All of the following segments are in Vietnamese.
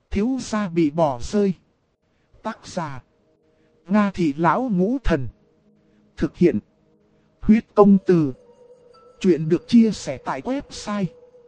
Thiếu gia bị bỏ rơi. Tác giả: Nga Thị Lão Ngũ Thần. Thực hiện: Huyết Công Từ. Chuyện được chia sẻ tại website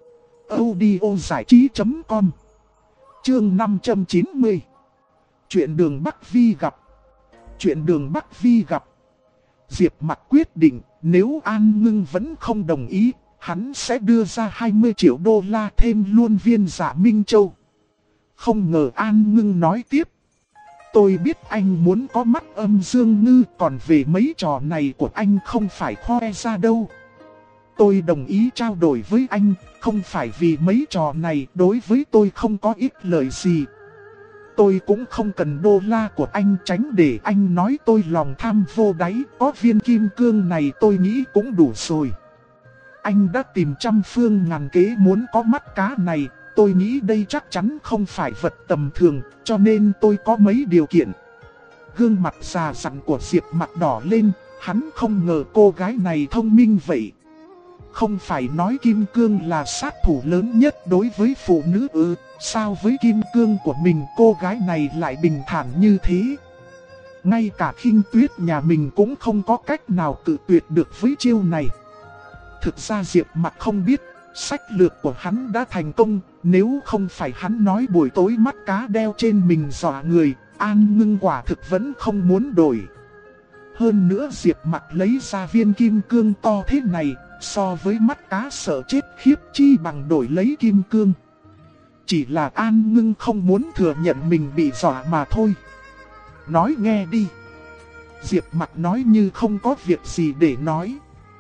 audiozảichí.com. Chương 590. Chuyện đường Bắc Vi gặp. Chuyện đường Bắc Vi gặp. Diệp Mặc quyết định nếu An Ngưng vẫn không đồng ý, hắn sẽ đưa ra 20 triệu đô la thêm luôn viên Dạ Minh Châu. Không ngờ An Ngưng nói tiếp: tôi biết anh muốn có mắt âm dương ngư, còn về mấy trò này của anh không phải khoe ra đâu. Tôi đồng ý trao đổi với anh, không phải vì mấy trò này đối với tôi không có ích lợi gì. Tôi cũng không cần đô la của anh, tránh để anh nói tôi lòng tham vô đáy. Có viên kim cương này tôi nghĩ cũng đủ rồi. Anh đã tìm trăm phương ngàn kế muốn có mắt cá này. Tôi nghĩ đây chắc chắn không phải vật tầm thường, cho nên tôi có mấy điều kiện. Gương mặt già dặn của Diệp Mặc đỏ lên, hắn không ngờ cô gái này thông minh vậy. Không phải nói kim cương là sát thủ lớn nhất đối với phụ nữ ư? Sao với kim cương của mình cô gái này lại bình thản như thế? Ngay cả Khinh Tuyết nhà mình cũng không có cách nào cự tuyệt được với chiêu này. Thực ra Diệp Mặc không biết, sách lược của hắn đã thành công. Nếu không phải hắn nói buổi tối mắt cá đeo trên mình dọa người, An Ngưng quả thực vẫn không muốn đổi. Hơn nữa Diệp Mặc lấy ra viên kim cương to thế này, so với mắt cá sợ chết khiếp chi bằng đổi lấy kim cương. Chỉ là An Ngưng không muốn thừa nhận mình bị dọa mà thôi. Nói nghe đi. Diệp Mặc nói như không có việc gì để nói.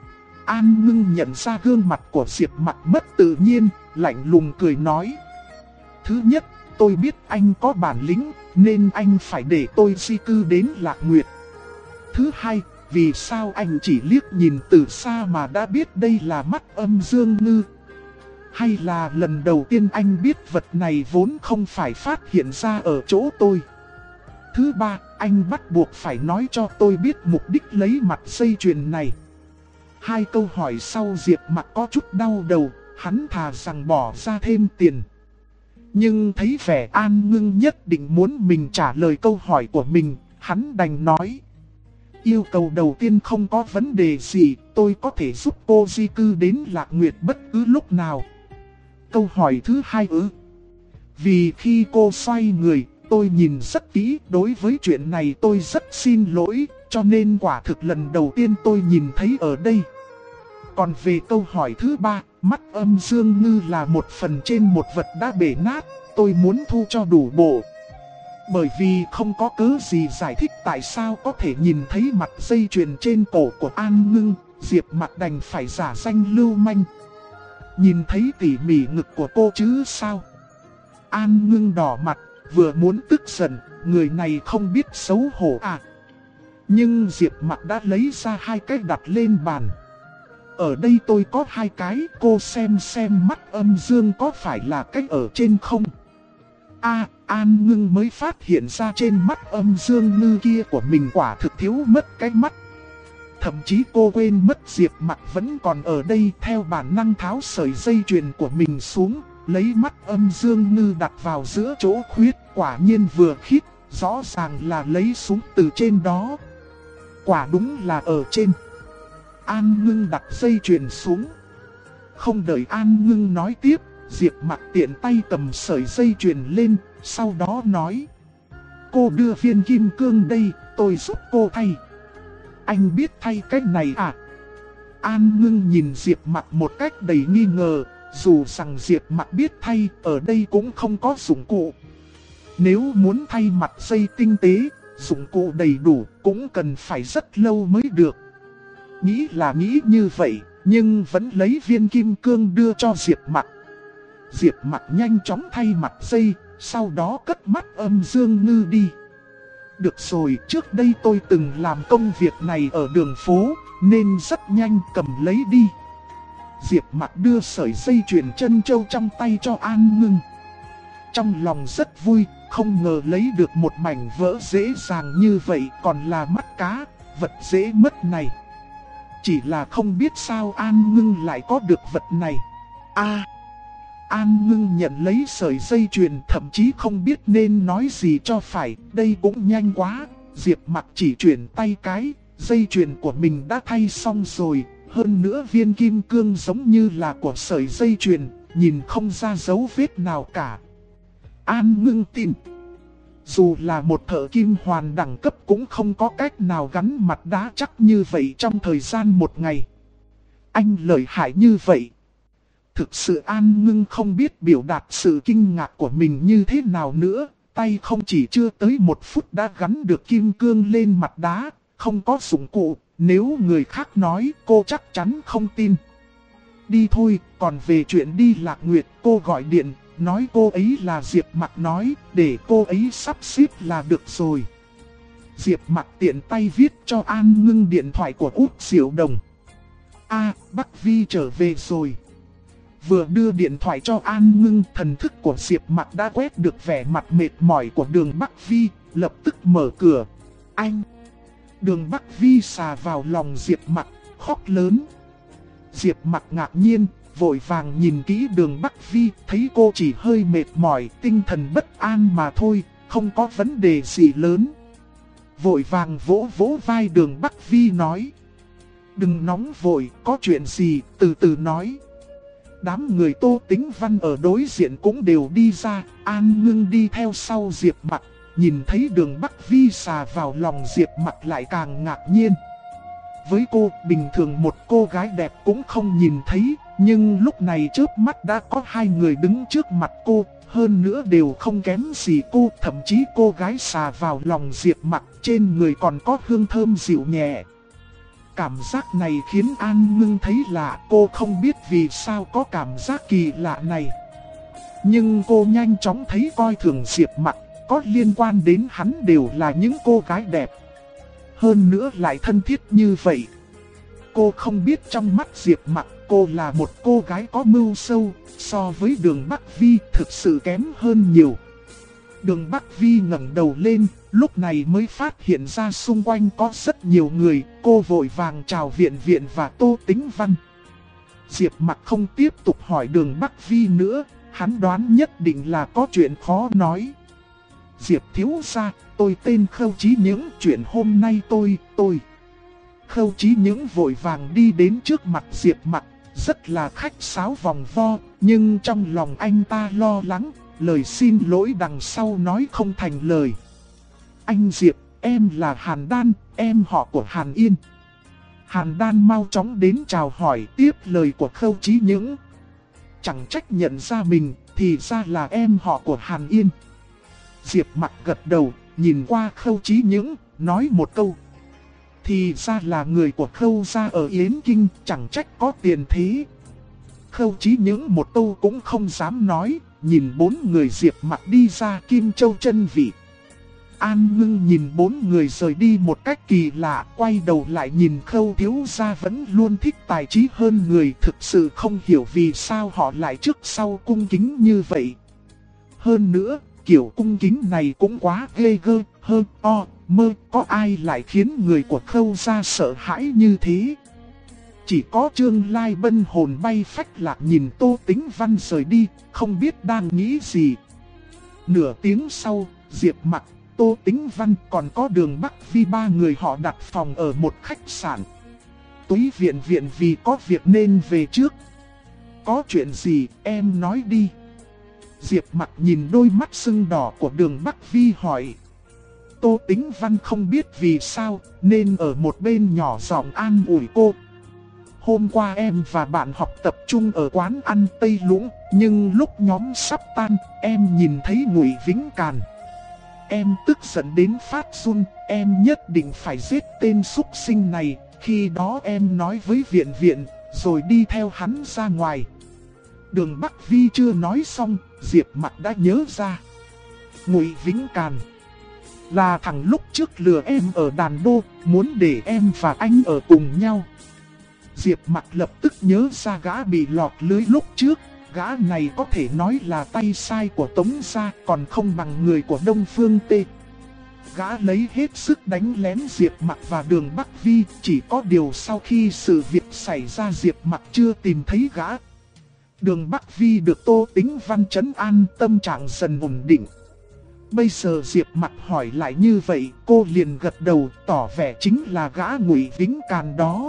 An Ngưng nhận ra gương mặt của Diệp Mặc mất tự nhiên, lạnh lùng cười nói: thứ nhất, tôi biết anh có bản lĩnh, nên anh phải để tôi di cư đến Lạc Nguyệt. Thứ hai, vì sao anh chỉ liếc nhìn từ xa mà đã biết đây là mắt âm dương ngư? Hay là lần đầu tiên anh biết vật này vốn không phải phát hiện ra ở chỗ tôi? Thứ ba, anh bắt buộc phải nói cho tôi biết mục đích lấy mặt dây chuyền này. Hai câu hỏi sau Diệp Mặc có chút đau đầu, hắn thà rằng bỏ ra thêm tiền. Nhưng thấy vẻ An Ngưng nhất định muốn mình trả lời câu hỏi của mình, hắn đành nói: yêu cầu đầu tiên không có vấn đề gì, tôi có thể giúp cô di cư đến Lạc Nguyệt bất cứ lúc nào. Câu hỏi thứ hai ư? Vì khi cô xoay người, tôi nhìn rất kỹ, đối với chuyện này tôi rất xin lỗi, cho nên quả thực lần đầu tiên tôi nhìn thấy ở đây. Còn về câu hỏi thứ ba, mắt âm dương ngư là một phần trên một vật đã bể nát, tôi muốn thu cho đủ bộ. Bởi vì không có cớ gì giải thích tại sao có thể nhìn thấy mặt dây chuyền trên cổ của An Ngưng, Diệp Mặc đành phải giả danh lưu manh. Nhìn thấy tỉ mỉ ngực của cô chứ sao? An Ngưng đỏ mặt, vừa muốn tức giận, người này không biết xấu hổ à. Nhưng Diệp Mặc đã lấy ra hai cái đặt lên bàn. Ở đây tôi có hai cái, cô xem mắt âm dương có phải là cái ở trên không? An Ngưng mới phát hiện ra trên mắt âm dương ngư kia của mình quả thực thiếu mất cái mắt. Thậm chí cô quên mất Diệp Mặc vẫn còn ở đây, theo bản năng tháo sợi dây chuyền của mình xuống, lấy mắt âm dương ngư đặt vào giữa chỗ khuyết, quả nhiên vừa khít, rõ ràng là lấy xuống từ trên đó. Quả đúng là ở trên. An Ngưng đặt dây chuyền xuống. Không đợi An Ngưng nói tiếp, Diệp Mặc tiện tay cầm sợi dây chuyền lên, sau đó nói: cô đưa viên kim cương đây, tôi giúp cô thay. Anh biết thay cách này à? An Ngưng nhìn Diệp Mặc một cách đầy nghi ngờ, dù rằng Diệp Mặc biết thay, ở đây cũng không có dụng cụ. Nếu muốn thay mặt dây tinh tế, dụng cụ đầy đủ, cũng cần phải rất lâu mới được. Nghĩ là nghĩ như vậy, nhưng vẫn lấy viên kim cương đưa cho Diệp Mặc. Diệp Mặc nhanh chóng thay mặt dây, sau đó cất mắt âm dương ngư đi. Được rồi, trước đây tôi từng làm công việc này ở đường phố, nên rất nhanh cầm lấy đi. Diệp Mặc đưa sợi dây chuyền chân châu trong tay cho An Ngưng. Trong lòng rất vui, không ngờ lấy được một mảnh vỡ dễ dàng như vậy, còn là mắt cá, vật dễ mất này. Chỉ là không biết sao An Ngưng lại có được vật này. An Ngưng nhận lấy sợi dây chuyền, thậm chí không biết nên nói gì cho phải, đây cũng nhanh quá. Diệp Mặc chỉ chuyển tay cái, dây chuyền của mình đã thay xong rồi, hơn nữa viên kim cương giống như là của sợi dây chuyền, nhìn không ra dấu vết nào cả. An Ngưng tin, dù là một thợ kim hoàn đẳng cấp cũng không có cách nào gắn mặt đá chắc như vậy trong thời gian một ngày. Anh lợi hại như vậy. Thực sự An Ngưng không biết biểu đạt sự kinh ngạc của mình như thế nào nữa. Tay không chỉ chưa tới 1 phút đã gắn được kim cương lên mặt đá, không có dụng cụ. Nếu người khác nói cô chắc chắn không tin. Đi thôi, còn về chuyện đi Lạc Nguyệt, cô gọi điện, nói cô ấy là Diệp Mặc nói, để cô ấy sắp xếp là được rồi. Diệp Mặc tiện tay viết cho An Ngưng điện thoại của Út Diệu Đồng. Bắc Vi trở về rồi. Vừa đưa điện thoại cho An Ngưng, thần thức của Diệp Mặc đã quét được vẻ mặt mệt mỏi của Đường Bắc Vi, lập tức mở cửa. Anh! Đường Bắc Vi xà vào lòng Diệp Mặc, khóc lớn. Diệp Mặc ngạc nhiên, vội vàng nhìn kỹ Đường Bắc Vi, thấy cô chỉ hơi mệt mỏi, tinh thần bất an mà thôi, không có vấn đề gì lớn. Vội vàng vỗ vỗ vai Đường Bắc Vi nói. Đừng nóng vội, có chuyện gì, từ từ nói. Đám người Tô Tĩnh Văn ở đối diện cũng đều đi ra, An Ngưng đi theo sau Diệp Mặc, nhìn thấy Đường Bắc Vi xà vào lòng Diệp Mặc lại càng ngạc nhiên. Với cô, bình thường một cô gái đẹp cũng không nhìn thấy, nhưng lúc này chớp mắt đã có 2 người đứng trước mặt cô, hơn nữa đều không kém gì cô, thậm chí cô gái xà vào lòng Diệp Mặc, trên người còn có hương thơm dịu nhẹ. Cảm giác này khiến An Ngưng thấy lạ, cô không biết vì sao có cảm giác kỳ lạ này. Nhưng cô nhanh chóng thấy coi thường Diệp Mặc, có liên quan đến hắn đều là những cô gái đẹp. Hơn nữa lại thân thiết như vậy. Cô không biết trong mắt Diệp Mặc cô là một cô gái có mưu sâu, so với Đường Bắc Vi thực sự kém hơn nhiều. Đường Bắc Vi ngẩng đầu lên, lúc này mới phát hiện ra xung quanh có rất nhiều người, cô vội vàng chào Viện Viện và Tô Tĩnh Văn. Diệp Mặc không tiếp tục hỏi Đường Bắc Vi nữa, hắn đoán nhất định là có chuyện khó nói. Diệp thiếu gia, tôi tên Khâu Chí Những, chuyện hôm nay tôi. Khâu Chí Những vội vàng đi đến trước mặt Diệp Mặc, rất là khách sáo vòng vo, nhưng trong lòng anh ta lo lắng, lời xin lỗi đằng sau nói không thành lời. Anh Diệp, em là Hàn Đan, em họ của Hàn Yên. Hàn Đan mau chóng đến chào hỏi tiếp lời của Khâu Chí Những. Chẳng trách nhận ra mình, thì ra là em họ của Hàn Yên. Diệp Mặc gật đầu, nhìn qua Khâu Chí Những, nói một câu. Thì ra là người của Khâu gia ở Yến Kinh, chẳng trách có tiền thế. Khâu Chí Những một câu cũng không dám nói, nhìn 4 người Diệp Mặc đi ra Kim Châu chân vị. An Ngưng nhìn 4 người rời đi một cách kỳ lạ, quay đầu lại nhìn Khâu thiếu gia vẫn luôn thích tài trí hơn người, thực sự không hiểu vì sao họ lại trước sau cung kính như vậy. Hơn nữa, kiểu cung kính này cũng quá ghê gớm, hơn mơ, có ai lại khiến người của Khâu gia sợ hãi như thế. Chỉ có Trương Lai Bân hồn bay phách lạc nhìn Tô Tĩnh Văn rời đi, không biết đang nghĩ gì. Nửa tiếng sau, Diệp Mặc, Tô Tĩnh Văn còn có Đường Bắc Vi 3 người họ đặt phòng ở một khách sạn. Túy Viện Viện vì có việc nên về trước. Có chuyện gì em nói đi. Diệp Mặc nhìn đôi mắt sưng đỏ của Đường Bắc Vi hỏi. Tô Tĩnh Văn không biết vì sao nên ở một bên nhỏ giọng an ủi cô. Hôm qua em và bạn học tập trung ở quán ăn Tây Lũng, nhưng lúc nhóm sắp tan, em nhìn thấy Ngụy Vĩnh Càn. Em tức giận đến phát run, em nhất định phải giết tên súc sinh này, khi đó em nói với Viện Viện, rồi đi theo hắn ra ngoài. Đường Bắc Vi chưa nói xong, Diệp Mặc đã nhớ ra. Ngụy Vĩnh Càn là thằng lúc trước lừa em ở Đàn Đô, muốn để em và anh ở cùng nhau. Diệp Mặc lập tức nhớ ra gã bị lọt lưới lúc trước, gã này có thể nói là tay sai của Tống gia, còn không bằng người của Đông Phương Tê. Gã lấy hết sức đánh lén Diệp Mặc và Đường Bắc Vi, chỉ có điều sau khi sự việc xảy ra Diệp Mặc chưa tìm thấy gã. Đường Bắc Vi được Tô Tĩnh Văn trấn an, tâm trạng dần ổn định. Bây giờ Diệp Mặc hỏi lại như vậy, cô liền gật đầu, tỏ vẻ chính là gã Ngụy Vĩnh Càn đó.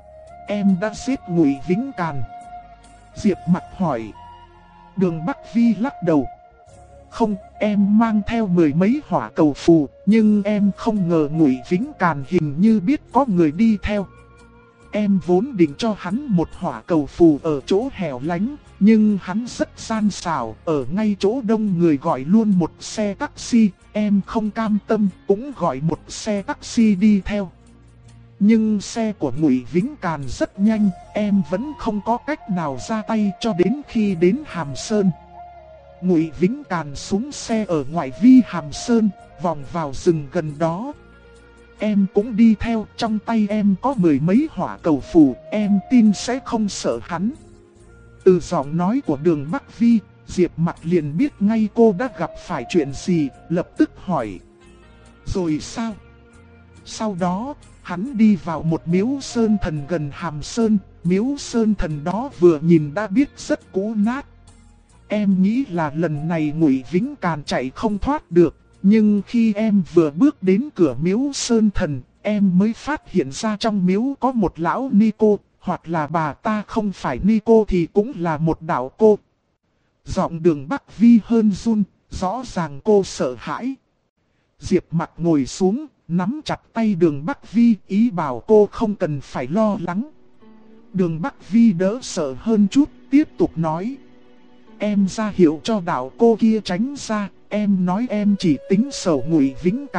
Em đã giết Ngụy Vĩnh Càn. Diệp Mặc hỏi. Đường Bắc Vi lắc đầu. Không, em mang theo mười mấy hỏa cầu phù, nhưng em không ngờ Ngụy Vĩnh Càn hình như biết có người đi theo. Em vốn định cho hắn một hỏa cầu phù ở chỗ hẻo lánh, nhưng hắn rất gian xảo, ở ngay chỗ đông người gọi luôn một xe taxi, em không cam tâm, cũng gọi một xe taxi đi theo. Nhưng xe của Ngụy Vĩnh Càn rất nhanh, em vẫn không có cách nào ra tay cho đến khi đến Hàm Sơn. Ngụy Vĩnh Càn xuống xe ở ngoại vi Hàm Sơn, vòng vào rừng gần đó. Em cũng đi theo, trong tay em có mười mấy hỏa cầu phù, em tin sẽ không sợ hắn. Từ giọng nói của Đường Bắc Vi, Diệp Mặc liền biết ngay cô đã gặp phải chuyện gì, lập tức hỏi. Rồi sao? Sau đó, hắn đi vào một miếu sơn thần gần Hàm Sơn, miếu sơn thần đó vừa nhìn đã biết rất cũ nát. Em nghĩ là lần này Ngụy Vĩnh Càn chạy không thoát được, nhưng khi em vừa bước đến cửa miếu sơn thần, em mới phát hiện ra trong miếu có một lão ni cô, hoặc là bà ta không phải ni cô thì cũng là một đạo cô. Giọng Đường Bắc Vi hơn run, rõ ràng cô sợ hãi. Diệp Mặc ngồi xuống, nắm chặt tay Đường Bắc Vi, ý bảo cô không cần phải lo lắng. Đường Bắc Vi đỡ sợ hơn chút, tiếp tục nói. Em ra hiệu cho đạo cô kia tránh ra, em nói em chỉ tính sầu Ngụy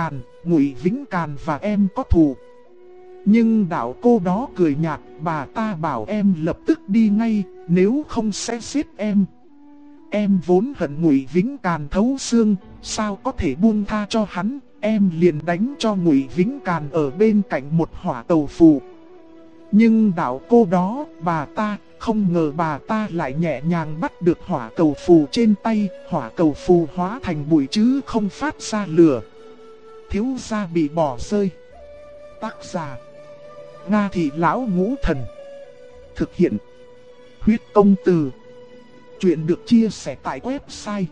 Vĩnh Càn và em có thù. Nhưng đạo cô đó cười nhạt, bà ta bảo em lập tức đi ngay, nếu không sẽ giết em. Em vốn hận Ngụy Vĩnh Càn thấu xương, sao có thể buông tha cho hắn, em liền đánh cho Ngụy Vĩnh Càn ở bên cạnh một hỏa cầu phù. Nhưng đạo cô đó, bà ta, không ngờ bà ta lại nhẹ nhàng bắt được hỏa cầu phù trên tay, hỏa cầu phù hóa thành bụi chứ không phát ra lửa. Thiếu gia bị bỏ rơi. Tác giả: Nga Thị Lão Ngũ Thần. Thực hiện: Huyết Công Từ. Chuyện được chia sẻ tại website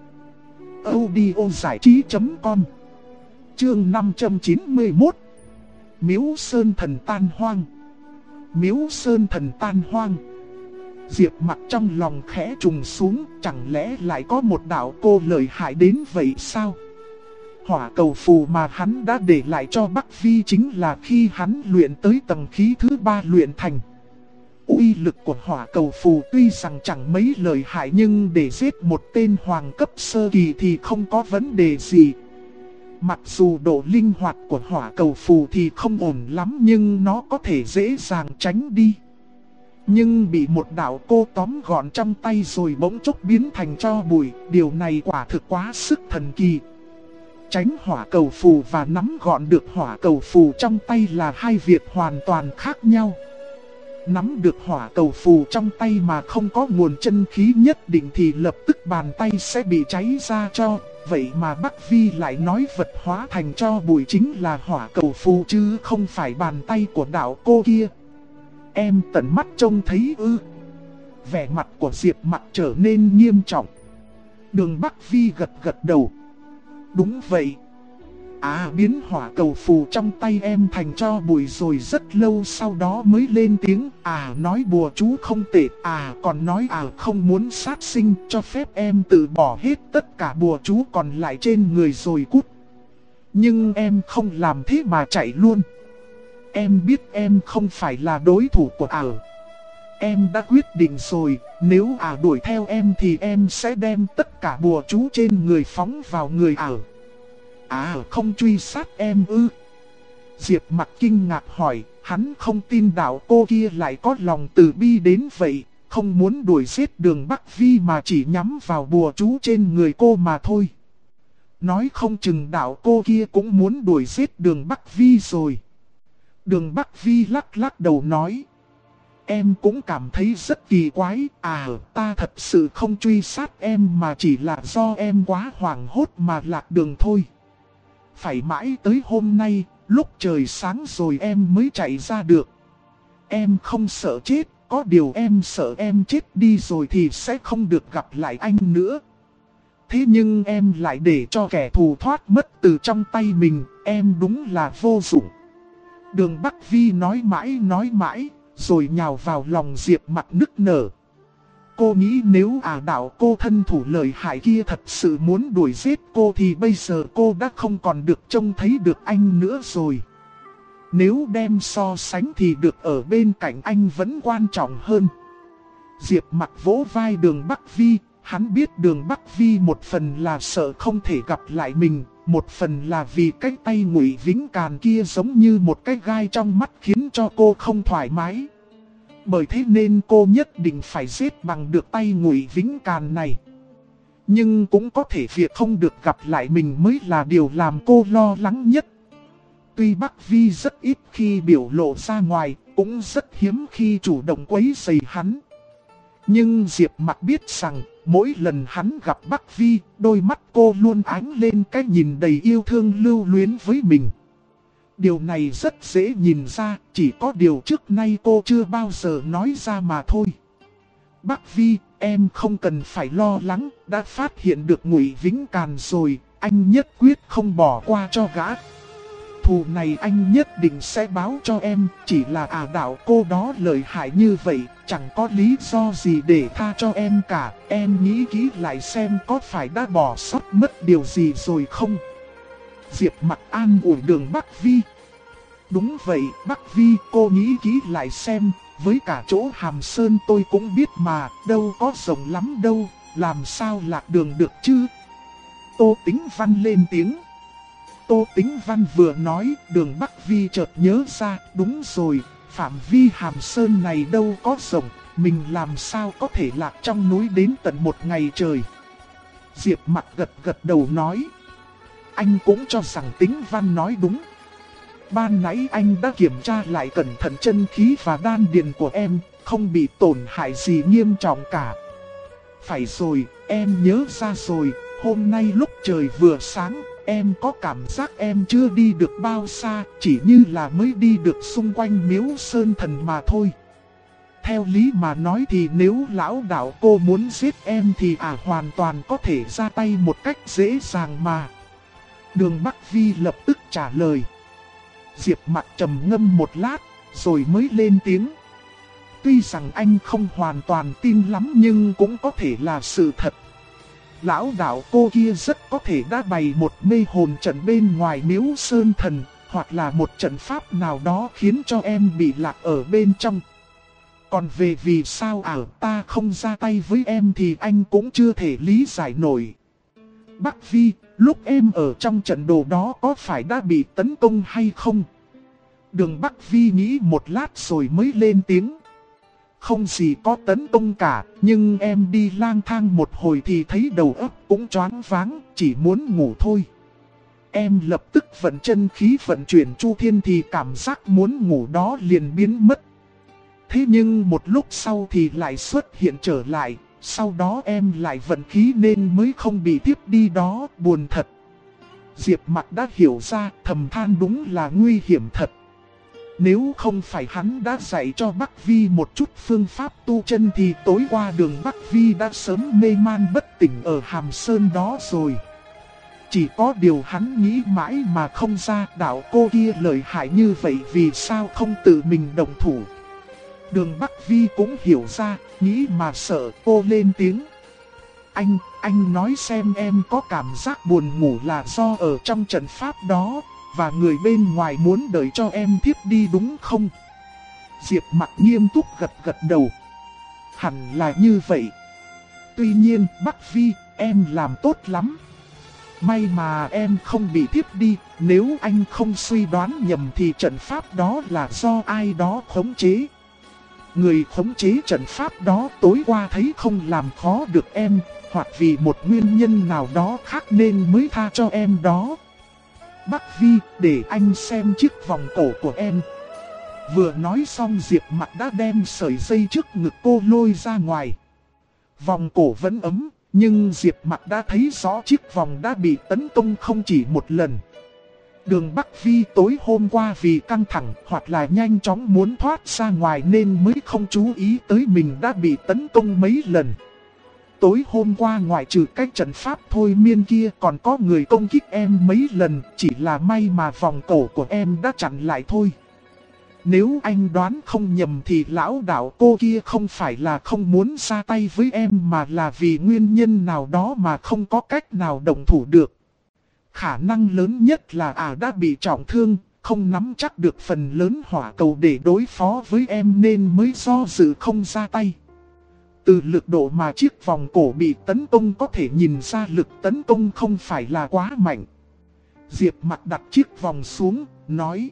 audiozảichí.com. Chương 591. Miếu Sơn Thần tan hoang. Miếu Sơn Thần tan hoang. Diệp Mặc trong lòng khẽ trùng xuống, chẳng lẽ lại có một đạo cô lợi hại đến vậy sao? Hỏa cầu phù mà hắn đã để lại cho Bắc Vi chính là khi hắn luyện tới tầng khí thứ 3 luyện thành. Uy lực của hỏa cầu phù tuy rằng chẳng mấy lợi hại, nhưng để giết một tên hoàng cấp sơ kỳ thì không có vấn đề gì. Mặc dù độ linh hoạt của hỏa cầu phù thì không ổn lắm, nhưng nó có thể dễ dàng tránh đi. Nhưng bị một đạo cô tóm gọn trong tay rồi bỗng chốc biến thành tro bụi, điều này quả thực quá sức thần kỳ. Tránh hỏa cầu phù và nắm gọn được hỏa cầu phù trong tay là hai việc hoàn toàn khác nhau. Nắm được hỏa cầu phù trong tay mà không có nguồn chân khí nhất định thì lập tức bàn tay sẽ bị cháy ra cho. Vậy mà Bắc Vi lại nói vật hóa thành tro bụi chính là hỏa cầu phù chứ không phải bàn tay của đạo cô kia. Em tận mắt trông thấy ư? Vẻ mặt của Diệp Mặc trở nên nghiêm trọng. Đường Bắc Vi gật đầu. Đúng vậy. Biến hỏa cầu phù trong tay em thành tro bụi rồi rất lâu sau đó mới lên tiếng. Nói bùa chú không tệ. Còn nói không muốn sát sinh, cho phép em tự bỏ hết tất cả bùa chú còn lại trên người rồi cút. Nhưng em không làm thế mà chạy luôn. Em biết em không phải là đối thủ của Em đã quyết định rồi, nếu đuổi theo em thì em sẽ đem tất cả bùa chú trên người phóng vào người không truy sát em ư? Diệp Mặc kinh ngạc hỏi, hắn không tin đạo cô kia lại có lòng từ bi đến vậy, không muốn đuổi giết Đường Bắc Vi mà chỉ nhắm vào bùa chú trên người cô mà thôi. Nói không chừng đạo cô kia cũng muốn đuổi giết Đường Bắc Vi rồi. Đường Bắc Vi lắc đầu nói. Em cũng cảm thấy rất kỳ quái. Ta thật sự không truy sát em mà chỉ là do em quá hoảng hốt mà lạc đường thôi. Phải mãi tới hôm nay, lúc trời sáng rồi em mới chạy ra được. Em không sợ chết, có điều em sợ em chết đi rồi thì sẽ không được gặp lại anh nữa. Thế nhưng em lại để cho kẻ thù thoát mất từ trong tay mình, em đúng là vô dụng. Đường Bắc Vi nói mãi, rồi nhào vào lòng Diệp Mặc nức nở. Cô nghĩ nếu đạo cô thân thủ lợi hại kia thật sự muốn đuổi giết cô thì bây giờ cô đã không còn được trông thấy được anh nữa rồi. Nếu đem so sánh thì được ở bên cạnh anh vẫn quan trọng hơn. Diệp Mặc vỗ vai Đường Bắc Vi, hắn biết Đường Bắc Vi một phần là sợ không thể gặp lại mình, một phần là vì cái tay Ngụy Vĩnh Càn kia giống như một cái gai trong mắt khiến cho cô không thoải mái. Bởi thế nên cô nhất định phải giết bằng được tay Ngụy Vĩnh Càn này. Nhưng cũng có thể việc không được gặp lại mình mới là điều làm cô lo lắng nhất. Tuy Bắc Vi rất ít khi biểu lộ ra ngoài, cũng rất hiếm khi chủ động quấy rầy hắn. Nhưng Diệp Mặc biết rằng, mỗi lần hắn gặp Bắc Vi, đôi mắt cô luôn ánh lên cái nhìn đầy yêu thương lưu luyến với mình. Điều này rất dễ nhìn ra, chỉ có điều trước nay cô chưa bao giờ nói ra mà thôi. Bắc Vi, em không cần phải lo lắng, đã phát hiện được Ngụy Vĩnh Càn rồi, anh nhất quyết không bỏ qua cho gã. Thù này anh nhất định sẽ báo cho em, chỉ là đạo cô đó lợi hại như vậy, chẳng có lý do gì để tha cho em cả. Em nghĩ kỹ lại xem có phải đã bỏ sót mất điều gì rồi không? Diệp Mặc an ủi Đường Bắc Vi. Đúng vậy, Bắc Vi, cô nghĩ kỹ lại xem, với cả chỗ Hàm Sơn tôi cũng biết mà, đâu có rộng lắm đâu, làm sao lạc đường được chứ? Tô Tĩnh Văn lên tiếng. Tô Tĩnh Văn vừa nói, Đường Bắc Vi chợt nhớ ra, đúng rồi, phạm vi Hàm Sơn này đâu có rộng, mình làm sao có thể lạc trong núi đến tận một ngày trời. Diệp Mặc gật đầu nói. Anh cũng cho rằng Tĩnh Văn nói đúng. Ban nãy anh đã kiểm tra lại cẩn thận chân khí và đan điền của em, không bị tổn hại gì nghiêm trọng cả. Phải rồi, em nhớ ra rồi, hôm nay lúc trời vừa sáng, em có cảm giác em chưa đi được bao xa, chỉ như là mới đi được xung quanh miếu sơn thần mà thôi. Theo lý mà nói thì nếu lão đạo cô muốn giết em thì hoàn toàn có thể ra tay một cách dễ dàng mà. Đường Bắc Vi lập tức trả lời. Diệp Mặc trầm ngâm một lát, rồi mới lên tiếng. Tuy rằng anh không hoàn toàn tin lắm nhưng cũng có thể là sự thật. Lão đạo cô kia rất có thể đã bày một mê hồn trận bên ngoài miếu sơn thần, hoặc là một trận pháp nào đó khiến cho em bị lạc ở bên trong. Còn về vì sao ta không ra tay với em thì anh cũng chưa thể lý giải nổi. Bắc Vi, lúc em ở trong trận đồ đó có phải đã bị tấn công hay không? Đường Bắc Vi nghĩ một lát rồi mới lên tiếng. Không gì có tấn công cả, nhưng em đi lang thang một hồi thì thấy đầu óc cũng choáng váng, chỉ muốn ngủ thôi. Em lập tức vận chân khí vận chuyển chu thiên thì cảm giác muốn ngủ đó liền biến mất. Thế nhưng một lúc sau thì lại xuất hiện trở lại, sau đó em lại vận khí nên mới không bị tiếp đi đó, buồn thật. Diệp Mặc đã hiểu ra, thầm than đúng là nguy hiểm thật. Nếu không phải hắn đã dạy cho Bắc Vi một chút phương pháp tu chân thì tối qua Đường Bắc Vi đã sớm mê man bất tỉnh ở Hàm Sơn đó rồi. Chỉ có điều hắn nghĩ mãi mà không ra, đạo cô kia lợi hại như vậy vì sao không tự mình động thủ. Đường Bắc Vi cũng hiểu ra, nghĩ mà sợ, cô lên tiếng. Anh nói xem em có cảm giác buồn ngủ là do ở trong trận pháp đó, và người bên ngoài muốn đợi cho em thiếp đi đúng không? Diệp Mặc nghiêm túc gật đầu. Hẳn là như vậy. Tuy nhiên, Bắc Vi, em làm tốt lắm. May mà em không bị thiếp đi, nếu anh không suy đoán nhầm thì trận pháp đó là do ai đó khống chế. Người khống chế trận pháp đó tối qua thấy không làm khó được em, hoặc vì một nguyên nhân nào đó khác nên mới tha cho em đó. Bắc Vi, để anh xem chiếc vòng cổ của em. Vừa nói xong Diệp Mặc đã đem sợi dây trước ngực cô lôi ra ngoài. Vòng cổ vẫn ấm, nhưng Diệp Mặc đã thấy rõ chiếc vòng đã bị tấn công không chỉ một lần. Đường Bắc Vi tối hôm qua vì căng thẳng hoặc là nhanh chóng muốn thoát ra ngoài nên mới không chú ý tới mình đã bị tấn công mấy lần. Tối hôm qua ngoại trừ cách trận pháp thôi miên kia còn có người công kích em mấy lần, chỉ là may mà vòng cổ của em đã chặn lại thôi. Nếu anh đoán không nhầm thì lão đạo cô kia không phải là không muốn ra tay với em mà là vì nguyên nhân nào đó mà không có cách nào động thủ được. Khả năng lớn nhất là đã bị trọng thương, không nắm chắc được phần lớn hỏa cầu để đối phó với em nên mới do dự không ra tay. Từ lực độ mà chiếc vòng cổ bị tấn công có thể nhìn ra lực tấn công không phải là quá mạnh. Diệp Mặc đặt chiếc vòng xuống, nói: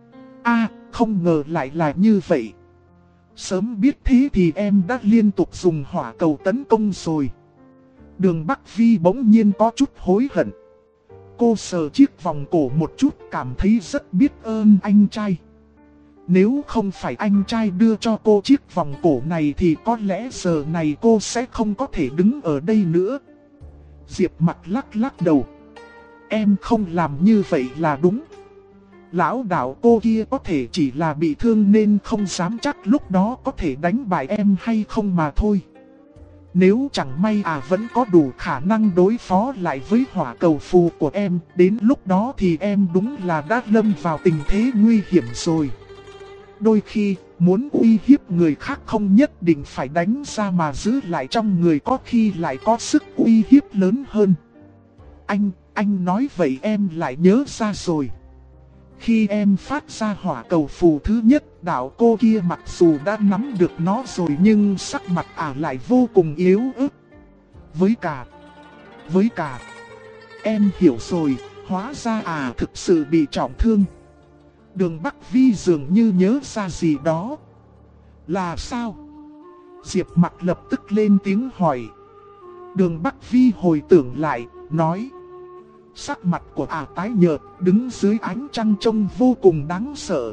không ngờ lại là như vậy. Sớm biết thế thì em đã liên tục dùng hỏa cầu tấn công rồi. Đường Bắc Vi bỗng nhiên có chút hối hận. Cô sờ chiếc vòng cổ một chút, cảm thấy rất biết ơn anh trai. Nếu không phải anh trai đưa cho cô chiếc vòng cổ này thì có lẽ giờ này cô sẽ không có thể đứng ở đây nữa. Diệp Mặc lắc lắc đầu. Em không làm như vậy là đúng. Lão đạo cô kia có thể chỉ là bị thương nên không dám chắc lúc đó có thể đánh bại em hay không mà thôi. Nếu chẳng may vẫn có đủ khả năng đối phó lại với hỏa cầu phù của em, đến lúc đó thì em đúng là đã lâm vào tình thế nguy hiểm rồi. Đôi khi, muốn uy hiếp người khác không nhất định phải đánh ra mà giữ lại trong người có khi lại có sức uy hiếp lớn hơn. Anh nói vậy em lại nhớ ra rồi. Khi em phát ra hỏa cầu phù thứ nhất, đạo cô kia mặc dù đã nắm được nó rồi nhưng sắc mặt lại vô cùng yếu ớt. Với cả, em hiểu rồi, hóa ra thực sự bị trọng thương. Đường Bắc Vi dường như nhớ ra gì đó. Là sao? Diệp Mặc lập tức lên tiếng hỏi. Đường Bắc Vi hồi tưởng lại, nói: Sắc mặt của tái nhợt, đứng dưới ánh trăng trông vô cùng đáng sợ.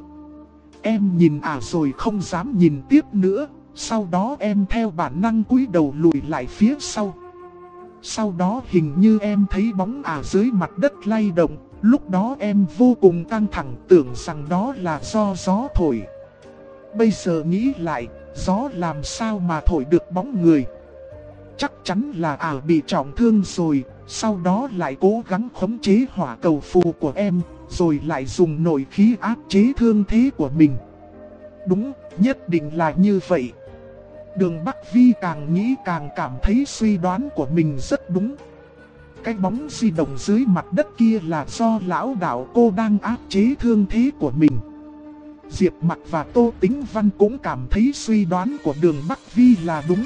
Em nhìn rồi không dám nhìn tiếp nữa, sau đó em theo bản năng cúi đầu lùi lại phía sau. Sau đó hình như em thấy bóng dưới mặt đất lay động, lúc đó em vô cùng căng thẳng tưởng rằng đó là do gió thổi. Bây giờ nghĩ lại, gió làm sao mà thổi được bóng người. Chắc chắn là bị trọng thương rồi, sau đó lại cố gắng khống chế hỏa cầu phù của em, rồi lại dùng nội khí áp chế thương thế của mình. Đúng, nhất định là như vậy. Đường Bắc Vi càng nghĩ càng cảm thấy suy đoán của mình rất đúng. Cái bóng di động dưới mặt đất kia là do lão đạo cô đang áp chế thương thế của mình. Diệp Mặc và Tô Tĩnh Văn cũng cảm thấy suy đoán của Đường Bắc Vi là đúng.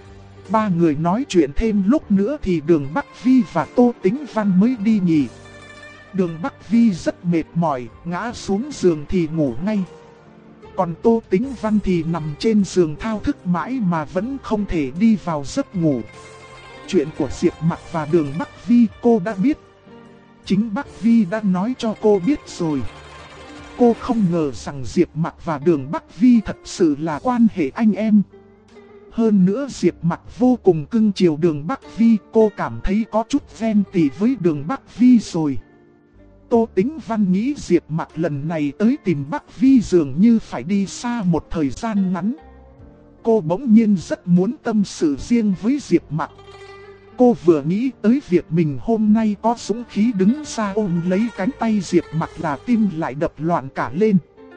Ba người nói chuyện thêm lúc nữa thì Đường Bắc Vi và Tô Tĩnh Văn mới đi nghỉ. Đường Bắc Vi rất mệt mỏi, ngã xuống giường thì ngủ ngay. Còn Tô Tĩnh Văn thì nằm trên giường thao thức mãi mà vẫn không thể đi vào giấc ngủ. Chuyện của Diệp Mặc và Đường Bắc Vi cô đã biết. Chính Bắc Vi đã nói cho cô biết rồi. Cô không ngờ rằng Diệp Mặc và Đường Bắc Vi thật sự là quan hệ anh em. Hơn nữa Diệp Mặc vô cùng cưng chiều Đường Bắc Vi, cô cảm thấy có chút ghen tị với Đường Bắc Vi rồi. Tô Tĩnh Văn nghĩ Diệp Mặc lần này tới tìm Bắc Vi dường như phải đi xa một thời gian ngắn. Cô bỗng nhiên rất muốn tâm sự riêng với Diệp Mặc. Cô vừa nghĩ tới việc mình hôm nay có dũng khí đứng ra ôm lấy cánh tay Diệp Mặc là tim lại đập loạn cả lên.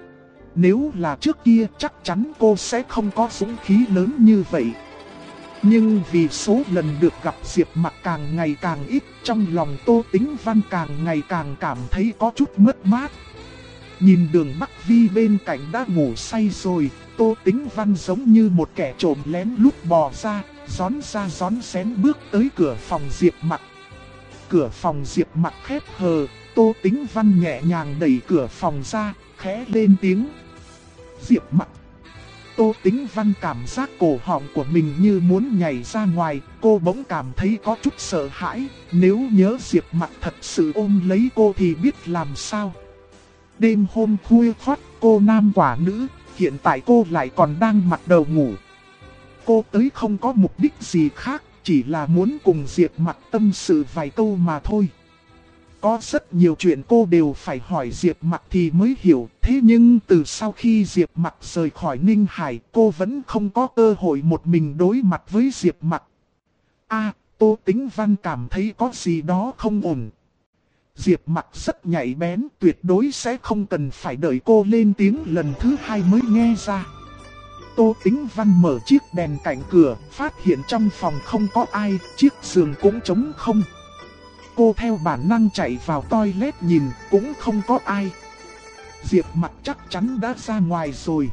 Nếu là trước kia chắc chắn cô sẽ không có dũng khí lớn như vậy. Nhưng vì số lần được gặp Diệp Mặc càng ngày càng ít, trong lòng Tô Tĩnh Văn càng ngày càng cảm thấy có chút mất mát. Nhìn Đường Bắc Vi bên cạnh đã ngủ say rồi, Tô Tĩnh Văn giống như một kẻ trộm lén lút bò ra rón rén bước tới cửa phòng Diệp Mặc. Cửa phòng Diệp Mặc khép hờ, Tô Tĩnh Văn nhẹ nhàng đẩy cửa phòng ra, khẽ lên tiếng: Diệp Mặc. Tô Tĩnh Văn cảm giác cổ họng của mình như muốn nhảy ra ngoài, cô bỗng cảm thấy có chút sợ hãi, nếu nhớ Diệp Mặc thật sự ôm lấy cô thì biết làm sao. Đêm hôm khuya khoắt, cô nam quả nữ, hiện tại cô lại còn đang mặc đầu ngủ. Cô tới không có mục đích gì khác, chỉ là muốn cùng Diệp Mặc tâm sự vài câu mà thôi. Có rất nhiều chuyện cô đều phải hỏi Diệp Mặc thì mới hiểu. Thế nhưng từ sau khi Diệp Mặc rời khỏi Ninh Hải, cô vẫn không có cơ hội một mình đối mặt với Diệp Mặc. Tô Tĩnh Văn cảm thấy có gì đó không ổn. Diệp Mặc rất nhạy bén, tuyệt đối sẽ không cần phải đợi cô lên tiếng lần thứ hai mới nghe ra. Tô Tĩnh Văn mở chiếc đèn cạnh cửa, phát hiện trong phòng không có ai, chiếc giường cũng trống không. Cô theo bản năng chạy vào toilet nhìn, cũng không có ai. Diệp Mặc chắc chắn đã ra ngoài rồi.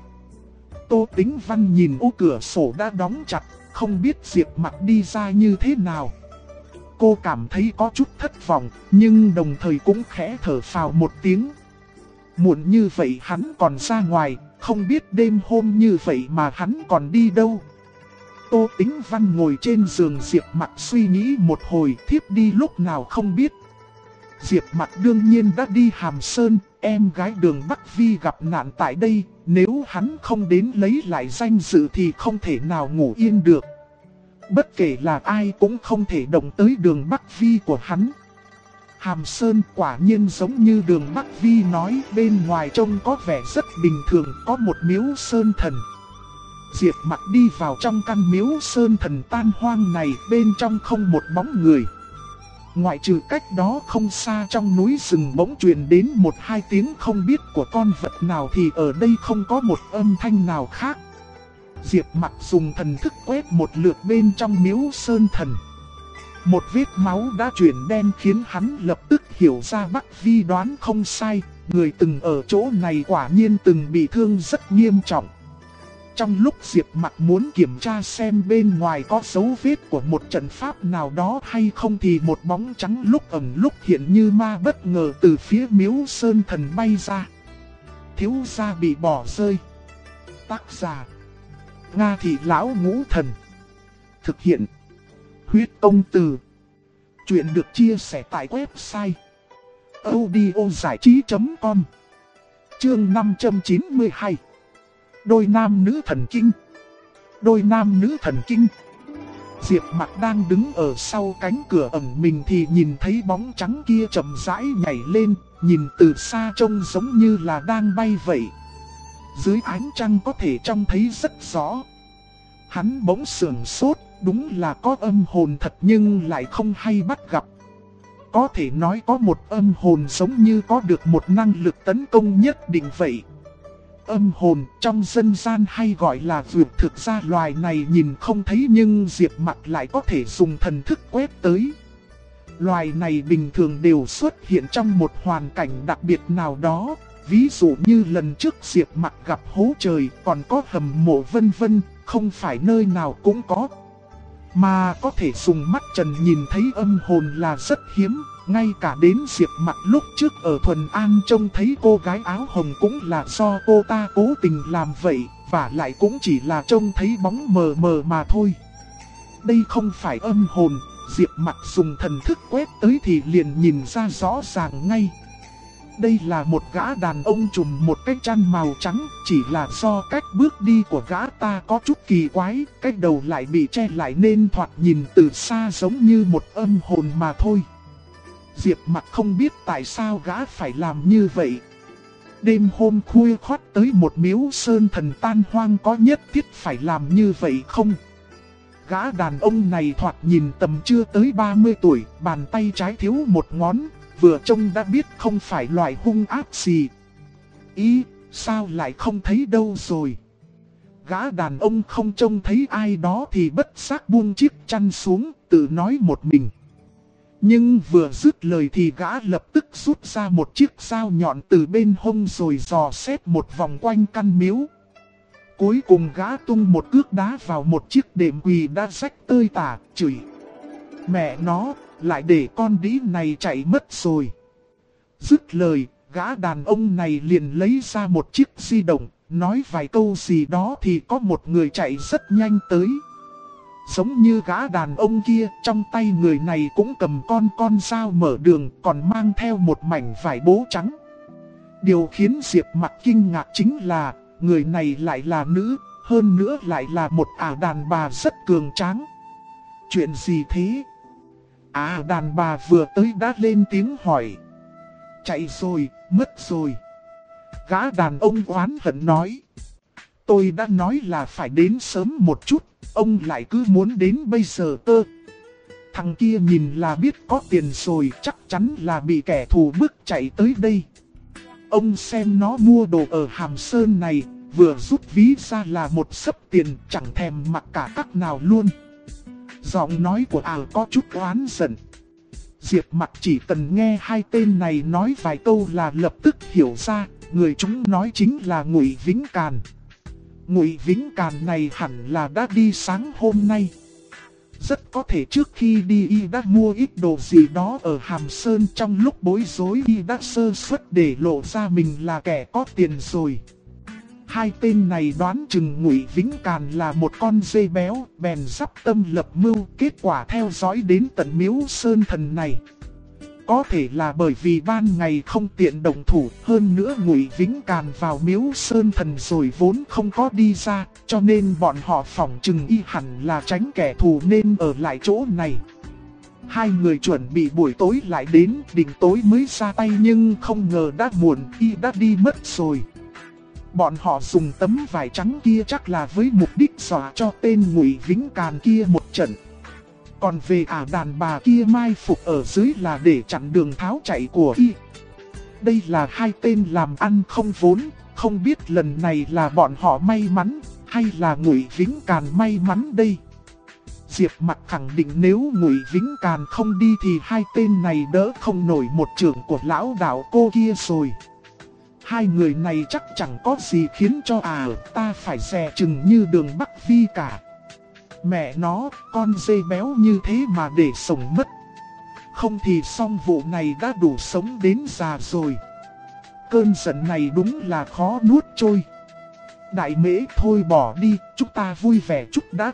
Tô Tĩnh Văn nhìn ô cửa sổ đã đóng chặt, không biết Diệp Mặc đi ra như thế nào. Cô cảm thấy có chút thất vọng, nhưng đồng thời cũng khẽ thở phào một tiếng. Muộn như vậy hắn còn ra ngoài, không biết đêm hôm như vậy mà hắn còn đi đâu. Tô Tĩnh Văn ngồi trên giường Diệp Mặc suy nghĩ một hồi, thiếp đi lúc nào không biết. Diệp Mặc đương nhiên đã đi Hàm Sơn, em gái Đường Bắc Vi gặp nạn tại đây, nếu hắn không đến lấy lại danh dự thì không thể nào ngủ yên được. Bất kể là ai cũng không thể động tới Đường Bắc Vi của hắn. Hàm Sơn quả nhiên giống như Đường Bắc Vi nói, bên ngoài trông có vẻ rất bình thường, có một miếu sơn thần. Diệp Mặc đi vào trong căn miếu sơn thần tan hoang này, bên trong không một bóng người. Ngoại trừ cách đó không xa trong núi rừng bỗng truyền đến một hai tiếng không biết của con vật nào thì ở đây không có một âm thanh nào khác. Diệp Mặc dùng thần thức quét một lượt bên trong miếu sơn thần. Một vết máu đã chuyển đen khiến hắn lập tức hiểu ra Bắc Vi đoán không sai, người từng ở chỗ này quả nhiên từng bị thương rất nghiêm trọng. Trong lúc Diệp Mặc muốn kiểm tra xem bên ngoài có dấu vết của một trận pháp nào đó hay không thì một bóng trắng lúc ẩn lúc hiện như ma bất ngờ từ phía miếu sơn thần bay ra. Thiếu gia bị bỏ rơi. Tác giả: Nga Thị Lão Ngũ Thần. Thực hiện: Huyết Công Từ. Chuyện được chia sẻ tại website audiozảichí.com. Chương 592. Đôi nam nữ thần kinh. Đôi nam nữ thần kinh. Diệp Mặc đang đứng ở sau cánh cửa ẩn mình thì nhìn thấy bóng trắng kia chậm rãi nhảy lên, nhìn từ xa trông giống như là đang bay vậy. Dưới ánh trăng có thể trông thấy rất rõ. Hắn bỗng sửng sốt, đúng là có âm hồn thật nhưng lại không hay bắt gặp. Có thể nói có một âm hồn giống như có được một năng lực tấn công nhất định vậy. Âm hồn trong dân gian hay gọi là vượt, thực ra loài này nhìn không thấy nhưng Diệp Mặc lại có thể dùng thần thức quét tới. Loài này bình thường đều xuất hiện trong một hoàn cảnh đặc biệt nào đó, ví dụ như lần trước Diệp Mặc gặp hố trời, còn có hầm mộ vân vân, không phải nơi nào cũng có. Mà có thể dùng mắt trần nhìn thấy âm hồn là rất hiếm. Ngay cả đến Diệp Mặc lúc trước ở Thuần An trông thấy cô gái áo hồng cũng là do cô ta cố tình làm vậy, và lại cũng chỉ là trông thấy bóng mờ mờ mà thôi. Đây không phải âm hồn, Diệp Mặc dùng thần thức quét tới thì liền nhìn ra rõ ràng ngay. Đây là một gã đàn ông trùm một cái chăn màu trắng, chỉ là do cách bước đi của gã ta có chút kỳ quái, cái đầu lại bị che lại nên thoạt nhìn từ xa giống như một âm hồn mà thôi. Diệp Mặc không biết tại sao gã phải làm như vậy. Đêm hôm khuya khoắt tới một miếu sơn thần tan hoang có nhất thiết phải làm như vậy không? Gã đàn ông này thoạt nhìn tầm chưa tới 30 tuổi, bàn tay trái thiếu một ngón, vừa trông đã biết không phải loại hung ác gì. Ý, sao lại không thấy đâu rồi? Gã đàn ông không trông thấy ai đó thì bất giác buông chiếc chăn xuống, tự nói một mình. Nhưng vừa dứt lời thì gã lập tức rút ra một chiếc dao nhọn từ bên hông rồi dò xét một vòng quanh căn miếu. Cuối cùng gã tung một cước đá vào một chiếc đệm quỳ đã rách tơi tả, chửi: Mẹ nó, lại để con đĩ này chạy mất rồi. Dứt lời, gã đàn ông này liền lấy ra một chiếc di động, nói vài câu gì đó thì có một người chạy rất nhanh tới. Giống như gã đàn ông kia, trong tay người này cũng cầm con dao mở đường, còn mang theo một mảnh vải bố trắng. Điều khiến Diệp Mặc kinh ngạc chính là, người này lại là nữ, hơn nữa lại là một ả đàn bà rất cường tráng. Chuyện gì thế? À, đàn bà vừa tới đã lên tiếng hỏi. Chạy rồi, mất rồi. Gã đàn ông oán hận nói. Tôi đã nói là phải đến sớm một chút, ông lại cứ muốn đến bây giờ cơ. Thằng kia nhìn là biết có tiền rồi, chắc chắn là bị kẻ thù bức chạy tới đây. Ông xem nó mua đồ ở Hàm Sơn này, vừa rút ví ra là một xấp tiền, chẳng thèm mặc cả các nào luôn. Giọng nói của có chút oán giận. Diệp Mặc chỉ cần nghe hai tên này nói vài câu là lập tức hiểu ra, người chúng nói chính là Ngụy Vĩnh Càn. Ngụy Vĩnh Càn này hẳn là đã đi sáng hôm nay. Rất có thể trước khi đi y đã mua ít đồ gì đó ở Hàm Sơn, trong lúc bối rối y đã sơ suất để lộ ra mình là kẻ có tiền rồi. Hai tên này đoán chừng Ngụy Vĩnh Càn là một con dê béo, bèn dắp tâm lập mưu, kết quả theo dõi đến tận miếu Sơn Thần này. Có thể là bởi vì ban ngày không tiện động thủ, hơn nữa Ngụy Vĩnh Càn vào miếu Sơn Thần rồi vốn không có đi ra, cho nên bọn họ phỏng chừng y hẳn là tránh kẻ thù nên ở lại chỗ này. Hai người chuẩn bị buổi tối lại đến, định tối mới ra tay nhưng không ngờ đã muộn, y đã đi mất rồi. Bọn họ dùng tấm vải trắng kia chắc là với mục đích dọa cho tên Ngụy Vĩnh Càn kia một trận. Còn về đàn bà kia mai phục ở dưới là để chặn đường tháo chạy của y. Đây là hai tên làm ăn không vốn, không biết lần này là bọn họ may mắn, hay là Ngụy Vĩnh Càn may mắn đây. Diệp Mặc khẳng định nếu Ngụy Vĩnh Càn không đi thì hai tên này đỡ không nổi một chưởng của lão đạo cô kia rồi. Hai người này chắc chẳng có gì khiến cho ta phải dè chừng như Đường Bắc Vi cả. Mẹ nó, con dê béo như thế mà để sống mất. Không thì xong vụ này đã đủ sống đến già rồi. Cơn giận này đúng là khó nuốt trôi. Đại Mễ thôi bỏ đi, chúng ta vui vẻ chút đã.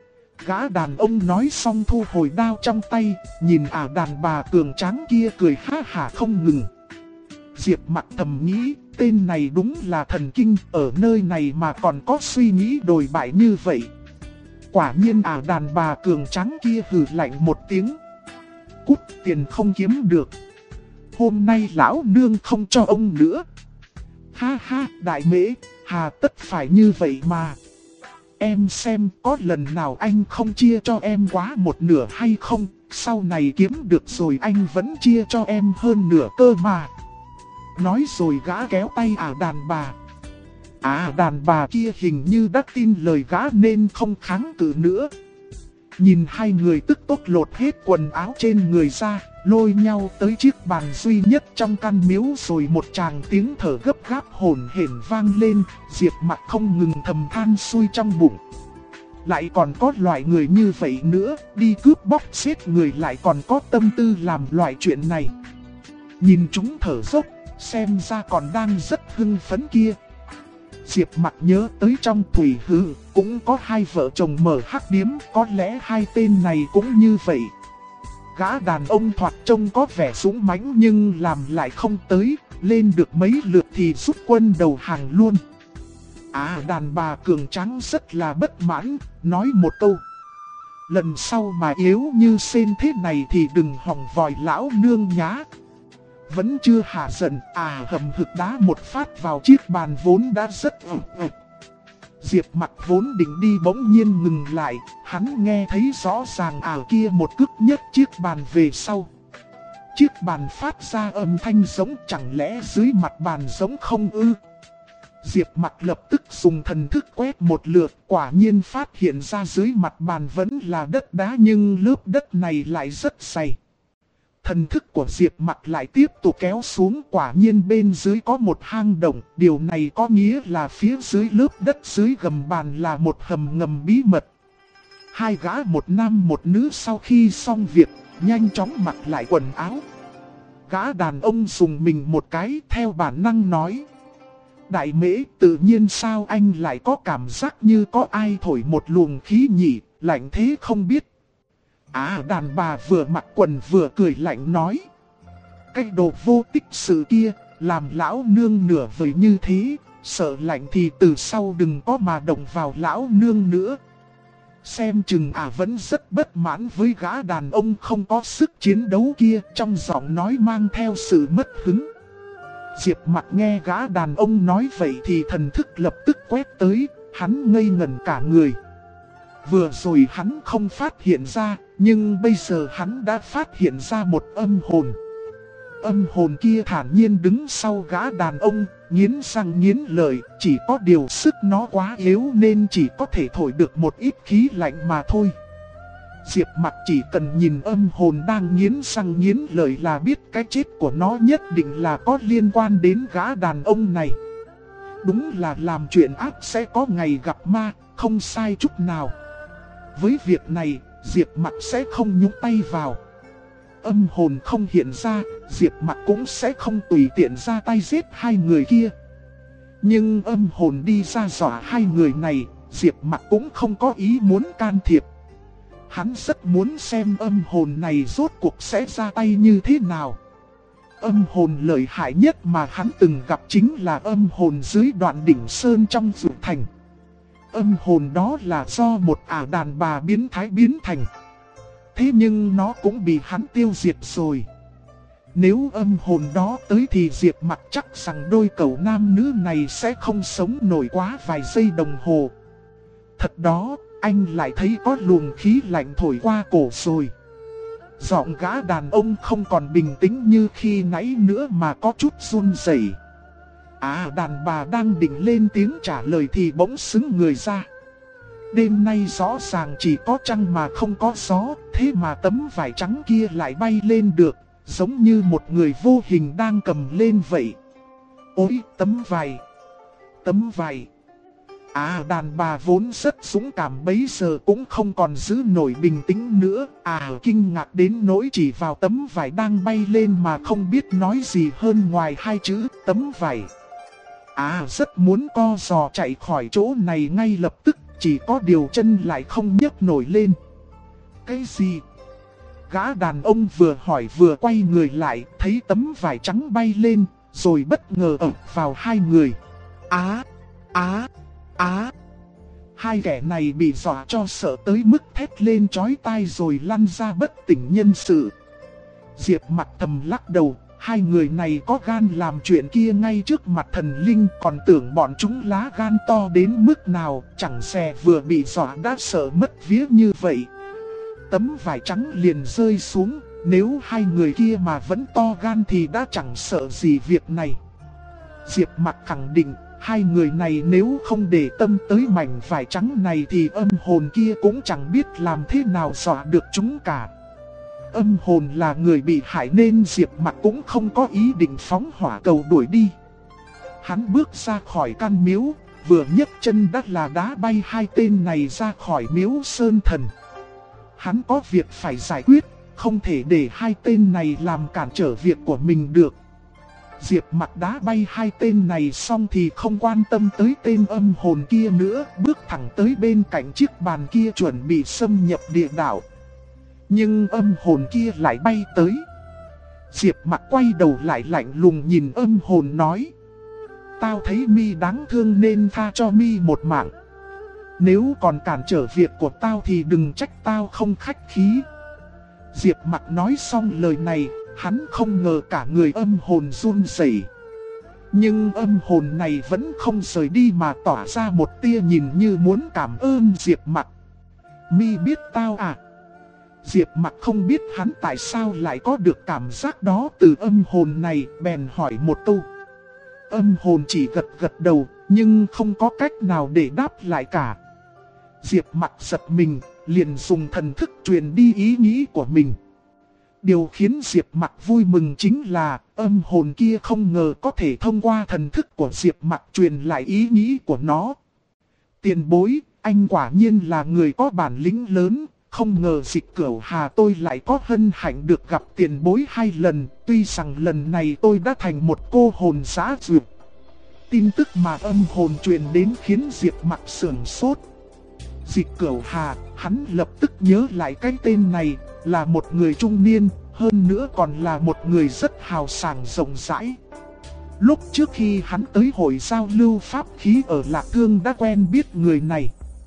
Gã đàn ông nói xong thu hồi đao trong tay, nhìn đàn bà cường tráng kia cười ha hả không ngừng. Diệp Mặc thầm nghĩ, tên này đúng là thần kinh, ở nơi này mà còn có suy nghĩ đồi bại như vậy. Quả nhiên đàn bà cường tráng kia hừ lạnh một tiếng. Cút, tiền không kiếm được. Hôm nay lão nương không cho ông nữa. Ha ha, Đại Mễ, hà tất phải như vậy mà. Em xem có lần nào anh không chia cho em quá một nửa hay không, sau này kiếm được rồi anh vẫn chia cho em hơn nửa cơ mà. Nói rồi gã kéo tay đàn bà. Đàn bà kia hình như đã tin lời gã nên không kháng cự nữa. Nhìn hai người tức tốc lột hết quần áo trên người ra, lôi nhau tới chiếc bàn duy nhất trong căn miếu rồi một tràng tiếng thở gấp gáp hổn hển vang lên. Diệp Mặc không ngừng thầm than xui trong bụng. Lại còn có loại người như vậy nữa, đi cướp bóc giết người lại còn có tâm tư làm loại chuyện này. Nhìn chúng thở dốc, xem ra còn đang rất hưng phấn kia. Diệp Mặc nhớ tới trong Thủy Hư cũng có hai vợ chồng mở hắc điếm, có lẽ hai tên này cũng như vậy. Gã đàn ông thoạt trông có vẻ dũng mãnh nhưng làm lại không tới, lên được mấy lượt thì rút quân đầu hàng luôn. Đàn bà cường tráng rất là bất mãn, nói một câu. Lần sau mà yếu như sên thế này thì đừng hòng vòi lão nương nhá. Vẫn chưa hạ giận, hầm hực đá một phát vào chiếc bàn vốn đã rất Diệp Mặc vốn định đi bỗng nhiên ngừng lại, hắn nghe thấy rõ ràng kia một cước nhấc chiếc bàn về sau. Chiếc bàn phát ra âm thanh giống, chẳng lẽ dưới mặt bàn giống không ư? Diệp Mặc lập tức dùng thần thức quét một lượt, quả nhiên phát hiện ra dưới mặt bàn vẫn là đất đá nhưng lớp đất này lại rất dày. Thần thức của Diệp Mặc lại tiếp tục kéo xuống, quả nhiên bên dưới có một hang động, điều này có nghĩa là phía dưới lớp đất dưới gầm bàn là một hầm ngầm bí mật. Hai gã một nam một nữ sau khi xong việc, nhanh chóng mặc lại quần áo. Gã đàn ông dùng mình một cái theo bản năng nói. Đại Mễ, tự nhiên sao anh lại có cảm giác như có ai thổi một luồng khí nhỉ, lạnh thế không biết. Đàn bà vừa mặc quần vừa cười lạnh nói. Cái đồ vô tích sự kia, làm lão nương nửa vời như thế, sợ lạnh thì từ sau đừng có mà động vào lão nương nữa. xem chừng vẫn rất bất mãn với gã đàn ông không có sức chiến đấu kia, trong giọng nói mang theo sự mất hứng. Diệp Mặc nghe gã đàn ông nói vậy thì thần thức lập tức quét tới, hắn ngây ngẩn cả người. Vừa rồi hắn không phát hiện ra, nhưng bây giờ hắn đã phát hiện ra một âm hồn. Âm hồn kia thản nhiên đứng sau gã đàn ông, nghiến răng nghiến lợi, chỉ có điều sức nó quá yếu nên chỉ có thể thổi được một ít khí lạnh mà thôi. Diệp Mặc chỉ cần nhìn âm hồn đang nghiến răng nghiến lợi là biết cái chết của nó nhất định là có liên quan đến gã đàn ông này. Đúng là làm chuyện ác sẽ có ngày gặp ma, không sai chút nào. Với việc này, Diệp Mặc sẽ không nhúng tay vào. Âm hồn không hiện ra, Diệp Mặc cũng sẽ không tùy tiện ra tay giết hai người kia. Nhưng âm hồn đi ra dọa hai người này, Diệp Mặc cũng không có ý muốn can thiệp. Hắn rất muốn xem âm hồn này rốt cuộc sẽ ra tay như thế nào. Âm hồn lợi hại nhất mà hắn từng gặp chính là âm hồn dưới Đoạn Đỉnh Sơn trong Dụ Thành. Âm hồn đó là do một đàn bà biến thái biến thành. Thế nhưng nó cũng bị hắn tiêu diệt rồi. Nếu âm hồn đó tới thì Diệp Mặc chắc rằng đôi cậu nam nữ này sẽ không sống nổi quá vài giây đồng hồ. Thật đó, anh lại thấy có luồng khí lạnh thổi qua cổ rồi. Giọng gã đàn ông không còn bình tĩnh như khi nãy nữa mà có chút run rẩy. Đàn bà đang định lên tiếng trả lời thì bỗng sững người ra. Đêm nay rõ ràng chỉ có trăng mà không có gió, thế mà tấm vải trắng kia lại bay lên được, giống như một người vô hình đang cầm lên vậy. Ôi, tấm vải! Tấm vải! Đàn bà vốn rất dũng cảm bấy giờ cũng không còn giữ nổi bình tĩnh nữa. Kinh ngạc đến nỗi chỉ vào tấm vải đang bay lên mà không biết nói gì hơn ngoài hai chữ tấm vải. Rất muốn co giò chạy khỏi chỗ này ngay lập tức, chỉ có điều chân lại không nhấc nổi lên. Cái gì? Gã đàn ông vừa hỏi vừa quay người lại, thấy tấm vải trắng bay lên, rồi bất ngờ ập vào hai người. Hai kẻ này bị dọa cho sợ tới mức thét lên chói tai rồi lăn ra bất tỉnh nhân sự. Diệp Mặc thầm lắc đầu, hai người này có gan làm chuyện kia ngay trước mặt thần linh, còn tưởng bọn chúng lá gan to đến mức nào, chẳng xè vừa bị dọa đã sợ mất vía như vậy. Tấm vải trắng liền rơi xuống, nếu hai người kia mà vẫn to gan thì đã chẳng sợ gì việc này. Diệp Mặc khẳng định, hai người này nếu không để tâm tới mảnh vải trắng này thì âm hồn kia cũng chẳng biết làm thế nào dọa được chúng cả. Âm hồn là người bị hại nên Diệp Mặc cũng không có ý định phóng hỏa cầu đuổi đi. Hắn bước ra khỏi căn miếu, vừa nhấc chân đã là đá bay hai tên này ra khỏi miếu sơn thần. Hắn có việc phải giải quyết, không thể để hai tên này làm cản trở việc của mình được. Diệp Mặc đá bay hai tên này xong thì không quan tâm tới tên âm hồn kia nữa, bước thẳng tới bên cạnh chiếc bàn kia chuẩn bị xâm nhập địa đạo. Nhưng âm hồn kia lại bay tới. Diệp Mặc quay đầu lại lạnh lùng nhìn âm hồn nói: Tao thấy mi đáng thương nên tha cho mi một mạng. Nếu còn cản trở việc của tao thì đừng trách tao không khách khí. Diệp Mặc nói xong lời này, hắn không ngờ cả người âm hồn run rẩy. Nhưng âm hồn này vẫn không rời đi mà tỏa ra một tia nhìn như muốn cảm ơn Diệp Mặc. Mi biết tao à? Diệp Mặc không biết hắn tại sao lại có được cảm giác đó từ âm hồn này, bèn hỏi một câu. Âm hồn chỉ gật gật đầu, nhưng không có cách nào để đáp lại cả. Diệp Mặc giật mình, liền dùng thần thức truyền đi ý nghĩ của mình. Điều khiến Diệp Mặc vui mừng chính là âm hồn kia không ngờ có thể thông qua thần thức của Diệp Mặc truyền lại ý nghĩ của nó. Tiền bối, anh quả nhiên là người có bản lĩnh lớn, không ngờ Dịch Cửu Hà tôi lại có hân hạnh được gặp tiền bối 2 lần, tuy rằng lần này tôi đã thành một cô hồn dã dược. Tin tức mà âm hồn truyền đến khiến Diệp Mặc sửng sốt. Dịch Cửu Hà, hắn lập tức nhớ lại cái tên này, là một người trung niên, hơn nữa còn là một người rất hào sảng rộng rãi. Lúc trước khi hắn tới hội giao lưu pháp khí ở Lạc Cương đã quen biết người này.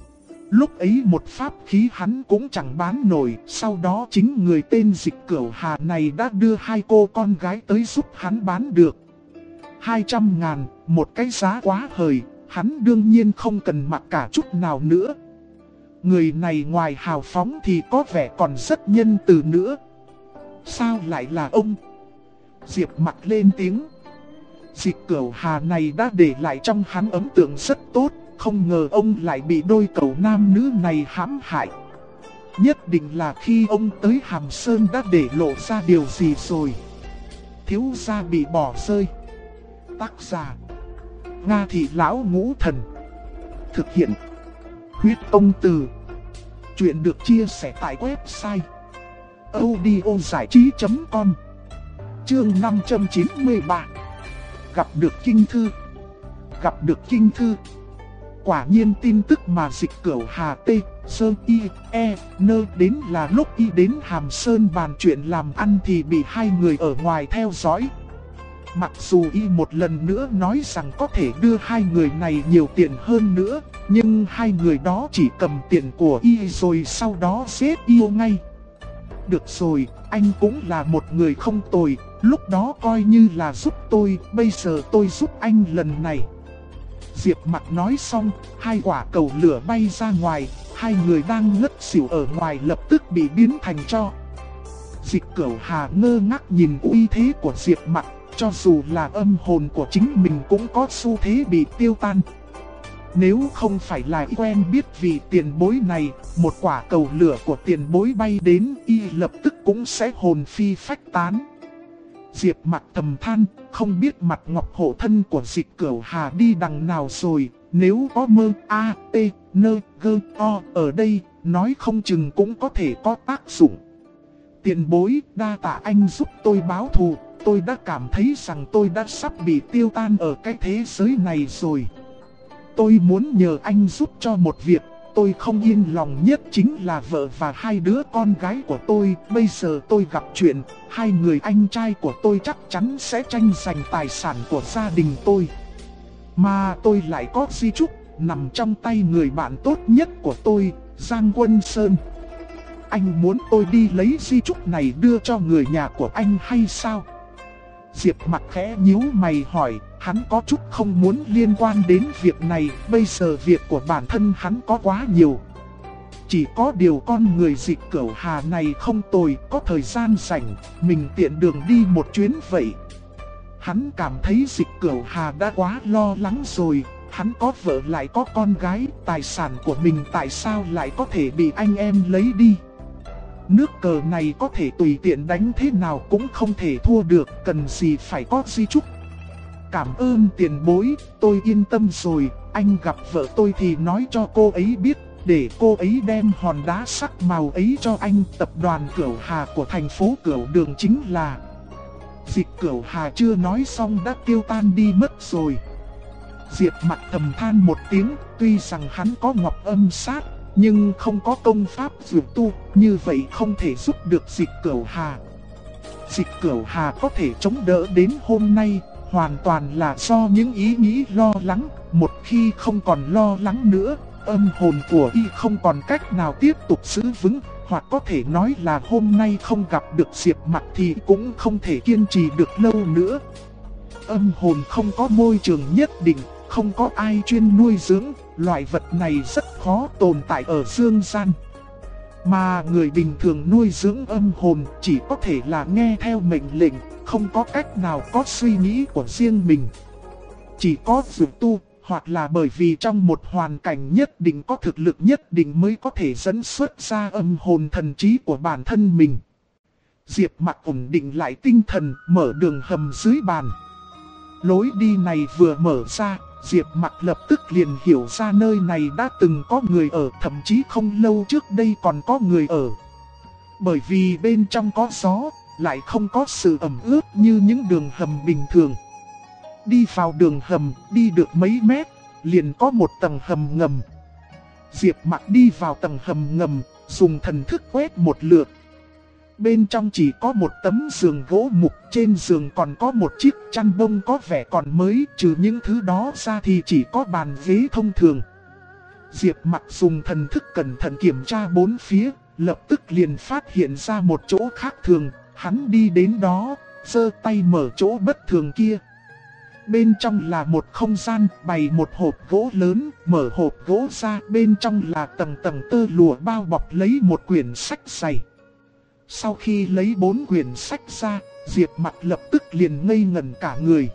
Lúc ấy một pháp khí hắn cũng chẳng bán nổi. Sau đó chính người tên Dịch Cửu Hà này đã đưa hai cô con gái tới giúp hắn bán được. 200.000, một cái giá quá hời. Hắn đương nhiên không cần mặc cả chút nào nữa. Người này ngoài hào phóng thì có vẻ còn rất nhân từ nữa. Sao lại là ông? Diệp Mặc lên tiếng. Dịch Cửu Hà này đã để lại trong hắn ấn tượng rất tốt. Không ngờ ông lại bị đôi cậu nam nữ này hãm hại. Nhất định là khi ông tới Hàm Sơn đã để lộ ra điều gì rồi. Thiếu gia bị bỏ rơi. Tác giả Nga Thị Lão Ngũ Thần. Thực hiện Huyết Công Từ. Chuyện được chia sẻ tại website audiozảichí.com. Chương 593. Gặp được Kinh Thư. Gặp được Kinh Thư. Quả nhiên tin tức mà Dịch Cửu Hà T, Sơn Y, E, Nơ đến là lúc y đến Hàm Sơn bàn chuyện làm ăn thì bị hai người ở ngoài theo dõi. Mặc dù y một lần nữa nói rằng có thể đưa hai người này nhiều tiền hơn nữa, nhưng hai người đó chỉ cầm tiền của y rồi sau đó giết y ngay. Được rồi, anh cũng là một người không tồi, lúc đó coi như là giúp tôi, bây giờ tôi giúp anh lần này. Diệp Mặc nói xong, hai quả cầu lửa bay ra ngoài, hai người đang ngất xỉu ở ngoài lập tức bị biến thành tro. Dịch Cửu Hà ngơ ngác nhìn uy thế của Diệp Mặc, cho dù là âm hồn của chính mình cũng có xu thế bị tiêu tan. Nếu không phải là quen biết vì tiền bối này, một quả cầu lửa của tiền bối bay đến, y lập tức cũng sẽ hồn phi phách tán. Diệp Mặc thầm than, không biết mặt ngọc hộ thân của Dịch Cửu Hà đi đằng nào rồi, nếu có mơ A, T, Nơ, Gơ, O ở đây, nói không chừng cũng có thể có tác dụng. Tiền bối, đa tạ anh giúp tôi báo thù, tôi đã cảm thấy rằng tôi đã sắp bị tiêu tan ở cái thế giới này rồi. Tôi muốn nhờ anh giúp cho một việc, tôi không yên lòng nhất chính là vợ và hai đứa con gái của tôi. Bây giờ tôi gặp chuyện, hai người anh trai của tôi chắc chắn sẽ tranh giành tài sản của gia đình tôi. Mà tôi lại có di chúc, nằm trong tay người bạn tốt nhất của tôi, Giang Quân Sơn. Anh muốn tôi đi lấy di chúc này đưa cho người nhà của anh hay sao? Diệp Mặc khẽ nhíu mày hỏi, hắn có chút không muốn liên quan đến việc này, bây giờ việc của bản thân hắn có quá nhiều. Chỉ có điều con người Dịch Cửu Hà này không tồi, có thời gian rảnh, mình tiện đường đi một chuyến vậy. Hắn cảm thấy Dịch Cửu Hà đã quá lo lắng rồi, hắn có vợ lại có con gái, tài sản của mình tại sao lại có thể bị anh em lấy đi. Nước cờ này có thể tùy tiện đánh thế nào cũng không thể thua được, cần gì phải có di chúc. Cảm ơn tiền bối, tôi yên tâm rồi, anh gặp vợ tôi thì nói cho cô ấy biết, để cô ấy đem hòn đá sắc màu ấy cho anh. Tập đoàn Cửu Hà của thành phố Cửu Đường chính là... Dịch Cửu Hà chưa nói xong đã tiêu tan đi mất rồi. Diệp Mặc thầm than một tiếng, tuy rằng hắn có ngọc âm sát, nhưng không có công pháp dược tu, như vậy không thể giúp được Dịch Cửu Hà. Dịch Cửu Hà có thể chống đỡ đến hôm nay, hoàn toàn là do những ý nghĩ lo lắng. Một khi không còn lo lắng nữa, âm hồn của y không còn cách nào tiếp tục giữ vững. Hoặc có thể nói là hôm nay không gặp được Diệp Mặc thì cũng không thể kiên trì được lâu nữa. Âm hồn không có môi trường nhất định, không có ai chuyên nuôi dưỡng, loại vật này rất khó tồn tại ở dương gian. Mà người bình thường nuôi dưỡng âm hồn chỉ có thể là nghe theo mệnh lệnh, không có cách nào có suy nghĩ của riêng mình. Chỉ có dược tu, hoặc là bởi vì trong một hoàn cảnh nhất định có thực lực nhất định mới có thể dẫn xuất ra âm hồn thần trí của bản thân mình. Diệp Mặc ổn định lại tinh thần, mở đường hầm dưới bàn. Lối đi này vừa mở ra, Diệp Mặc lập tức liền hiểu ra nơi này đã từng có người ở, thậm chí không lâu trước đây còn có người ở. Bởi vì bên trong có gió, lại không có sự ẩm ướt như những đường hầm bình thường. Đi vào đường hầm, đi được mấy mét, liền có một tầng hầm ngầm. Diệp Mặc đi vào tầng hầm ngầm, dùng thần thức quét một lượt. Bên trong chỉ có một tấm giường gỗ mục, trên giường còn có một chiếc chăn bông có vẻ còn mới, trừ những thứ đó ra thì chỉ có bàn ghế thông thường. Diệp Mặc dùng thần thức cẩn thận kiểm tra bốn phía, lập tức liền phát hiện ra một chỗ khác thường. Hắn đi đến đó, giơ tay mở chỗ bất thường kia. Bên trong là một không gian, bày một hộp gỗ lớn, mở hộp gỗ ra, bên trong là tầng tầng tơ lụa bao bọc lấy một quyển sách dày. Sau khi lấy 4 quyển sách ra, Diệp Mặc lập tức liền ngây ngẩn cả người.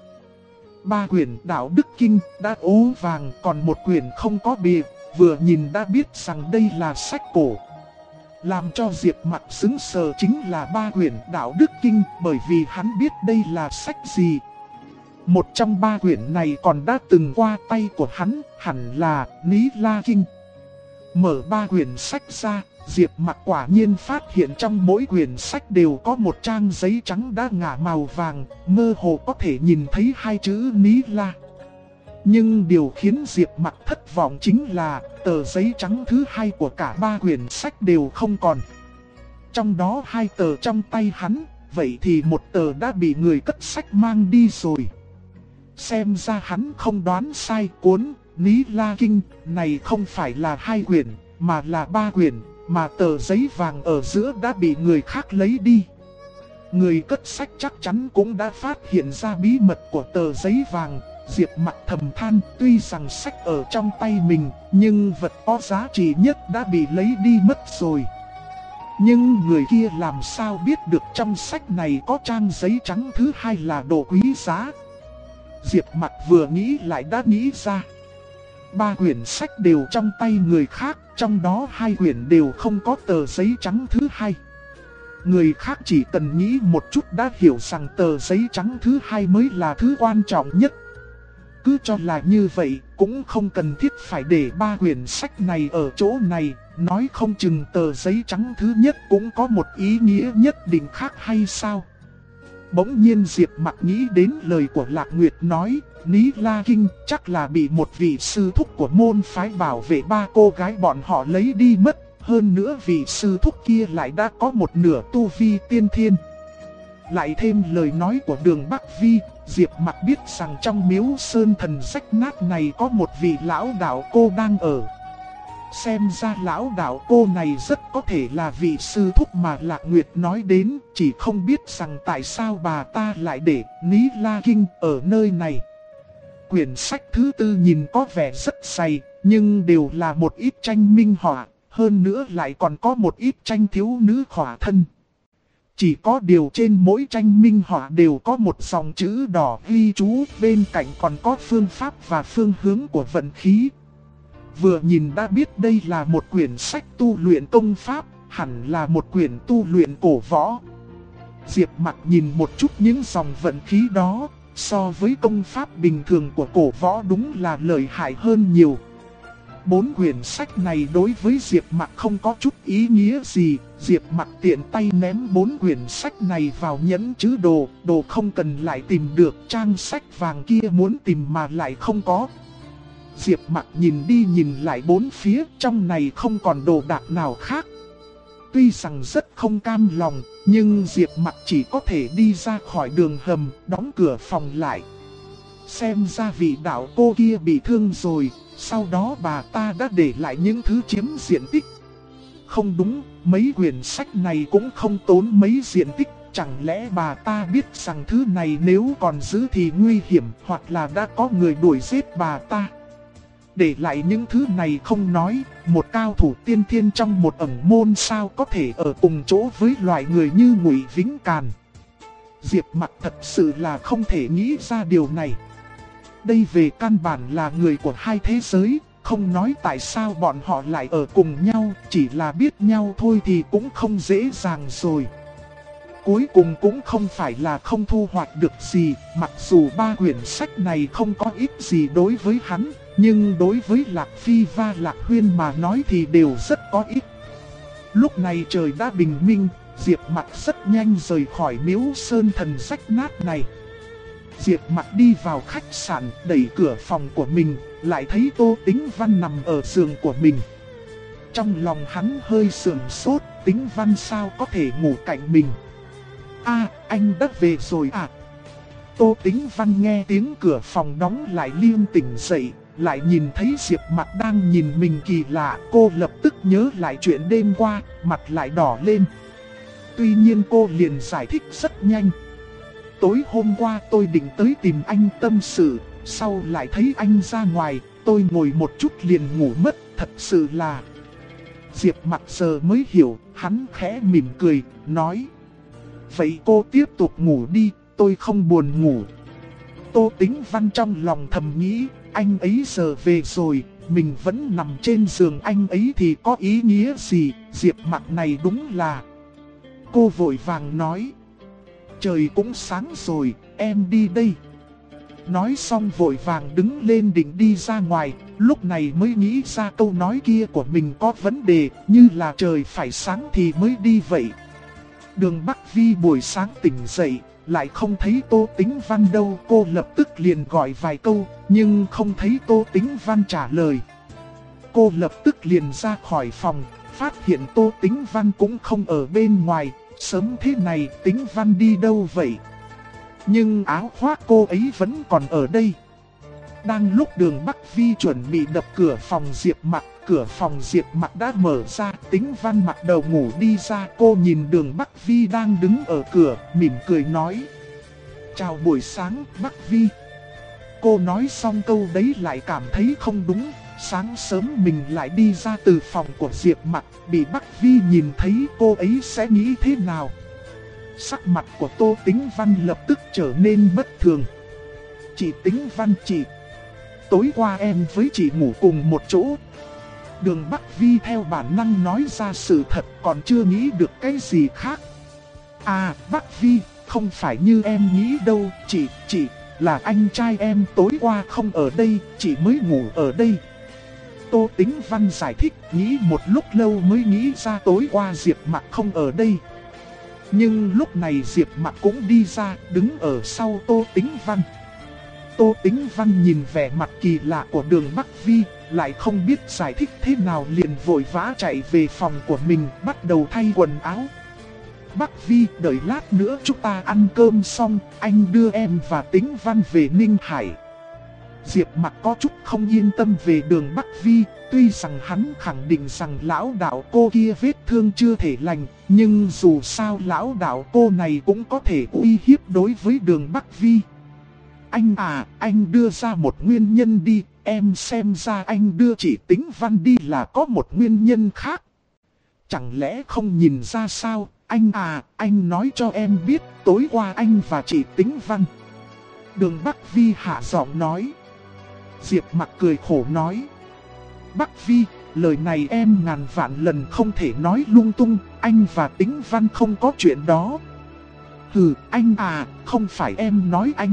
3 quyển Đạo Đức Kinh đã ố vàng, còn một quyển không có bìa, vừa nhìn đã biết rằng đây là sách cổ. Làm cho Diệp Mặc sững sờ chính là 3 quyển Đạo Đức Kinh, bởi vì hắn biết đây là sách gì. Một trong 3 quyển này còn đã từng qua tay của hắn, hẳn là Ní La Kinh. Mở 3 quyển sách ra, Diệp Mặc quả nhiên phát hiện trong mỗi quyển sách đều có một trang giấy trắng đã ngả màu vàng, mơ hồ có thể nhìn thấy 2 chữ Ní La. Nhưng điều khiến Diệp Mặc thất vọng chính là tờ giấy trắng thứ 2 của cả 3 quyển sách đều không còn. Trong đó 2 tờ trong tay hắn, vậy thì một tờ đã bị người cất sách mang đi rồi. Xem ra hắn không đoán sai, cuốn Ní La Kinh này không phải là 2 quyển, mà là 3 quyển, mà tờ giấy vàng ở giữa đã bị người khác lấy đi. Người cất sách chắc chắn cũng đã phát hiện ra bí mật của tờ giấy vàng. Diệp Mặc thầm than, tuy rằng sách ở trong tay mình, nhưng vật có giá trị nhất đã bị lấy đi mất rồi. Nhưng người kia làm sao biết được trong sách này có trang giấy trắng thứ 2 là đồ quý giá? Diệp Mặc vừa nghĩ lại đã nghĩ ra. 3 quyển sách đều trong tay người khác, trong đó 2 quyển đều không có tờ giấy trắng thứ 2. Người khác chỉ cần nghĩ một chút đã hiểu rằng tờ giấy trắng thứ 2 mới là thứ quan trọng nhất. Cứ cho là như vậy, cũng không cần thiết phải để 3 quyển sách này ở chỗ này, nói không chừng tờ giấy trắng thứ nhất cũng có một ý nghĩa nhất định khác hay sao? Bỗng nhiên Diệp Mặc nghĩ đến lời của Lạc Nguyệt nói, Ní La Kinh chắc là bị một vị sư thúc của môn phái bảo vệ 3 cô gái bọn họ lấy đi mất. Hơn nữa vị sư thúc kia lại đã có một nửa tu vi tiên thiên. Lại thêm lời nói của Đường Bắc Vi, Diệp Mặc biết rằng trong miếu sơn thần rách nát này có một vị lão đạo cô đang ở. Xem ra lão đạo cô này rất có thể là vị sư thúc mà Lạc Nguyệt nói đến, chỉ không biết rằng tại sao bà ta lại để Ní La Kinh ở nơi này. Quyển sách thứ 4 nhìn có vẻ rất dày, nhưng đều là một ít tranh minh họa, hơn nữa lại còn có một ít tranh thiếu nữ khỏa thân. Chỉ có điều trên mỗi tranh minh họa đều có một dòng chữ đỏ ghi chú, bên cạnh còn có phương pháp và phương hướng của vận khí. Vừa nhìn đã biết đây là một quyển sách tu luyện công pháp, hẳn là một quyển tu luyện cổ võ. Diệp Mặc nhìn một chút những dòng vận khí đó, so với công pháp bình thường của cổ võ đúng là lợi hại hơn nhiều. 4 quyển sách này đối với Diệp Mặc không có chút ý nghĩa gì, Diệp Mặc tiện tay ném 4 quyển sách này vào nhẫn chứa đồ, đồ không cần lại tìm được, trang sách vàng kia muốn tìm mà lại không có. Diệp Mặc nhìn đi nhìn lại 4 phía, trong này không còn đồ đạc nào khác. Tuy rằng rất không cam lòng, nhưng Diệp Mặc chỉ có thể đi ra khỏi đường hầm, đóng cửa phòng lại. Xem ra vị đạo cô kia bị thương rồi, sau đó bà ta đã để lại những thứ chiếm diện tích. Không đúng, mấy quyển sách này cũng không tốn mấy diện tích, chẳng lẽ bà ta biết rằng thứ này nếu còn giữ thì nguy hiểm, hoặc là đã có người đuổi giết bà ta. Để lại những thứ này không nói, một cao thủ tiên thiên trong một ẩn môn sao có thể ở cùng chỗ với loại người như Ngụy Vĩnh Càn. Diệp Mặc thật sự là không thể nghĩ ra điều này. Đây về căn bản là người của hai thế giới, không nói tại sao bọn họ lại ở cùng nhau, chỉ là biết nhau thôi thì cũng không dễ dàng rồi. Cuối cùng cũng không phải là không thu hoạch được gì, mặc dù 3 quyển sách này không có ích gì đối với hắn, nhưng đối với Lạc Phi và Lạc Huyên mà nói thì đều rất có ích. Lúc này trời đã bình minh, Diệp Mặc rất nhanh rời khỏi miếu sơn thần rách nát này. Diệp Mặc đi vào khách sạn, đẩy cửa phòng của mình, lại thấy Tô Tĩnh Văn nằm ở giường của mình. Trong lòng hắn hơi sườn sốt, Tĩnh Văn sao có thể ngủ cạnh mình. À, anh đã về rồi à? Tô Tĩnh Văn nghe tiếng cửa phòng đóng lại liên tỉnh dậy, lại nhìn thấy Diệp Mặc đang nhìn mình kỳ lạ, cô lập tức nhớ lại chuyện đêm qua, mặt lại đỏ lên. Tuy nhiên cô liền giải thích rất nhanh. Tối hôm qua tôi định tới tìm anh tâm sự, sau lại thấy anh ra ngoài, tôi ngồi một chút liền ngủ mất, thật sự là... Diệp Mặc giờ mới hiểu, hắn khẽ mỉm cười, nói: vậy cô tiếp tục ngủ đi, tôi không buồn ngủ. Tô Tĩnh Văn trong lòng thầm nghĩ, anh ấy giờ về rồi, mình vẫn nằm trên giường anh ấy thì có ý nghĩa gì, Diệp Mặc này đúng là... Cô vội vàng nói: trời cũng sáng rồi, em đi đây. Nói xong vội vàng đứng lên định đi ra ngoài, lúc này mới nghĩ ra câu nói kia của mình có vấn đề, như là trời phải sáng thì mới đi vậy. Đường Bắc Vi buổi sáng tỉnh dậy, lại không thấy Tô Tĩnh Văn đâu, cô lập tức liền gọi vài câu, nhưng không thấy Tô Tĩnh Văn trả lời. Cô lập tức liền ra khỏi phòng, phát hiện Tô Tĩnh Văn cũng không ở bên ngoài, sớm thế này Tĩnh Văn đi đâu vậy? Nhưng áo khoác cô ấy vẫn còn ở đây. Đang lúc Đường Bắc Vi chuẩn bị đập cửa phòng Diệp Mặc, cửa phòng Diệp Mặc đã mở ra, Tĩnh Văn mặc đầu ngủ đi ra, cô nhìn Đường Bắc Vi đang đứng ở cửa, mỉm cười nói: chào buổi sáng Bắc Vi. Cô nói xong câu đấy lại cảm thấy không đúng, sáng sớm mình lại đi ra từ phòng của Diệp Mặc, bị Bắc Vi nhìn thấy cô ấy sẽ nghĩ thế nào? Sắc mặt của Tô Tĩnh Văn lập tức trở nên bất thường. Chị Tĩnh Văn chị, tối qua em với chị ngủ cùng một chỗ. Đường Bắc Vi theo bản năng nói ra sự thật, còn chưa nghĩ được cái gì khác. À Bắc Vi, không phải như em nghĩ đâu, chị, là anh trai em tối qua không ở đây, chị mới ngủ ở đây. Tô Tĩnh Văn giải thích, nghĩ một lúc lâu mới nghĩ ra tối qua Diệp Mặc không ở đây. Nhưng lúc này Diệp Mặc cũng đi ra, đứng ở sau Tô Tĩnh Văn. Tô Tĩnh Văn nhìn vẻ mặt kỳ lạ của Đường Bắc Vi, lại không biết giải thích thế nào liền vội vã chạy về phòng của mình, bắt đầu thay quần áo. Bắc Vi, đợi lát nữa chúng ta ăn cơm xong, anh đưa em và Tĩnh Văn về Ninh Hải. Diệp Mặc có chút không yên tâm về Đường Bắc Vi, tuy rằng hắn khẳng định rằng lão đạo cô kia vết thương chưa thể lành, nhưng dù sao lão đạo cô này cũng có thể uy hiếp đối với Đường Bắc Vi. Anh à, anh đưa ra một nguyên nhân đi, em xem ra anh đưa chị Tĩnh Văn đi là có một nguyên nhân khác. Chẳng lẽ không nhìn ra sao, anh à, anh nói cho em biết tối qua anh và chị Tĩnh Văn. Đường Bắc Vi hạ giọng nói. Diệp Mặc cười khổ nói: Bắc Vi, lời này em ngàn vạn lần không thể nói lung tung, anh và Tĩnh Văn không có chuyện đó. Hừ, anh à, không phải em nói anh.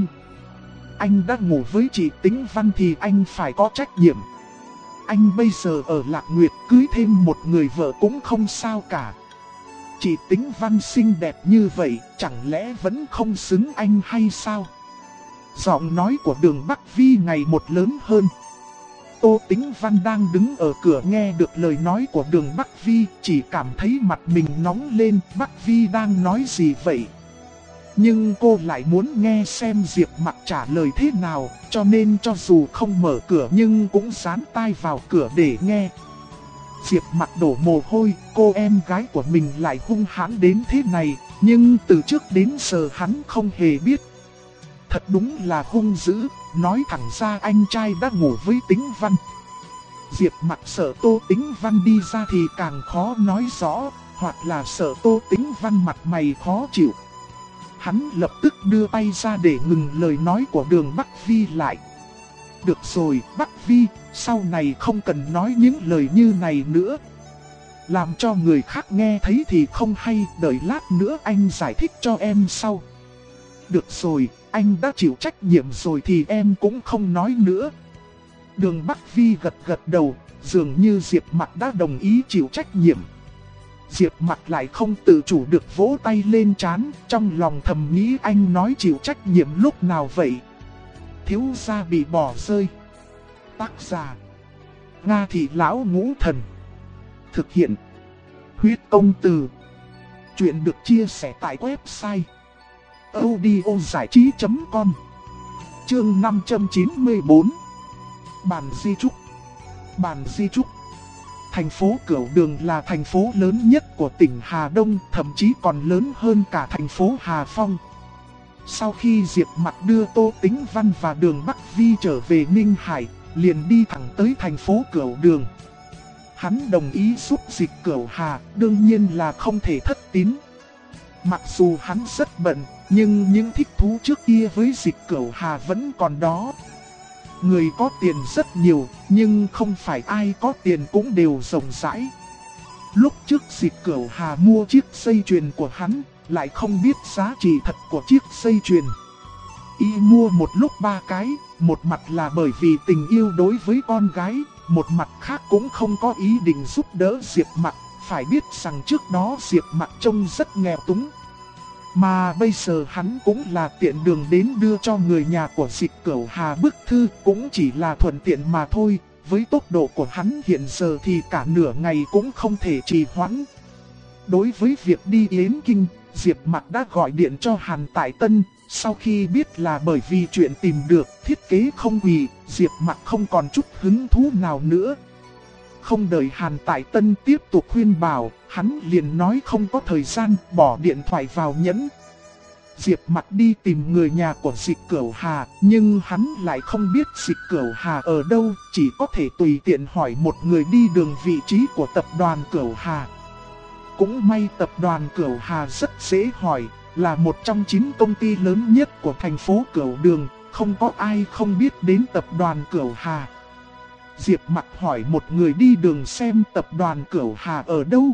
Anh đã ngủ với chị Tĩnh Văn thì anh phải có trách nhiệm. Anh bây giờ ở Lạc Nguyệt cưới thêm một người vợ cũng không sao cả. Chị Tĩnh Văn xinh đẹp như vậy, chẳng lẽ vẫn không xứng anh hay sao? Giọng nói của Đường Bắc Vi ngày một lớn hơn. Tô Tĩnh Văn đang đứng ở cửa nghe được lời nói của Đường Bắc Vi, chỉ cảm thấy mặt mình nóng lên, Bắc Vi đang nói gì vậy? Nhưng cô lại muốn nghe xem Diệp Mặc trả lời thế nào, cho nên cho dù không mở cửa nhưng cũng dán tai vào cửa để nghe. Diệp Mặc đổ mồ hôi, cô em gái của mình lại hung hãn đến thế này, nhưng từ trước đến giờ hắn không hề biết. Thật đúng là hung dữ, nói thẳng ra anh trai đã ngủ với Tĩnh Văn. Diệp Mặc sợ Tô Tĩnh Văn đi ra thì càng khó nói rõ, hoặc là sợ Tô Tĩnh Văn mặt mày khó chịu. Hắn lập tức đưa tay ra để ngừng lời nói của Đường Bắc Vi lại. Được rồi Bắc Vi, sau này không cần nói những lời như này nữa. Làm cho người khác nghe thấy thì không hay, đợi lát nữa anh giải thích cho em sau. Được rồi, anh đã chịu trách nhiệm rồi thì em cũng không nói nữa. Đường Bắc Vi gật gật đầu, dường như Diệp Mặc đã đồng ý chịu trách nhiệm. Diệp Mặc lại không tự chủ được vỗ tay lên trán, trong lòng thầm nghĩ anh nói chịu trách nhiệm lúc nào vậy? Thiếu gia bị bỏ rơi. Tác giả: Nga Thị Lão Ngũ Thần. Thực hiện: Huyết Công Từ. Chuyện được chia sẻ tại website audiozảichí.com. Chương 594. Bản di trúc. Bản di trúc. Thành phố Cửu Đường là thành phố lớn nhất của tỉnh Hà Đông, thậm chí còn lớn hơn cả thành phố Hà Phong. Sau khi Diệp Mặc đưa Tô Tĩnh Văn và Đường Bắc Vi trở về Ninh Hải, liền đi thẳng tới thành phố Cửu Đường. Hắn đồng ý giúp Dịch Cửu Hà, đương nhiên là không thể thất tín. Mặc dù hắn rất bận, nhưng những thích thú trước kia với Dịch Cửu Hà vẫn còn đó. Người có tiền rất nhiều, nhưng không phải ai có tiền cũng đều rộng rãi. Lúc trước Dịch Cửu Hà mua chiếc dây chuyền của hắn, lại không biết giá trị thật của chiếc dây chuyền. Y mua một lúc 3 cái, một mặt là bởi vì tình yêu đối với con gái, một mặt khác cũng không có ý định giúp đỡ Diệp Mặc. Phải biết rằng trước đó Diệp Mặc trông rất nghèo túng. Mà bây giờ hắn cũng là tiện đường đến đưa cho người nhà của Dịch Cửu Hà bức thư, cũng chỉ là thuận tiện mà thôi. Với tốc độ của hắn hiện giờ thì cả nửa ngày cũng không thể trì hoãn. Đối với việc đi Yến Kinh, Diệp Mặc đã gọi điện cho Hàn Tại Tân. Sau khi biết là bởi vì chuyện tìm được thiết kế không hủy, Diệp Mặc không còn chút hứng thú nào nữa. Không đợi Hàn Tại Tân tiếp tục khuyên bảo, hắn liền nói không có thời gian, bỏ điện thoại vào nhẫn. Diệp Mặc đi tìm người nhà của Dịch Cửu Hà, nhưng hắn lại không biết Dịch Cửu Hà ở đâu, chỉ có thể tùy tiện hỏi một người đi đường vị trí của tập đoàn Cửu Hà. Cũng may tập đoàn Cửu Hà rất dễ hỏi, là một trong 9 công ty lớn nhất của thành phố Cửu Đường, không có ai không biết đến tập đoàn Cửu Hà. Diệp Mặc hỏi một người đi đường xem tập đoàn Cửu Hà ở đâu.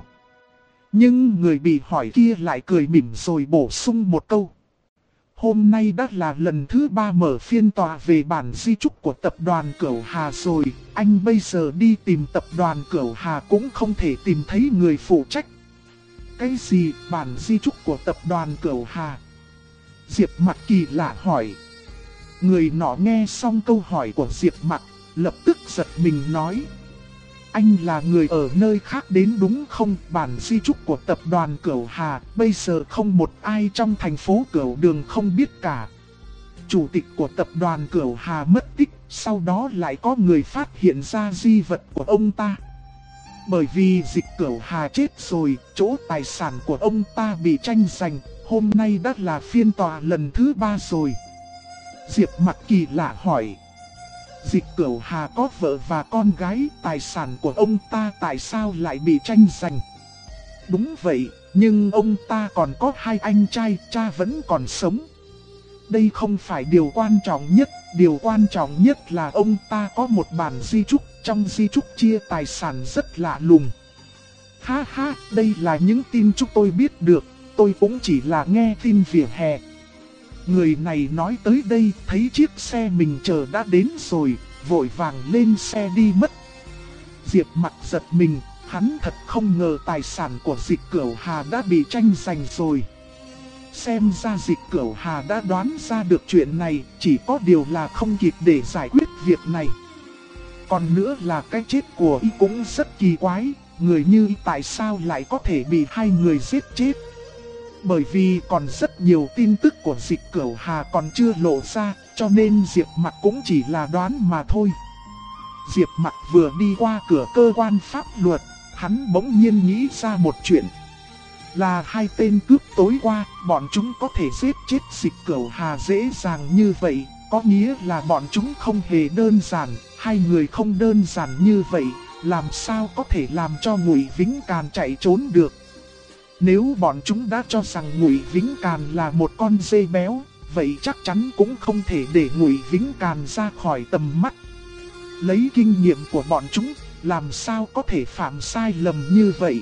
Nhưng người bị hỏi kia lại cười mỉm rồi bổ sung một câu. Hôm nay đã là lần thứ 3 mở phiên tòa về bản di trúc của tập đoàn Cửu Hà rồi, anh bây giờ đi tìm tập đoàn Cửu Hà cũng không thể tìm thấy người phụ trách. Cái gì bản di trúc của tập đoàn Cửu Hà? Diệp Mặc kỳ lạ hỏi. Người nọ nghe xong câu hỏi của Diệp Mặc, lập tức giật mình nói. Anh là người ở nơi khác đến đúng không? Bản di trúc của tập đoàn Cửu Hà, bây giờ không một ai trong thành phố Cửu Đường không biết cả. Chủ tịch của tập đoàn Cửu Hà mất tích, sau đó lại có người phát hiện ra di vật của ông ta. Bởi vì Dịch Cửu Hà chết rồi, chỗ tài sản của ông ta bị tranh giành, hôm nay đã là phiên tòa lần thứ 3 rồi. Diệp Mặc kỳ lạ hỏi. Dịch Cửu Hà có vợ và con gái, tài sản của ông ta tại sao lại bị tranh giành? Đúng vậy, nhưng ông ta còn có 2 anh trai, cha vẫn còn sống. Đây không phải điều quan trọng nhất, điều quan trọng nhất là ông ta có một bản di trúc, trong di trúc chia tài sản rất lạ lùng. Ha ha, đây là những tin chúng tôi biết được, tôi cũng chỉ là nghe tin vỉa hè. Người này nói tới đây, thấy chiếc xe mình chờ đã đến rồi, vội vàng lên xe đi mất. Diệp Mặc giật mình, hắn thật không ngờ tài sản của Dịch Cửu Hà đã bị tranh giành rồi. Xem ra Dịch Cửu Hà đã đoán ra được chuyện này, chỉ có điều là không kịp để giải quyết việc này. Còn nữa là cái chết của y cũng rất kỳ quái, người như y tại sao lại có thể bị 2 người giết chết? Bởi vì còn rất nhiều tin tức của Dịch Cửu Hà còn chưa lộ ra, cho nên Diệp Mặc cũng chỉ là đoán mà thôi. Diệp Mặc vừa đi qua cửa cơ quan pháp luật, hắn bỗng nhiên nghĩ ra một chuyện. Là 2 tên cướp tối qua, bọn chúng có thể giết chết Dịch Cửu Hà dễ dàng như vậy, có nghĩa là bọn chúng không hề đơn giản, 2 người không đơn giản như vậy, làm sao có thể làm cho Ngụy Vĩnh Càn chạy trốn được. Nếu bọn chúng đã cho rằng Ngụy Vĩnh Càn là một con dê béo, vậy chắc chắn cũng không thể để Ngụy Vĩnh Càn ra khỏi tầm mắt. Lấy kinh nghiệm của bọn chúng, làm sao có thể phạm sai lầm như vậy.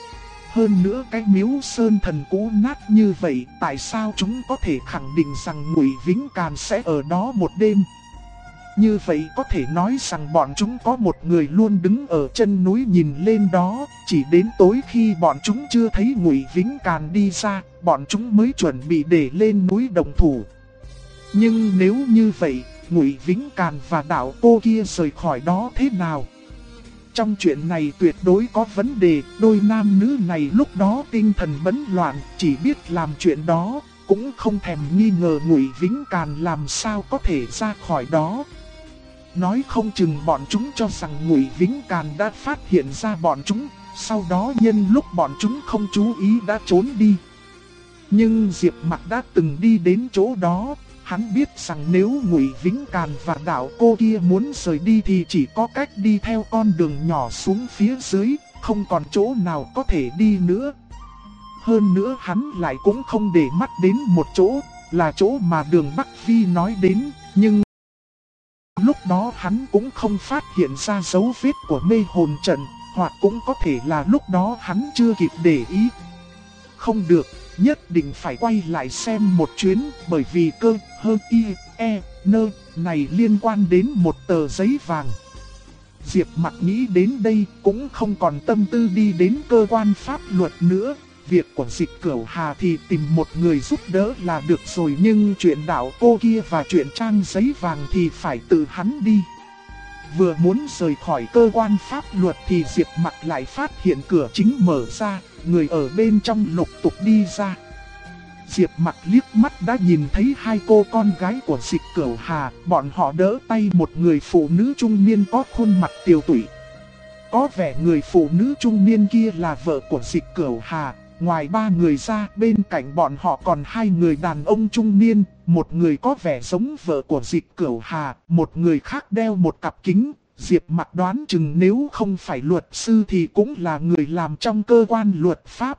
Hơn nữa cái miếu sơn thần cũ nát như vậy, tại sao chúng có thể khẳng định rằng Ngụy Vĩnh Càn sẽ ở đó một đêm? Như vậy có thể nói rằng bọn chúng có một người luôn đứng ở chân núi nhìn lên đó, chỉ đến tối khi bọn chúng chưa thấy Ngụy Vĩnh Càn đi ra, bọn chúng mới chuẩn bị để lên núi đồng thủ. Nhưng nếu như vậy, Ngụy Vĩnh Càn và đạo cô kia rời khỏi đó thế nào? Trong chuyện này tuyệt đối có vấn đề, đôi nam nữ này lúc đó tinh thần bấn loạn, chỉ biết làm chuyện đó, cũng không thèm nghi ngờ Ngụy Vĩnh Càn làm sao có thể ra khỏi đó. Nói không chừng bọn chúng cho rằng Ngụy Vĩnh Càn đã phát hiện ra bọn chúng, sau đó nhân lúc bọn chúng không chú ý đã trốn đi. Nhưng Diệp Mặc đã từng đi đến chỗ đó, hắn biết rằng nếu Ngụy Vĩnh Càn và đạo cô kia muốn rời đi thì chỉ có cách đi theo con đường nhỏ xuống phía dưới, không còn chỗ nào có thể đi nữa. Hơn nữa hắn lại cũng không để mắt đến một chỗ, là chỗ mà Đường Bắc Vi nói đến, nhưng lúc đó hắn cũng không phát hiện ra dấu vết của mê hồn trận, hoặc cũng có thể là lúc đó hắn chưa kịp để ý. Không được, nhất định phải quay lại xem một chuyến, bởi vì cơ, hơ, y, e, nơ, này liên quan đến một tờ giấy vàng. Diệp Mặc nghĩ đến đây cũng không còn tâm tư đi đến cơ quan pháp luật nữa. Việc của Dịch Cửu Hà thì tìm một người giúp đỡ là được rồi, nhưng chuyện đạo cô kia và chuyện trang giấy vàng thì phải tự hắn đi. Vừa muốn rời khỏi cơ quan pháp luật thì Diệp Mặc lại phát hiện cửa chính mở ra, người ở bên trong lục tục đi ra. Diệp Mặc liếc mắt đã nhìn thấy hai cô con gái của Dịch Cửu Hà, bọn họ đỡ tay một người phụ nữ trung niên có khuôn mặt tiều tụy. Có vẻ người phụ nữ trung niên kia là vợ của Dịch Cửu Hà. Ngoài ba người ra, bên cạnh bọn họ còn hai người đàn ông trung niên, một người có vẻ giống vợ của Dịch Cửu Hà, một người khác đeo một cặp kính. Diệp Mặc đoán chừng nếu không phải luật sư thì cũng là người làm trong cơ quan luật pháp.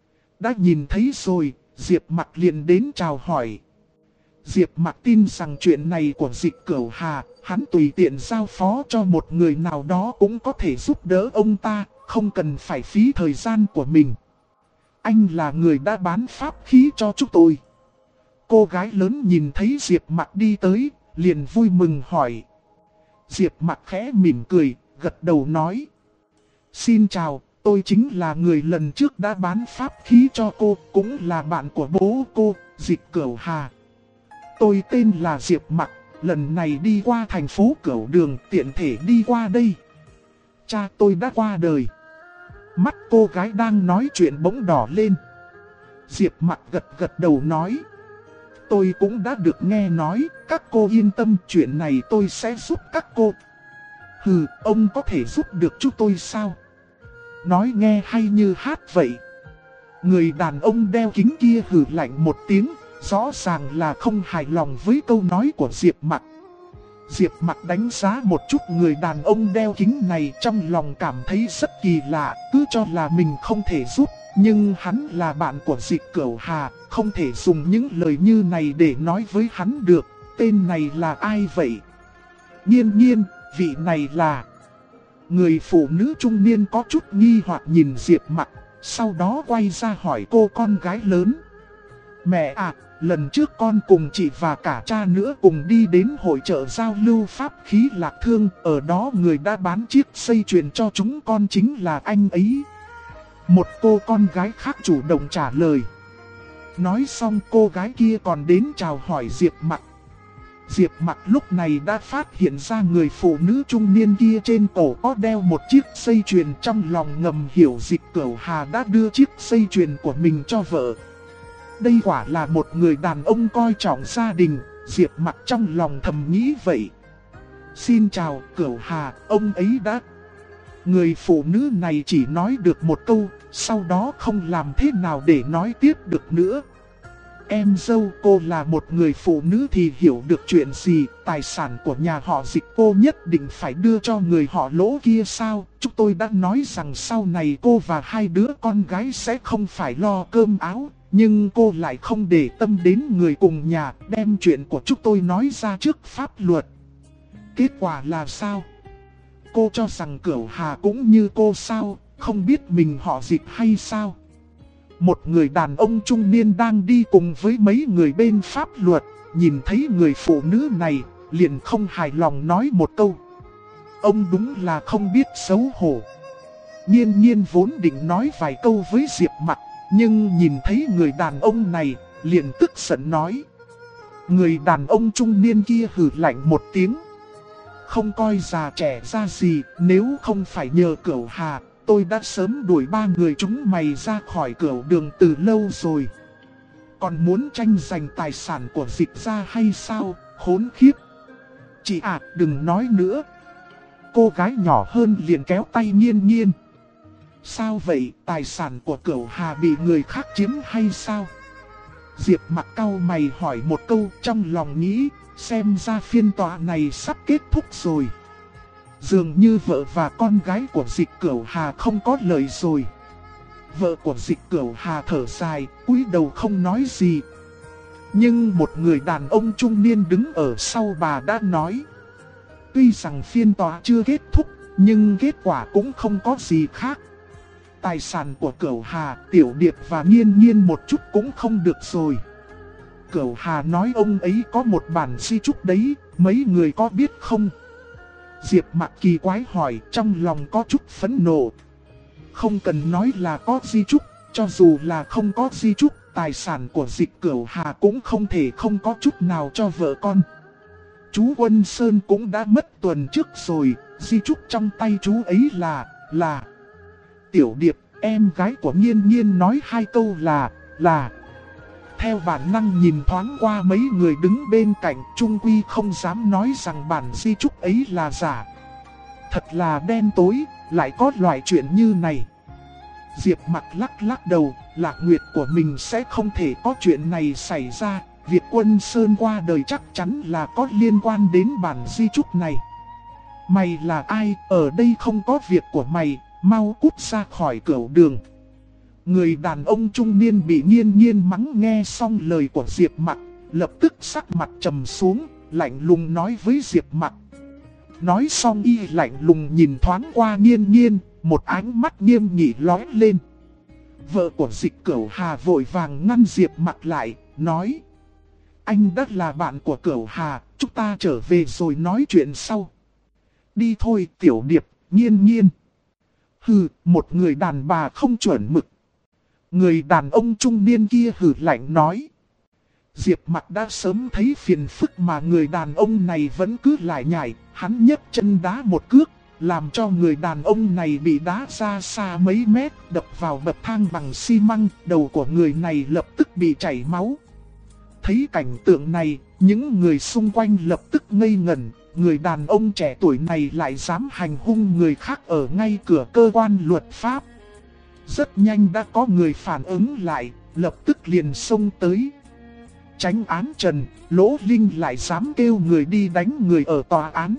Đã nhìn thấy rồi, Diệp Mặc liền đến chào hỏi. Diệp Mặc tin rằng chuyện này của Dịch Cửu Hà, hắn tùy tiện giao phó cho một người nào đó cũng có thể giúp đỡ ông ta, không cần phải phí thời gian của mình. Anh là người đã bán pháp khí cho chúng tôi. Cô gái lớn nhìn thấy Diệp Mặc đi tới, liền vui mừng hỏi. Diệp Mặc khẽ mỉm cười, gật đầu nói. Xin chào, tôi chính là người lần trước đã bán pháp khí cho cô, cũng là bạn của bố cô, Dịch Cửu Hà. Tôi tên là Diệp Mặc, lần này đi qua thành phố Cửu Đường, tiện thể đi qua đây. Cha tôi đã qua đời. Mắt cô gái đang nói chuyện bỗng đỏ lên. Diệp Mặc gật đầu nói. Tôi cũng đã được nghe nói, các cô yên tâm, chuyện này tôi sẽ giúp các cô. Hừ, ông có thể giúp được chúng tôi sao? Nói nghe hay như hát vậy. Người đàn ông đeo kính kia hừ lạnh một tiếng, rõ ràng là không hài lòng với câu nói của Diệp Mặc. Diệp Mặc đánh giá một chút người đàn ông đeo kính này, trong lòng cảm thấy rất kỳ lạ, cứ cho là mình không thể giúp, nhưng hắn là bạn của Dịch Cửu Hà, không thể dùng những lời như này để nói với hắn được. Tên này là ai vậy? Nhiên, vị này là... Người phụ nữ trung niên có chút nghi hoặc nhìn Diệp Mặc, sau đó quay ra hỏi cô con gái lớn. Mẹ à, lần trước con cùng chị và cả cha nữa cùng đi đến hội chợ giao lưu pháp khí Lạc Thương, ở đó người đã bán chiếc dây chuyền cho chúng con chính là anh ấy. Một cô con gái khác chủ động trả lời. Nói xong cô gái kia còn đến chào hỏi Diệp Mặc. Diệp Mặc lúc này đã phát hiện ra người phụ nữ trung niên kia trên cổ có đeo một chiếc dây chuyền, trong lòng ngầm hiểu Dịch Cửu Hà đã đưa chiếc dây chuyền của mình cho vợ. Đây quả là một người đàn ông coi trọng gia đình, Diệp Mặc trong lòng thầm nghĩ vậy. Xin chào Cửu Hà, ông ấy đã... Người phụ nữ này chỉ nói được một câu, sau đó không làm thế nào để nói tiếp được nữa. Em dâu, cô là một người phụ nữ thì hiểu được chuyện gì, tài sản của nhà họ Dịch cô nhất định phải đưa cho người họ Lỗ kia sao? Chúng tôi đã nói rằng sau này cô và hai đứa con gái sẽ không phải lo cơm áo, nhưng cô lại không để tâm đến người cùng nhà, đem chuyện của chúng tôi nói ra trước pháp luật. Kết quả là sao? Cô cho rằng Cửu Hà cũng như cô sao, không biết mình họ Dịch hay sao? Một người đàn ông trung niên đang đi cùng với mấy người bên pháp luật, nhìn thấy người phụ nữ này, liền không hài lòng nói một câu. Ông đúng là không biết xấu hổ. Nhiên vốn định nói vài câu với Diệp Mặc, nhưng nhìn thấy người đàn ông này, liền tức giận nói. Người đàn ông trung niên kia hừ lạnh một tiếng. Không coi già trẻ ra gì, nếu không phải nhờ Cửu Hà, tôi đã sớm đuổi ba người chúng mày ra khỏi Cửu Đường từ lâu rồi. Còn muốn tranh giành tài sản của Dịch gia hay sao, khốn khiếp. Chị à, đừng nói nữa. Cô gái nhỏ hơn liền kéo tay Nhiên Nhiên. Sao vậy, tài sản của Cửu Hà bị người khác chiếm hay sao? Diệp Mặc cau mày hỏi một câu, trong lòng nghĩ, xem ra phiên tòa này sắp kết thúc rồi. Dường như vợ và con gái của Dịch Cửu Hà không có lời rồi. Vợ của Dịch Cửu Hà thở dài, cúi đầu không nói gì. Nhưng một người đàn ông trung niên đứng ở sau bà đã nói. Tuy rằng phiên tòa chưa kết thúc, nhưng kết quả cũng không có gì khác. Tài sản của Cửu Hà, Tiểu Điệp và Nhiên Nhiên một chút cũng không được rồi. Cửu Hà nói ông ấy có một bản di chúc đấy, mấy người có biết không? Diệp Mặc kỳ quái hỏi, trong lòng có chút phẫn nộ. Không cần nói là có di chúc, cho dù là không có di chúc, tài sản của Dịch Cửu Hà cũng không thể không có chút nào cho vợ con. Chú Quân Sơn cũng đã mất tuần trước rồi, di chúc trong tay chú ấy là... Tiểu Điệp, em gái của Nhiên Nhiên nói hai câu là... Theo bản năng nhìn thoáng qua mấy người đứng bên cạnh, Trung Quy không dám nói rằng bản di chúc ấy là giả. Thật là đen tối, lại có loại chuyện như này. Diệp Mặc lắc đầu, Lạc Nguyệt của mình sẽ không thể có chuyện này xảy ra. Việc Quân Sơn qua đời chắc chắn là có liên quan đến bản di chúc này. Mày là ai, ở đây không có việc của mày, mau cút ra khỏi Cửu Đường. Người đàn ông trung niên bị Nhiên Nhiên mắng nghe xong lời của Diệp Mặc, lập tức sắc mặt trầm xuống, lạnh lùng nói với Diệp Mặc. Nói xong y lạnh lùng nhìn thoáng qua Nhiên Nhiên, một ánh mắt nghiêm nghị lóe lên. Vợ của Dịch Cửu Hà vội vàng ngăn Diệp Mặc lại, nói. Anh đã là bạn của Cửu Hà, chúng ta trở về rồi nói chuyện sau. Đi thôi Tiểu Điệp, Nhiên Nhiên. Hừ, một người đàn bà không chuẩn mực. Người đàn ông trung niên kia hừ lạnh nói. Diệp Mặc đã sớm thấy phiền phức mà người đàn ông này vẫn cứ lại nhảy, hắn nhấc chân đá một cước, làm cho người đàn ông này bị đá ra xa mấy mét, đập vào bậc thang bằng xi măng, đầu của người này lập tức bị chảy máu. Thấy cảnh tượng này, những người xung quanh lập tức ngây ngẩn, người đàn ông trẻ tuổi này lại dám hành hung người khác ở ngay cửa cơ quan luật pháp. Rất nhanh đã có người phản ứng lại, lập tức liền xông tới. Chánh án Trần, Lỗ Linh lại dám kêu người đi đánh người ở tòa án.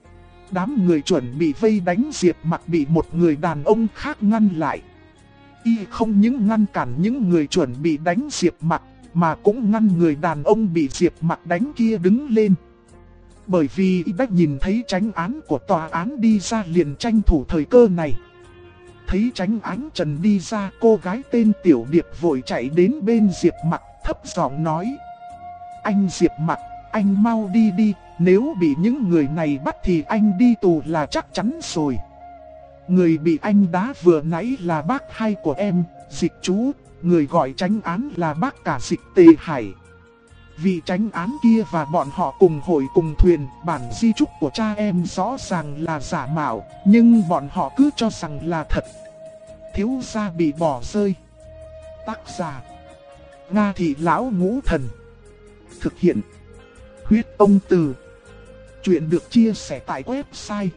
Đám người chuẩn bị vây đánh Diệp Mặc bị một người đàn ông khác ngăn lại. Y không những ngăn cản những người chuẩn bị đánh Diệp Mặc, mà cũng ngăn người đàn ông bị Diệp Mặc đánh kia đứng lên. Bởi vì y đã nhìn thấy chánh án của tòa án đi ra liền tranh thủ thời cơ này. Thấy chánh án Trần đi ra, cô gái tên Tiểu Điệp vội chạy đến bên Diệp Mặc, thấp giọng nói. Anh Diệp Mặc, anh mau đi đi, nếu bị những người này bắt thì anh đi tù là chắc chắn rồi. Người bị anh đá vừa nãy là bác hai của em, Dịch chú, người gọi chánh án là bác cả Dịch Tề Hải. Vị chánh án kia và bọn họ cùng hội cùng thuyền, bản di chúc của cha em rõ ràng là giả mạo, nhưng bọn họ cứ cho rằng là thật. Thiếu gia bị bỏ rơi. Tác giả Nga Thị Lão Ngũ Thần. Thực hiện Huyết Ông Từ. Chuyện được chia sẻ tại website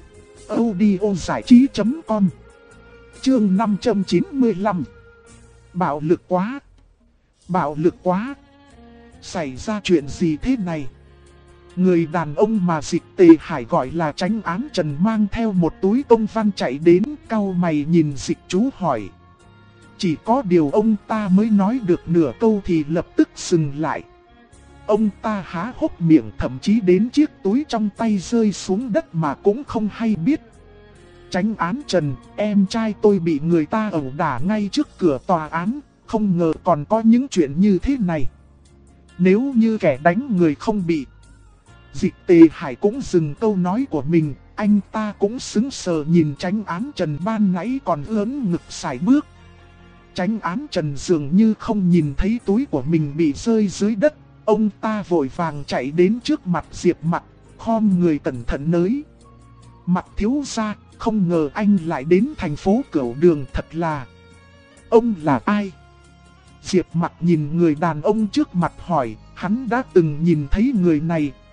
audiozảichí.com. Chương 595. Bạo lực quá. Bạo lực quá. Xảy ra chuyện gì thế này? Người đàn ông mà Dịch Tề Hải gọi là chánh án Trần mang theo một túi công văn chạy đến, cau mày nhìn Dịch chú hỏi. Chỉ có điều ông ta mới nói được nửa câu thì lập tức dừng lại. Ông ta há hốc miệng, thậm chí đến chiếc túi trong tay rơi xuống đất mà cũng không hay biết. Chánh án Trần, em trai tôi bị người ta ẩu đả ngay trước cửa tòa án, không ngờ còn có những chuyện như thế này. Nếu như kẻ đánh người không bị. Dịch Tề Hải cũng dừng câu nói của mình, anh ta cũng sững sờ nhìn chánh án Trần ban nãy còn ưỡn ngực sải bước. Chánh án Trần dường như không nhìn thấy túi của mình bị rơi dưới đất, ông ta vội vàng chạy đến trước mặt Diệp Mặc, khom người cẩn thận nới. Mặc thiếu gia, không ngờ anh lại đến thành phố Cửu Đường, thật là... Ông là ai? Diệp Mặc nhìn người đàn ông trước mặt hỏi, hắn đã từng nhìn thấy người này,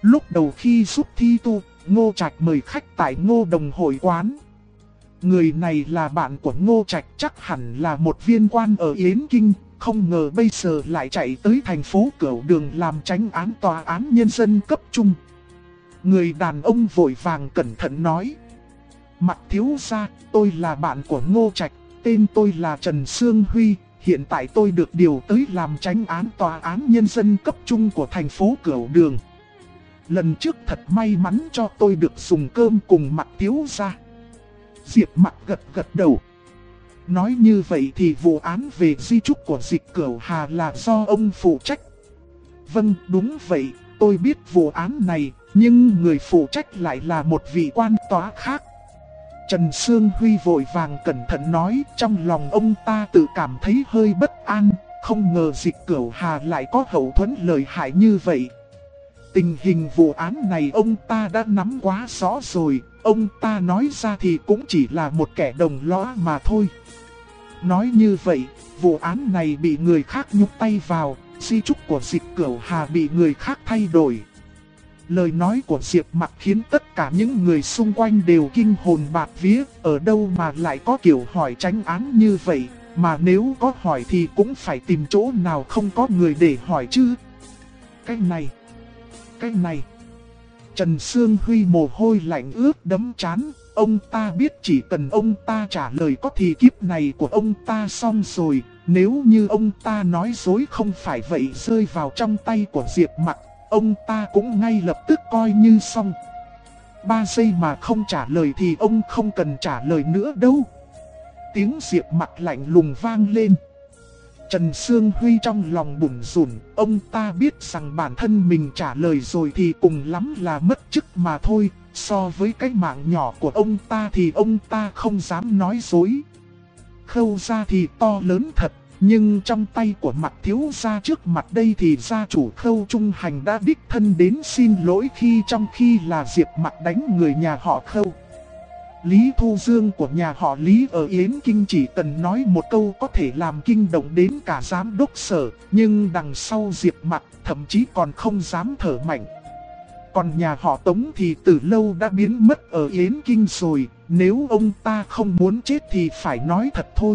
Lúc đầu khi giúp thi tu, Ngô Trạch mời khách tại Ngô Đồng hội quán. Người này là bạn của Ngô Trạch, chắc hẳn là một viên quan ở Yến Kinh, không ngờ bây giờ lại chạy tới thành phố Cửu Đường làm chánh án tòa án nhân dân cấp trung. Người đàn ông vội vàng cẩn thận nói: Mặc thiếu gia, tôi là bạn của Ngô Trạch, tên tôi là Trần Sương Huy, hiện tại tôi được điều tới làm chánh án tòa án nhân dân cấp trung của thành phố Cửu Đường. Lần trước thật may mắn cho tôi được dùng cơm cùng Mặc thiếu gia. Diệp Mặc gật gật đầu. Nói như vậy thì vụ án về di chúc của Dịch Cửu Hà là do ông phụ trách. Vâng, đúng vậy, tôi biết vụ án này, nhưng người phụ trách lại là một vị quan tòa khác. Trần Sương Huy vội vàng cẩn thận nói, trong lòng ông ta tự cảm thấy hơi bất an, không ngờ Dịch Cửu Hà lại có hậu thuẫn lợi hại như vậy. Tình hình vụ án này ông ta đã nắm quá rõ rồi, ông ta nói ra thì cũng chỉ là một kẻ đồng lõa mà thôi. Nói như vậy, vụ án này bị người khác nhúng tay vào, di chúc của Dịch Cửu Hà bị người khác thay đổi. Lời nói của Diệp Mặc khiến tất cả những người xung quanh đều kinh hồn bạt vía, ở đâu mà lại có kiểu hỏi tránh án như vậy, mà nếu có hỏi thì cũng phải tìm chỗ nào không có người để hỏi chứ. Cái này. Trần Sương Huy mồ hôi lạnh ướt đẫm trán, ông ta biết chỉ cần ông ta trả lời có thì kiếp này của ông ta xong rồi, nếu như ông ta nói dối không phải vậy rơi vào trong tay của Diệp Mặc, ông ta cũng ngay lập tức coi như xong. 3 giây mà không trả lời thì ông không cần trả lời nữa đâu. Tiếng Diệp Mặc lạnh lùng vang lên. Trần Sương Huy trong lòng bủn rủn, ông ta biết rằng bản thân mình trả lời rồi thì cùng lắm là mất chức mà thôi, so với cái mạng nhỏ của ông ta thì ông ta không dám nói dối. Khâu gia thì to lớn thật, nhưng trong tay của Mặc thiếu gia trước mặt đây thì gia chủ Khâu Trung Hành đã đích thân đến xin lỗi trong khi là Diệp Mặc đánh người nhà họ Khâu. Lý Thu Dương của nhà họ Lý ở Yến Kinh chỉ cần nói một câu có thể làm kinh động đến cả giám đốc sở, nhưng đằng sau Diệp Mặc thậm chí còn không dám thở mạnh. Còn nhà họ Tống thì từ lâu đã biến mất ở Yến Kinh rồi, nếu ông ta không muốn chết thì phải nói thật thôi.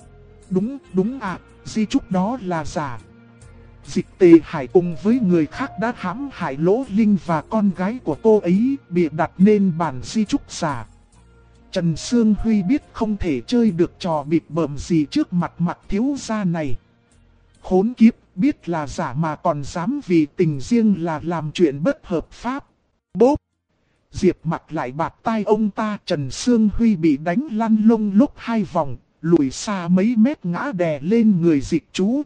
Đúng ạ, di chúc đó là giả. Dịch Tề Hải cùng với người khác đã hãm hại Lỗ Linh và con gái của cô ấy, bịa đặt nên bản di chúc giả. Trần Sương Huy biết không thể chơi được trò bịp bợm gì trước mặt Mặc thiếu gia này. Khốn kiếp, biết là giả mà còn dám vì tình riêng là làm chuyện bất hợp pháp. Bốp! Diệp Mặc lại bạt tai ông ta, Trần Sương Huy bị đánh lăn lông lốc 2 vòng, lùi xa mấy mét ngã đè lên người Dịch Chú.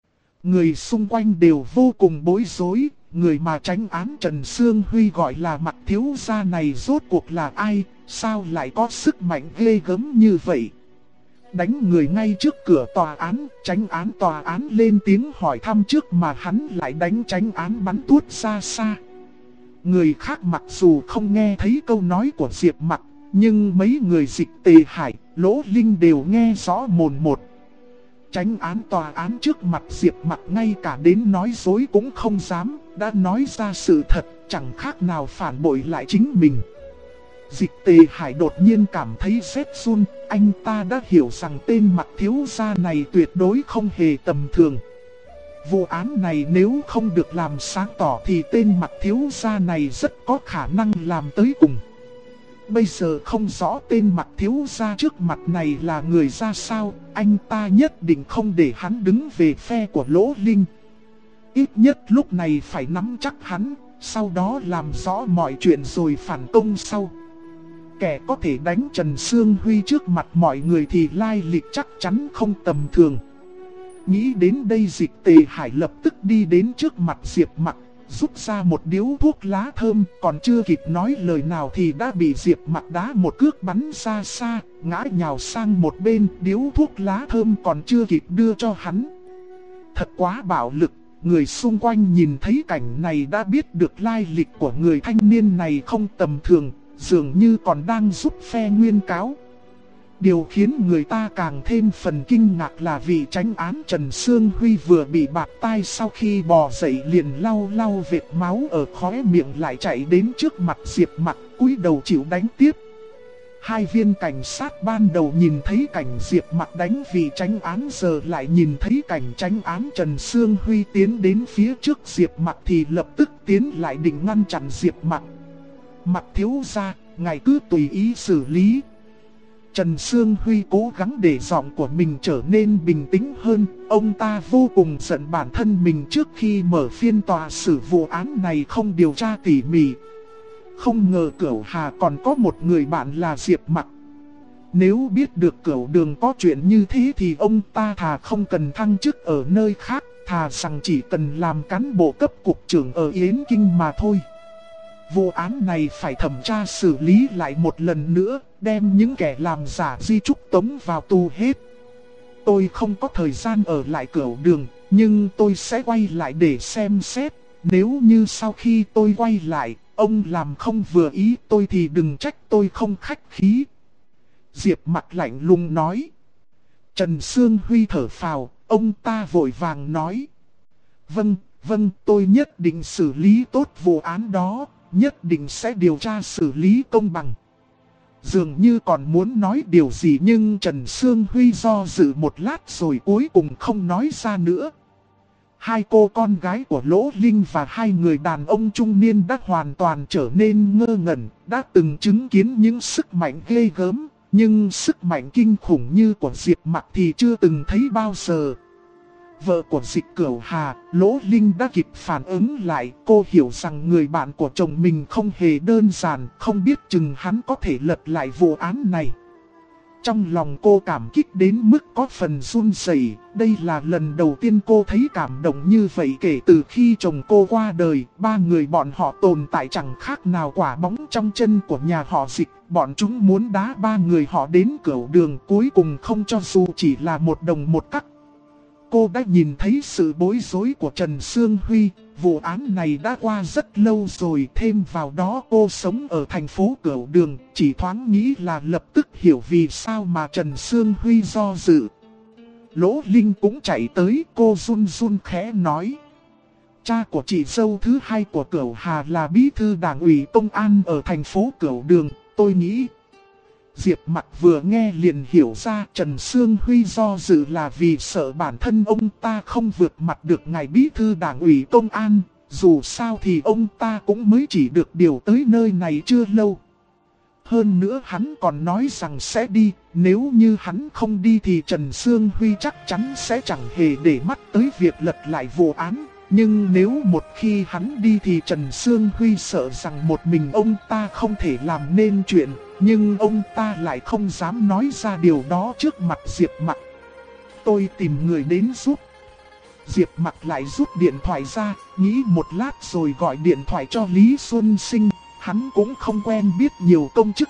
Người xung quanh đều vô cùng bối rối, người mà tránh án Trần Sương Huy gọi là Mặc thiếu gia này rốt cuộc là ai, sao lại có sức mạnh ghê gớm như vậy. Đánh người ngay trước cửa tòa án, tránh án tòa án lên tiếng hỏi thăm trước mà hắn lại đánh tránh án bắn tuốt ra xa. Người khác mặc dù không nghe thấy câu nói của Diệp Mặc, nhưng mấy người Dịch Tề Hải, Lỗ Linh đều nghe rõ mồn một. Tránh án tòa án trước mặt Diệp Mặc ngay cả đến nói dối cũng không dám, đã nói ra sự thật, chẳng khác nào phản bội lại chính mình. Dịch Tề Hải đột nhiên cảm thấy rét run, anh ta đã hiểu rằng tên Mặc thiếu gia này tuyệt đối không hề tầm thường. Vụ án này nếu không được làm sáng tỏ thì tên Mặc thiếu gia này rất có khả năng làm tới cùng. Bây giờ không rõ tên Mặc thiếu gia trước mặt này là người ra sao, anh ta nhất định không để hắn đứng về phe của Lỗ Linh. Ít nhất lúc này phải nắm chắc hắn, sau đó làm rõ mọi chuyện rồi phản công sau. Kẻ có thể đánh Trần Sương Huy trước mặt mọi người thì lai lịch chắc chắn không tầm thường. Nghĩ đến đây Dịch Tề Hải lập tức đi đến trước mặt Diệp Mặc, rút ra một điếu thuốc lá thơm, còn chưa kịp nói lời nào thì đã bị Diệp Mặc đá một cước bắn ra xa, ngã nhào sang một bên, điếu thuốc lá thơm còn chưa kịp đưa cho hắn. Thật quá bạo lực, người xung quanh nhìn thấy cảnh này đã biết được lai lịch của người thanh niên này không tầm thường, dường như còn đang giúp phe Nguyên cáo. Điều khiến người ta càng thêm phần kinh ngạc là vị chánh án Trần Sương Huy vừa bị bạt tai, sau khi bò dậy liền lau lau vệt máu ở khóe miệng lại chạy đến trước mặt Diệp Mặc, cúi đầu chịu đánh tiếp. Hai viên cảnh sát ban đầu nhìn thấy cảnh Diệp Mặc đánh vị chánh án, giờ lại nhìn thấy cảnh chánh án Trần Sương Huy tiến đến phía trước Diệp Mặc thì lập tức tiến lại định ngăn chặn Diệp Mặc. Mặc thiếu gia, ngài cứ tùy ý xử lý. Trần Sương Huy cố gắng để giọng của mình trở nên bình tĩnh hơn. Ông ta vô cùng giận bản thân mình trước khi mở phiên tòa xử vụ án này không điều tra tỉ mỉ. Không ngờ Cửu Hà còn có một người bạn là Diệp Mặc. Nếu biết được Cửu Đường có chuyện như thế thì ông ta thà không cần thăng chức ở nơi khác, thà rằng chỉ cần làm cán bộ cấp cục trưởng ở Yến Kinh mà thôi. Vụ án này phải thẩm tra xử lý lại một lần nữa, đem những kẻ làm giả di chúc tống vào tù hết. Tôi không có thời gian ở lại Cửu Đường, nhưng tôi sẽ quay lại để xem xét. Nếu như sau khi tôi quay lại, ông làm không vừa ý tôi thì đừng trách tôi không khách khí. Diệp Mặc lạnh lùng nói. Trần Sương Huy thở phào, ông ta vội vàng nói. Vâng, tôi nhất định xử lý tốt vụ án đó, nhất định sẽ điều tra xử lý công bằng. Dường như còn muốn nói điều gì nhưng Trần Sương Huy do dự một lát rồi cuối cùng không nói ra nữa. Hai cô con gái của Lỗ Linh và hai người đàn ông trung niên đã hoàn toàn trở nên ngơ ngẩn, đã từng chứng kiến những sức mạnh ghê gớm, nhưng sức mạnh kinh khủng như của Diệp Mặc thì chưa từng thấy bao giờ. Vợ của Dịch Cửu Hà, Lỗ Linh đã kịp phản ứng lại, cô hiểu rằng người bạn của chồng mình không hề đơn giản, không biết chừng hắn có thể lật lại vụ án này. Trong lòng cô cảm kích đến mức có phần run rẩy. Đây là lần đầu tiên cô thấy cảm động như vậy kể từ khi chồng cô qua đời. Ba người bọn họ tồn tại chẳng khác nào quả bóng trong chân của nhà họ Dịch. Bọn chúng muốn đá ba người họ đến Cửu Đường, cuối cùng không cho dù chỉ là một đồng một cắc. Cô đã nhìn thấy sự bối rối của Trần Sương Huy. Vụ án này đã qua rất lâu rồi, thêm vào đó cô sống ở thành phố Cửu Đường, chỉ thoáng nghĩ là lập tức hiểu vì sao mà Trần Sương Huy do dự. Lỗ Linh cũng chạy tới, cô run run khẽ nói. Cha của chị dâu thứ hai của Cửu Hà là bí thư đảng ủy công an ở thành phố Cửu Đường, tôi nghĩ. Diệp Mặc vừa nghe liền hiểu ra Trần Sương Huy do dự là vì sợ bản thân ông ta không vượt mặt được ngài bí thư đảng ủy công an, dù sao thì ông ta cũng mới chỉ được điều tới nơi này chưa lâu. Hơn nữa hắn còn nói rằng sẽ đi, nếu như hắn không đi thì Trần Sương Huy chắc chắn sẽ chẳng hề để mắt tới việc lật lại vụ án. Nhưng nếu một khi hắn đi thì Trần Sương Huy sợ rằng một mình ông ta không thể làm nên chuyện, nhưng ông ta lại không dám nói ra điều đó trước mặt Diệp Mặc. Tôi tìm người đến giúp. Diệp Mặc lại rút điện thoại ra, nghĩ một lát rồi gọi điện thoại cho Lý Xuân Sinh, hắn cũng không quen biết nhiều công chức.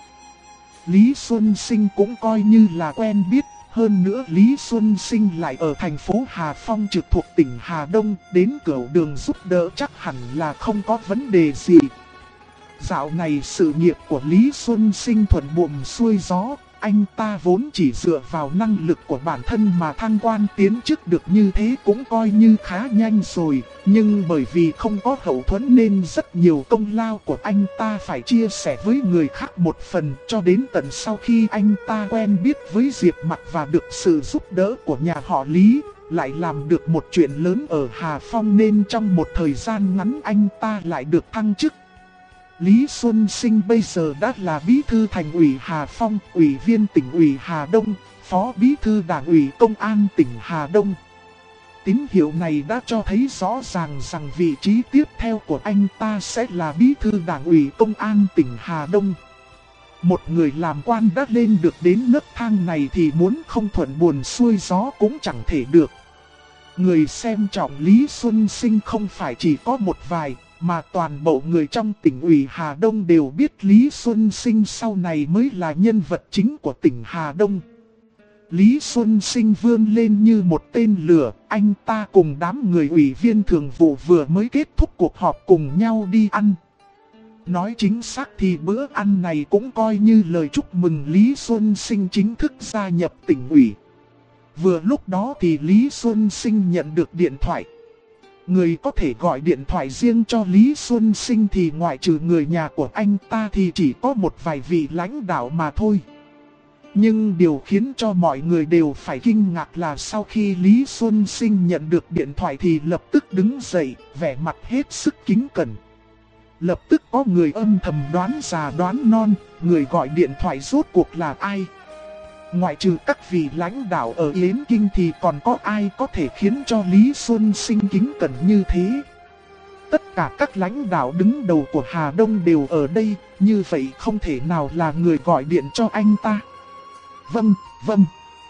Lý Xuân Sinh cũng coi như là quen biết. Hơn nữa Lý Xuân Sinh lại ở thành phố Hà Phong trực thuộc tỉnh Hà Đông, đến Cửu Đường giúp đỡ chắc hẳn là không có vấn đề gì. Dạo này sự nghiệp của Lý Xuân Sinh thuận buồm xuôi gió, anh ta vốn chỉ dựa vào năng lực của bản thân mà thăng quan tiến chức được như thế cũng coi như khá nhanh rồi. Nhưng bởi vì không có hậu thuẫn nên rất nhiều công lao của anh ta phải chia sẻ với người khác một phần, cho đến tận sau khi anh ta quen biết với Diệp Mặc và được sự giúp đỡ của nhà họ Lý, lại làm được một chuyện lớn ở Hà Phong nên trong một thời gian ngắn anh ta lại được thăng chức. Lý Xuân Sinh bây giờ đã là bí thư thành ủy Hà Phong, ủy viên tỉnh ủy Hà Đông, phó bí thư đảng ủy công an tỉnh Hà Đông. Tín hiệu này đã cho thấy rõ ràng rằng vị trí tiếp theo của anh ta sẽ là bí thư đảng ủy công an tỉnh Hà Đông. Một người làm quan đã lên được đến nấc thang này thì muốn không thuận buồm xuôi gió cũng chẳng thể được. Người xem trọng Lý Xuân Sinh không phải chỉ có một vài, mà toàn bộ người trong tỉnh ủy Hà Đông đều biết Lý Xuân Sinh sau này mới là nhân vật chính của tỉnh Hà Đông. Lý Xuân Sinh vươn lên như một tên lửa, anh ta cùng đám người ủy viên thường vụ vừa mới kết thúc cuộc họp cùng nhau đi ăn. Nói chính xác thì bữa ăn này cũng coi như lời chúc mừng Lý Xuân Sinh chính thức gia nhập tỉnh ủy. Vừa lúc đó thì Lý Xuân Sinh nhận được điện thoại. Người có thể gọi điện thoại riêng cho Lý Xuân Sinh thì ngoại trừ người nhà của anh ta thì chỉ có một vài vị lãnh đạo mà thôi. Nhưng điều khiến cho mọi người đều phải kinh ngạc là sau khi Lý Xuân Sinh nhận được điện thoại thì lập tức đứng dậy, vẻ mặt hết sức kính cẩn. Lập tức có người âm thầm đoán già đoán non, người gọi điện thoại rốt cuộc là ai? Ngoại trừ các vị lãnh đạo ở Yến Kinh thì còn có ai có thể khiến cho Lý Xuân Sinh kính cẩn như thế? Tất cả các lãnh đạo đứng đầu của Hà Đông đều ở đây, như vậy không thể nào là người gọi điện cho anh ta. Vâng, vâng.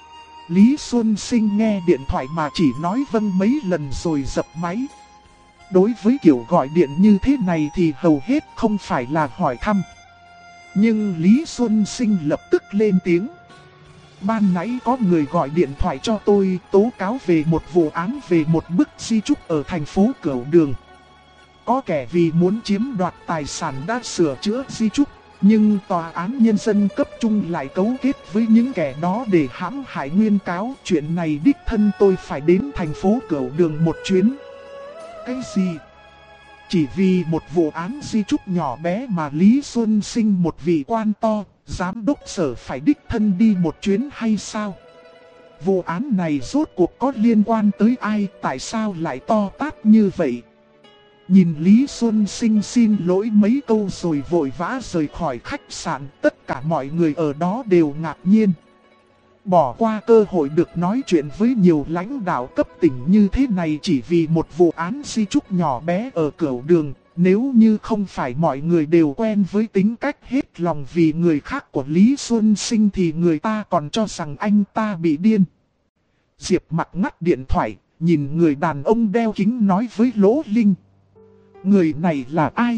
Lý Xuân Sinh nghe điện thoại mà chỉ nói vâng mấy lần rồi dập máy. Đối với kiểu gọi điện như thế này thì hầu hết không phải là hỏi thăm. Nhưng Lý Xuân Sinh lập tức lên tiếng. Ban nãy có người gọi điện thoại cho tôi tố cáo về một vụ án về một bức di chúc ở thành phố Cửu Đường. Có kẻ vì muốn chiếm đoạt tài sản đã sửa chữa di chúc, nhưng tòa án nhân dân cấp trung lại cấu kết với những kẻ đó để hãm hại nguyên cáo. Chuyện này đích thân tôi phải đến thành phố Cửu Đường một chuyến. Cái gì? Chỉ vì một vụ án di chúc nhỏ bé mà Lý Xuân Sinh, một vị quan to, giám đốc sở phải đích thân đi một chuyến hay sao? Vụ án này rốt cuộc có liên quan tới ai, tại sao lại to tát như vậy? Nhìn Lý Xuân Sinh xin lỗi mấy câu rồi vội vã rời khỏi khách sạn, tất cả mọi người ở đó đều ngạc nhiên. Bỏ qua cơ hội được nói chuyện với nhiều lãnh đạo cấp tỉnh như thế này chỉ vì một vụ án di chúc nhỏ bé ở Cửu Đường. Nếu như không phải mọi người đều quen với tính cách hết lòng vì người khác của Lý Xuân Sinh thì người ta còn cho rằng anh ta bị điên. Diệp Mặc ngắt điện thoại, nhìn người đàn ông đeo kính nói với Lỗ Linh. Người này là ai?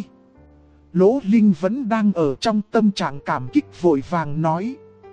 Lỗ Linh vẫn đang ở trong tâm trạng cảm kích vội vàng nói.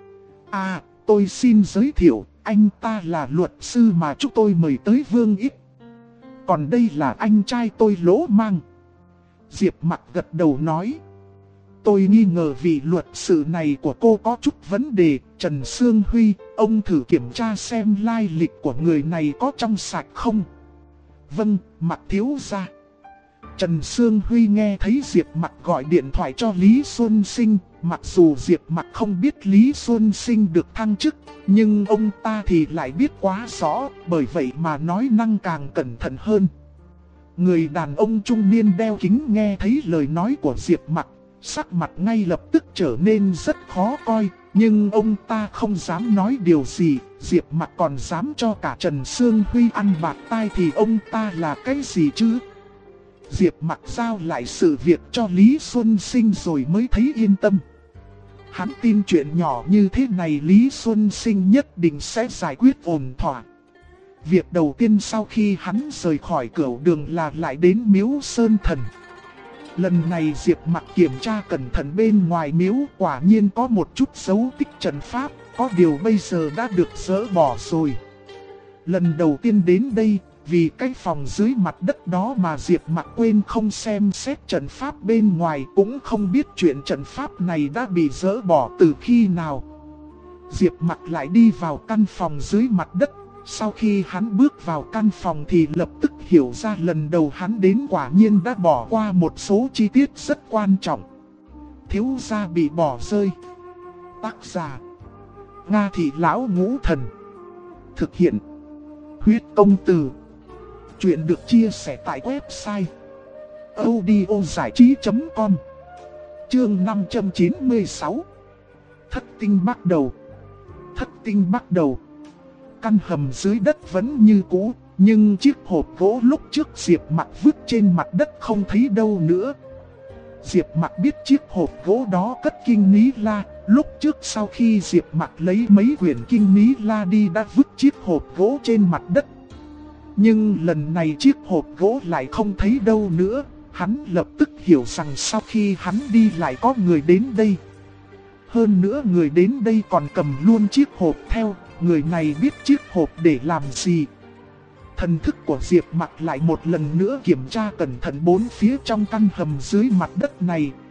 À, tôi xin giới thiệu, anh ta là luật sư mà chúng tôi mời tới Vương Ích. Còn đây là anh trai tôi Lỗ Mang. Diệp Mặc gật đầu nói. Tôi nghi ngờ vị luật sư này của cô có chút vấn đề. Trần Sương Huy, ông thử kiểm tra xem lai lịch của người này có trong sạch không? Vâng, Mặc thiếu gia. Trần Sương Huy nghe thấy Diệp Mặc gọi điện thoại cho Lý Xuân Sinh. Mặc dù Diệp Mặc không biết Lý Xuân Sinh được thăng chức, nhưng ông ta thì lại biết quá rõ, bởi vậy mà nói năng càng cẩn thận hơn. Người đàn ông trung niên đeo kính nghe thấy lời nói của Diệp Mặc, sắc mặt ngay lập tức trở nên rất khó coi, nhưng ông ta không dám nói điều gì. Diệp Mặc còn dám cho cả Trần Sương Huy ăn bạt tai thì ông ta là cái gì chứ? Diệp Mặc giao lại sự việc cho Lý Xuân Sinh rồi mới thấy yên tâm. Hắn tin chuyện nhỏ như thế này Lý Xuân Sinh nhất định sẽ giải quyết ổn thỏa. Việc đầu tiên sau khi hắn rời khỏi Cửu Đường là lại đến miếu Sơn Thần. Lần này Diệp Mặc kiểm tra cẩn thận bên ngoài miếu, quả nhiên có một chút dấu tích trận pháp, có điều bây giờ đã được dỡ bỏ rồi. Lần đầu tiên đến đây, vì cái phòng dưới mặt đất đó mà Diệp Mặc quên không xem xét trận pháp bên ngoài, cũng không biết chuyện trận pháp này đã bị dỡ bỏ từ khi nào. Diệp Mặc lại đi vào căn phòng dưới mặt đất. Sau khi hắn bước vào căn phòng thì lập tức hiểu ra lần đầu hắn đến quả nhiên đã bỏ qua một số chi tiết rất quan trọng. Thiếu gia bị bỏ rơi. Tác giả Nga Thị Lão Ngũ Thần. Thực hiện Huyết Công Từ. Chuyện được chia sẻ tại website audiozảichí.com. Chương 596. Thất tinh bắt đầu. Thất tinh bắt đầu. Căn hầm dưới đất vẫn như cũ, nhưng chiếc hộp gỗ lúc trước Diệp Mặc vứt trên mặt đất không thấy đâu nữa. Diệp Mặc biết chiếc hộp gỗ đó cất kinh Ní La, lúc trước sau khi Diệp Mặc lấy mấy quyển kinh Ní La đi đã vứt chiếc hộp gỗ trên mặt đất. Nhưng lần này chiếc hộp gỗ lại không thấy đâu nữa, hắn lập tức hiểu rằng sau khi hắn đi lại có người đến đây. Hơn nữa người đến đây còn cầm luôn chiếc hộp theo. Người này biết chiếc hộp để làm gì. Thần thức của Diệp Mặc lại một lần nữa kiểm tra cẩn thận bốn phía trong căn hầm dưới mặt đất này.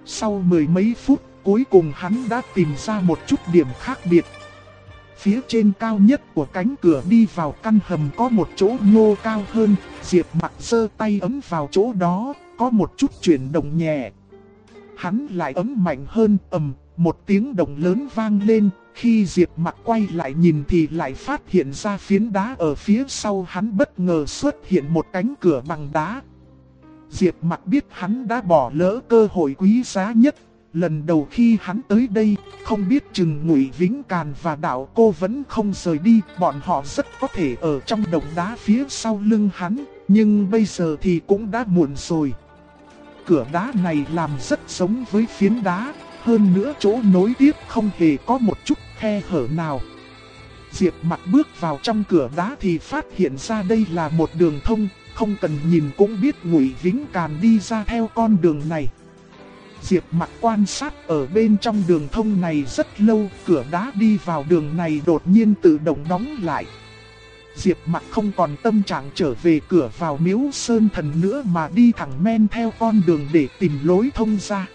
Sau mười mấy phút, cuối cùng hắn đã tìm ra một chút điểm khác biệt. Phía trên cao nhất của cánh cửa đi vào căn hầm có một chỗ nhô cao hơn, Diệp Mặc giơ tay ấn vào chỗ đó, có một chút chuyển động nhẹ. Hắn lại ấn mạnh hơn, một tiếng động lớn vang lên, khi Diệp Mặc quay lại nhìn thì lại phát hiện ra phiến đá ở phía sau hắn bất ngờ xuất hiện một cánh cửa bằng đá. Diệp Mặc biết hắn đã bỏ lỡ cơ hội quý giá nhất. Lần đầu khi hắn tới đây, không biết chừng Ngụy Vĩnh Càn và Đạo Cô vẫn không rời đi, bọn họ rất có thể ở trong động đá phía sau lưng hắn, nhưng bây giờ thì cũng đã muộn rồi. Cửa đá này làm rất giống với phiến đá, hơn nữa chỗ nối tiếp không hề có một chút khe hở nào. Diệp Mặc bước vào trong cửa đá thì phát hiện ra đây là một đường thông, không cần nhìn cũng biết Ngụy Vĩnh Càn đi ra theo con đường này. Diệp Mặc quan sát ở bên trong đường thông này rất lâu, cửa đá đi vào đường này đột nhiên tự động đóng lại. Diệp Mặc không còn tâm trạng trở về cửa vào Miếu Sơn Thần nữa mà đi thẳng men theo con đường để tìm lối thông ra.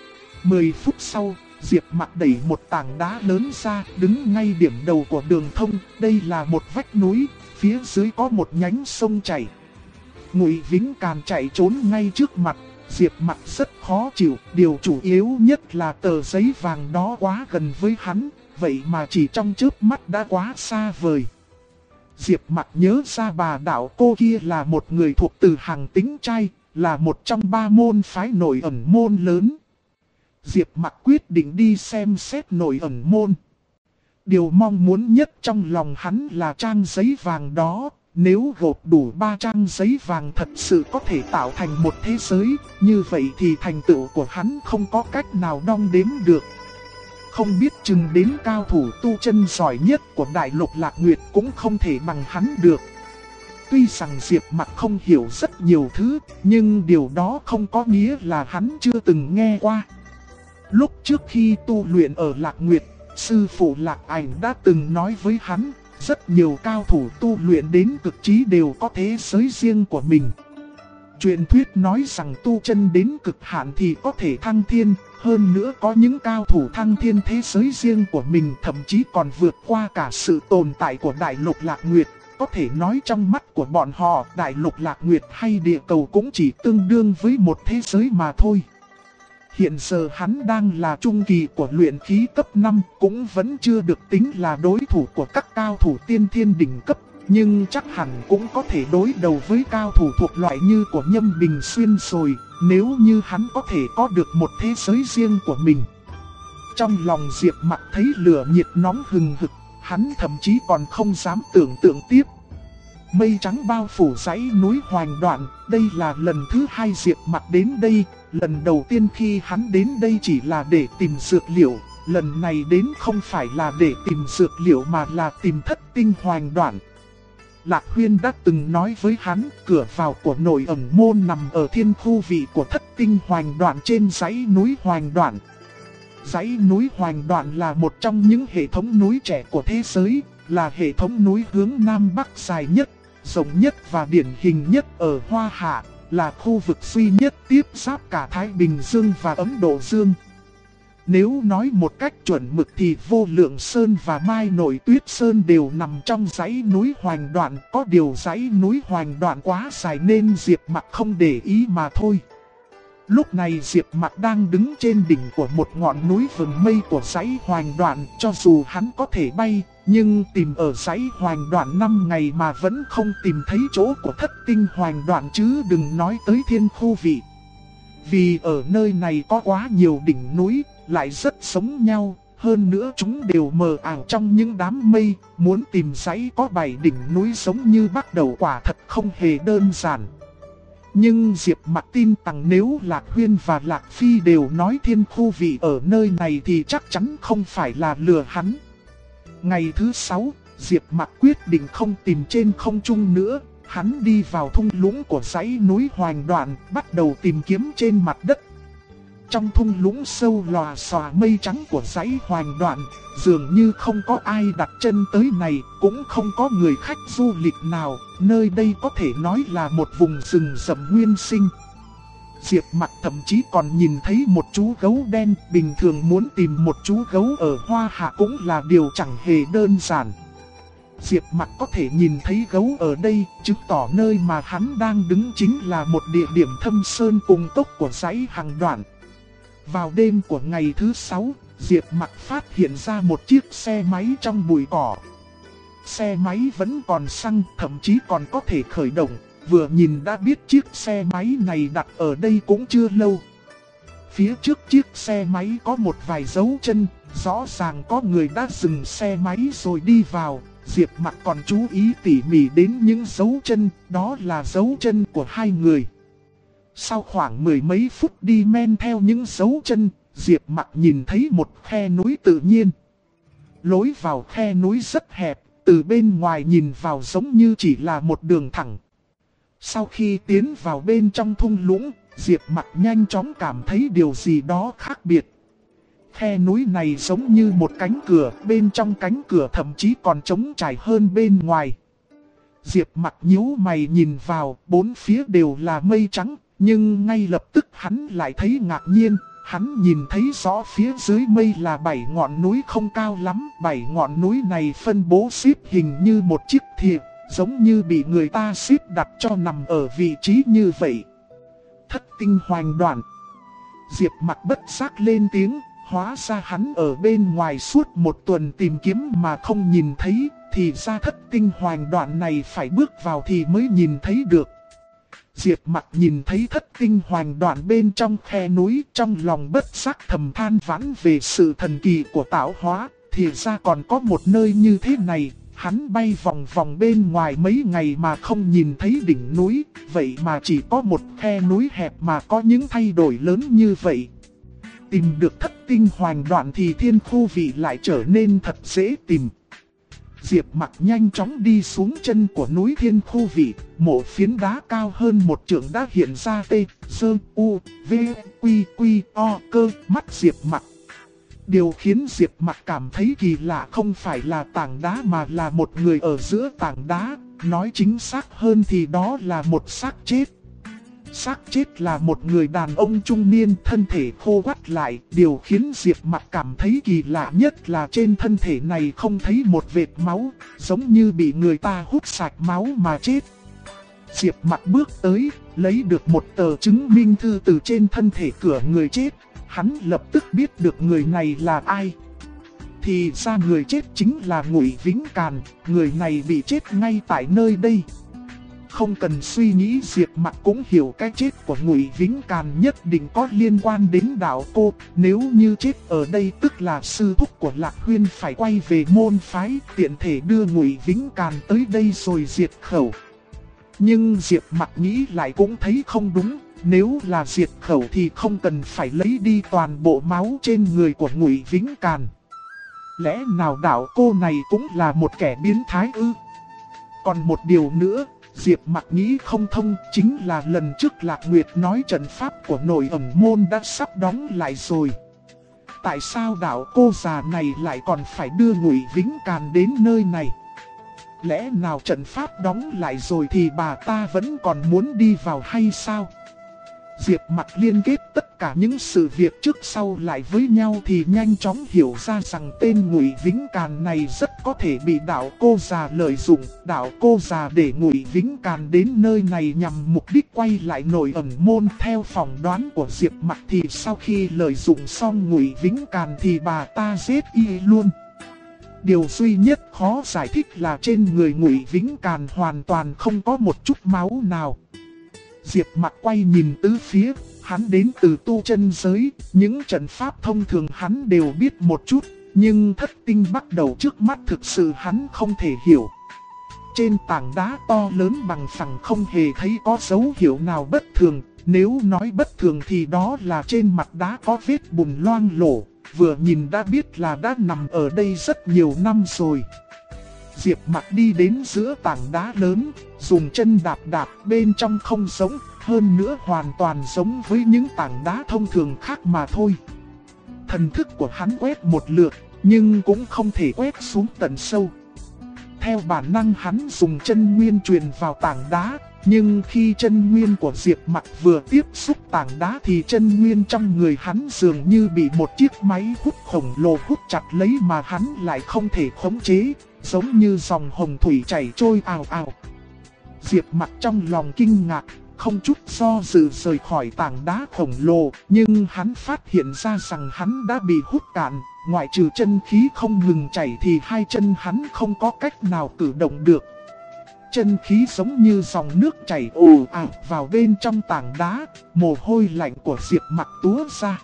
10 phút sau, Diệp Mặc đẩy một tảng đá lớn ra, đứng ngay điểm đầu của đường thông. Đây là một vách núi, phía dưới có một nhánh sông chảy. Ngụy Vĩnh Càn chạy trốn ngay trước mặt. Diệp Mặc rất khó chịu, điều chủ yếu nhất là tờ giấy vàng đó quá gần với hắn, vậy mà chỉ trong chớp mắt đã quá xa vời. Diệp Mặc nhớ ra bà Đạo Cô kia là một người thuộc từ hàng Tính Trai, là một trong 3 môn phái Nội Ẩn Môn lớn. Diệp Mặc quyết định đi xem xét Nội Ẩn Môn. Điều mong muốn nhất trong lòng hắn là trang giấy vàng đó. Nếu gộp đủ 3 trang giấy vàng thật sự có thể tạo thành một thế giới, như vậy thì thành tựu của hắn không có cách nào đong đếm được. Không biết chừng đến cao thủ tu chân giỏi nhất của Đại Lục Lạc Nguyệt cũng không thể bằng hắn được. Tuy rằng Diệp Mặc không hiểu rất nhiều thứ, nhưng điều đó không có nghĩa là hắn chưa từng nghe qua. Lúc trước khi tu luyện ở Lạc Nguyệt, sư phụ Lạc Ảnh đã từng nói với hắn, rất nhiều cao thủ tu luyện đến cực trí đều có thế giới riêng của mình. Truyền thuyết nói rằng tu chân đến cực hạn thì có thể thăng thiên, hơn nữa có những cao thủ thăng thiên thế giới riêng của mình thậm chí còn vượt qua cả sự tồn tại của Đại Lục Lạc Nguyệt. Có thể nói trong mắt của bọn họ, Đại Lục Lạc Nguyệt hay địa cầu cũng chỉ tương đương với một thế giới mà thôi. Hiện giờ hắn đang là trung kỳ của luyện khí cấp 5, cũng vẫn chưa được tính là đối thủ của các cao thủ tiên thiên đỉnh cấp, nhưng chắc hẳn cũng có thể đối đầu với cao thủ thuộc loại như của Nhâm Bình Xuyên rồi, nếu như hắn có thể có được một thế giới riêng của mình. Trong lòng Diệp Mặc thấy lửa nhiệt nóng hừng hực, hắn thậm chí còn không dám tưởng tượng tiếp. Mây trắng bao phủ dãy núi Hoành Đoạn, đây là lần thứ 2 Diệp Mặc đến đây. Lần đầu tiên khi hắn đến đây chỉ là để tìm dược liệu, lần này đến không phải là để tìm dược liệu mà là tìm Thất Tinh Hoành Đoạn. Lạc Huyên đã từng nói với hắn, cửa vào của Nội Ẩn Môn nằm ở thiên khu vị của Thất Tinh Hoành Đoạn trên dãy núi Hoành Đoạn. Dãy núi Hoành Đoạn là một trong những hệ thống núi trẻ của thế giới, là hệ thống núi hướng Nam Bắc dài nhất, rộng nhất và điển hình nhất ở Hoa Hạ. Là khu vực duy nhất tiếp giáp cả Thái Bình Dương và Ấn Độ Dương. Nếu nói một cách chuẩn mực thì Vô Lượng Sơn và Mai Nội Tuyết Sơn đều nằm trong dãy núi Hoành Đoạn. Có điều dãy núi Hoành Đoạn quá dài nên Diệp Mặc không để ý mà thôi. Lúc này Diệp Mặc đang đứng trên đỉnh của một ngọn núi vầng mây của dãy Hoành Đoạn. Cho dù hắn có thể bay, nhưng tìm ở dãy Hoành Đoạn 5 ngày mà vẫn không tìm thấy chỗ của Thất Tinh Hoành Đoạn chứ đừng nói tới thiên khu vị. Vì ở nơi này có quá nhiều đỉnh núi, lại rất giống nhau, hơn nữa chúng đều mờ ảo trong những đám mây, muốn tìm dãy có 7 đỉnh núi giống như Bắc Đầu quả thật không hề đơn giản. Nhưng Diệp Mặc tin rằng nếu Lạc Huyên và Lạc Phi đều nói thiên khu vị ở nơi này thì chắc chắn không phải là lừa hắn. Ngày thứ 6, Diệp Mặc quyết định không tìm trên không trung nữa, hắn đi vào thung lũng của dãy núi Hoành Đoạn, bắt đầu tìm kiếm trên mặt đất. Trong thung lũng sâu lòa xòa mây trắng của dãy Hoành Đoạn, dường như không có ai đặt chân tới này, cũng không có người khách du lịch nào, nơi đây có thể nói là một vùng rừng rậm nguyên sinh. Diệp Mặc thậm chí còn nhìn thấy một chú gấu đen. Bình thường muốn tìm một chú gấu ở Hoa Hạ cũng là điều chẳng hề đơn giản. Diệp Mặc có thể nhìn thấy gấu ở đây, chứng tỏ nơi mà hắn đang đứng chính là một địa điểm thâm sơn cùng cốc của dãy Hằng Đoạn. Vào đêm của ngày thứ 6, Diệp Mặc phát hiện ra một chiếc xe máy trong bụi cỏ. Xe máy vẫn còn xăng, thậm chí còn có thể khởi động. Vừa nhìn đã biết chiếc xe máy này đặt ở đây cũng chưa lâu. Phía trước chiếc xe máy có một vài dấu chân, rõ ràng có người đã dừng xe máy rồi đi vào. Diệp Mặc còn chú ý tỉ mỉ đến những dấu chân, đó là dấu chân của hai người. Sau khoảng mười mấy phút đi men theo những dấu chân, Diệp Mặc nhìn thấy một khe núi tự nhiên. Lối vào khe núi rất hẹp, từ bên ngoài nhìn vào giống như chỉ là một đường thẳng. Sau khi tiến vào bên trong thung lũng, Diệp Mặc nhanh chóng cảm thấy điều gì đó khác biệt. Khe núi này giống như một cánh cửa, bên trong cánh cửa thậm chí còn trống trải hơn bên ngoài. Diệp Mặc nhíu mày nhìn vào, bốn phía đều là mây trắng, nhưng ngay lập tức hắn lại thấy ngạc nhiên. Hắn nhìn thấy rõ phía dưới mây là 7 ngọn núi không cao lắm. 7 ngọn núi này phân bố xếp hình như một chiếc thìa, giống như bị người ta xếp đặt cho nằm ở vị trí như vậy. Thất tinh hoành đoạn. Diệp Mặc bất giác lên tiếng, hóa ra hắn ở bên ngoài suốt một tuần tìm kiếm mà không nhìn thấy, thì ra thất tinh hoành đoạn này phải bước vào thì mới nhìn thấy được. Diệp Mặc nhìn thấy thất tinh hoành đoạn bên trong khe núi, trong lòng bất giác thầm than vãn về sự thần kỳ của tạo hóa, thì ra còn có một nơi như thế này. Hắn bay vòng vòng bên ngoài mấy ngày mà không nhìn thấy đỉnh núi, vậy mà chỉ có một khe núi hẹp mà có những thay đổi lớn như vậy. Tìm được thất tinh hoành đoạn thì thiên khu vị lại trở nên thật dễ tìm. Diệp Mặc nhanh chóng đi xuống chân của núi thiên khu vị, mộ phiến đá cao hơn một trượng đã hiện ra T, Sơ, U, V, Quy, Quy, O, cơ, mắt Diệp Mặc. Điều khiến Diệp Mặc cảm thấy kỳ lạ không phải là tảng đá mà là một người ở giữa tảng đá, nói chính xác hơn thì đó là một xác chết. Xác chết là một người đàn ông trung niên, thân thể khô quắt lại. Điều khiến Diệp Mặc cảm thấy kỳ lạ nhất là trên thân thể này không thấy một vệt máu, giống như bị người ta hút sạch máu mà chết. Diệp Mặc bước tới, lấy được một tờ chứng minh thư từ trên thân thể cửa người chết. Hắn lập tức biết được người này là ai. Thì ra người chết chính là Ngụy Vĩnh Càn, người này bị chết ngay tại nơi đây. Không cần suy nghĩ, Diệp Mặc cũng hiểu cái chết của Ngụy Vĩnh Càn nhất định có liên quan đến đạo cô. Nếu như chết ở đây tức là sư thúc của Lạc Huyên phải quay về môn phái, tiện thể đưa Ngụy Vĩnh Càn tới đây rồi diệt khẩu. Nhưng Diệp Mặc nghĩ lại cũng thấy không đúng. Nếu là diệt khẩu thì không cần phải lấy đi toàn bộ máu trên người của Ngụy Vĩnh Càn. Lẽ nào đạo cô này cũng là một kẻ biến thái ư? Còn một điều nữa, Diệp Mặc nghĩ không thông, chính là lần trước Lạc Nguyệt nói trận pháp của Nội Ẩn Môn đã sắp đóng lại rồi. Tại sao đạo cô già này lại còn phải đưa Ngụy Vĩnh Càn đến nơi này? Lẽ nào trận pháp đóng lại rồi thì bà ta vẫn còn muốn đi vào hay sao? Diệp Mặc liên kết tất cả những sự việc trước sau lại với nhau thì nhanh chóng hiểu ra rằng tên Ngụy Vĩnh Càn này rất có thể bị đạo cô già lợi dụng. Đạo cô già để Ngụy Vĩnh Càn đến nơi này nhằm mục đích quay lại Nội Ẩn Môn. Theo phỏng đoán của Diệp Mặc thì sau khi lợi dụng xong Ngụy Vĩnh Càn thì bà ta giết y luôn. Điều duy nhất khó giải thích là trên người Ngụy Vĩnh Càn hoàn toàn không có một chút máu nào. Diệp Mặc quay nhìn tứ phía, hắn đến từ tu chân giới, những trận pháp thông thường hắn đều biết một chút, nhưng thất tinh bắt đầu trước mắt thực sự hắn không thể hiểu. Trên tảng đá to lớn bằng phẳng không hề thấy có dấu hiệu nào bất thường, nếu nói bất thường thì đó là trên mặt đá có vết bùn loang lổ, vừa nhìn đã biết là đã nằm ở đây rất nhiều năm rồi. Diệp Mặc đi đến giữa tảng đá lớn, dùng chân đạp đạp, bên trong không giống, hơn nữa hoàn toàn giống với những tảng đá thông thường khác mà thôi. Thần thức của hắn quét một lượt, nhưng cũng không thể quét xuống tận sâu. Theo bản năng hắn dùng chân nguyên truyền vào tảng đá, Nhưng khi chân nguyên của Diệp Mặc vừa tiếp xúc tảng đá thì chân nguyên trong người hắn dường như bị một chiếc máy hút khổng lồ hút chặt lấy mà hắn lại không thể khống chế, giống như dòng hồng thủy chảy trôi ào ào. Diệp Mặc trong lòng kinh ngạc, không chút do dự rời khỏi tảng đá khổng lồ, nhưng hắn phát hiện ra rằng hắn đã bị hút cạn, ngoại trừ chân khí không ngừng chảy thì hai chân hắn không có cách nào cử động được. Chân khí giống như dòng nước chảy ồ ạt vào bên trong tảng đá, mồ hôi lạnh của Diệp Mặc túa ra.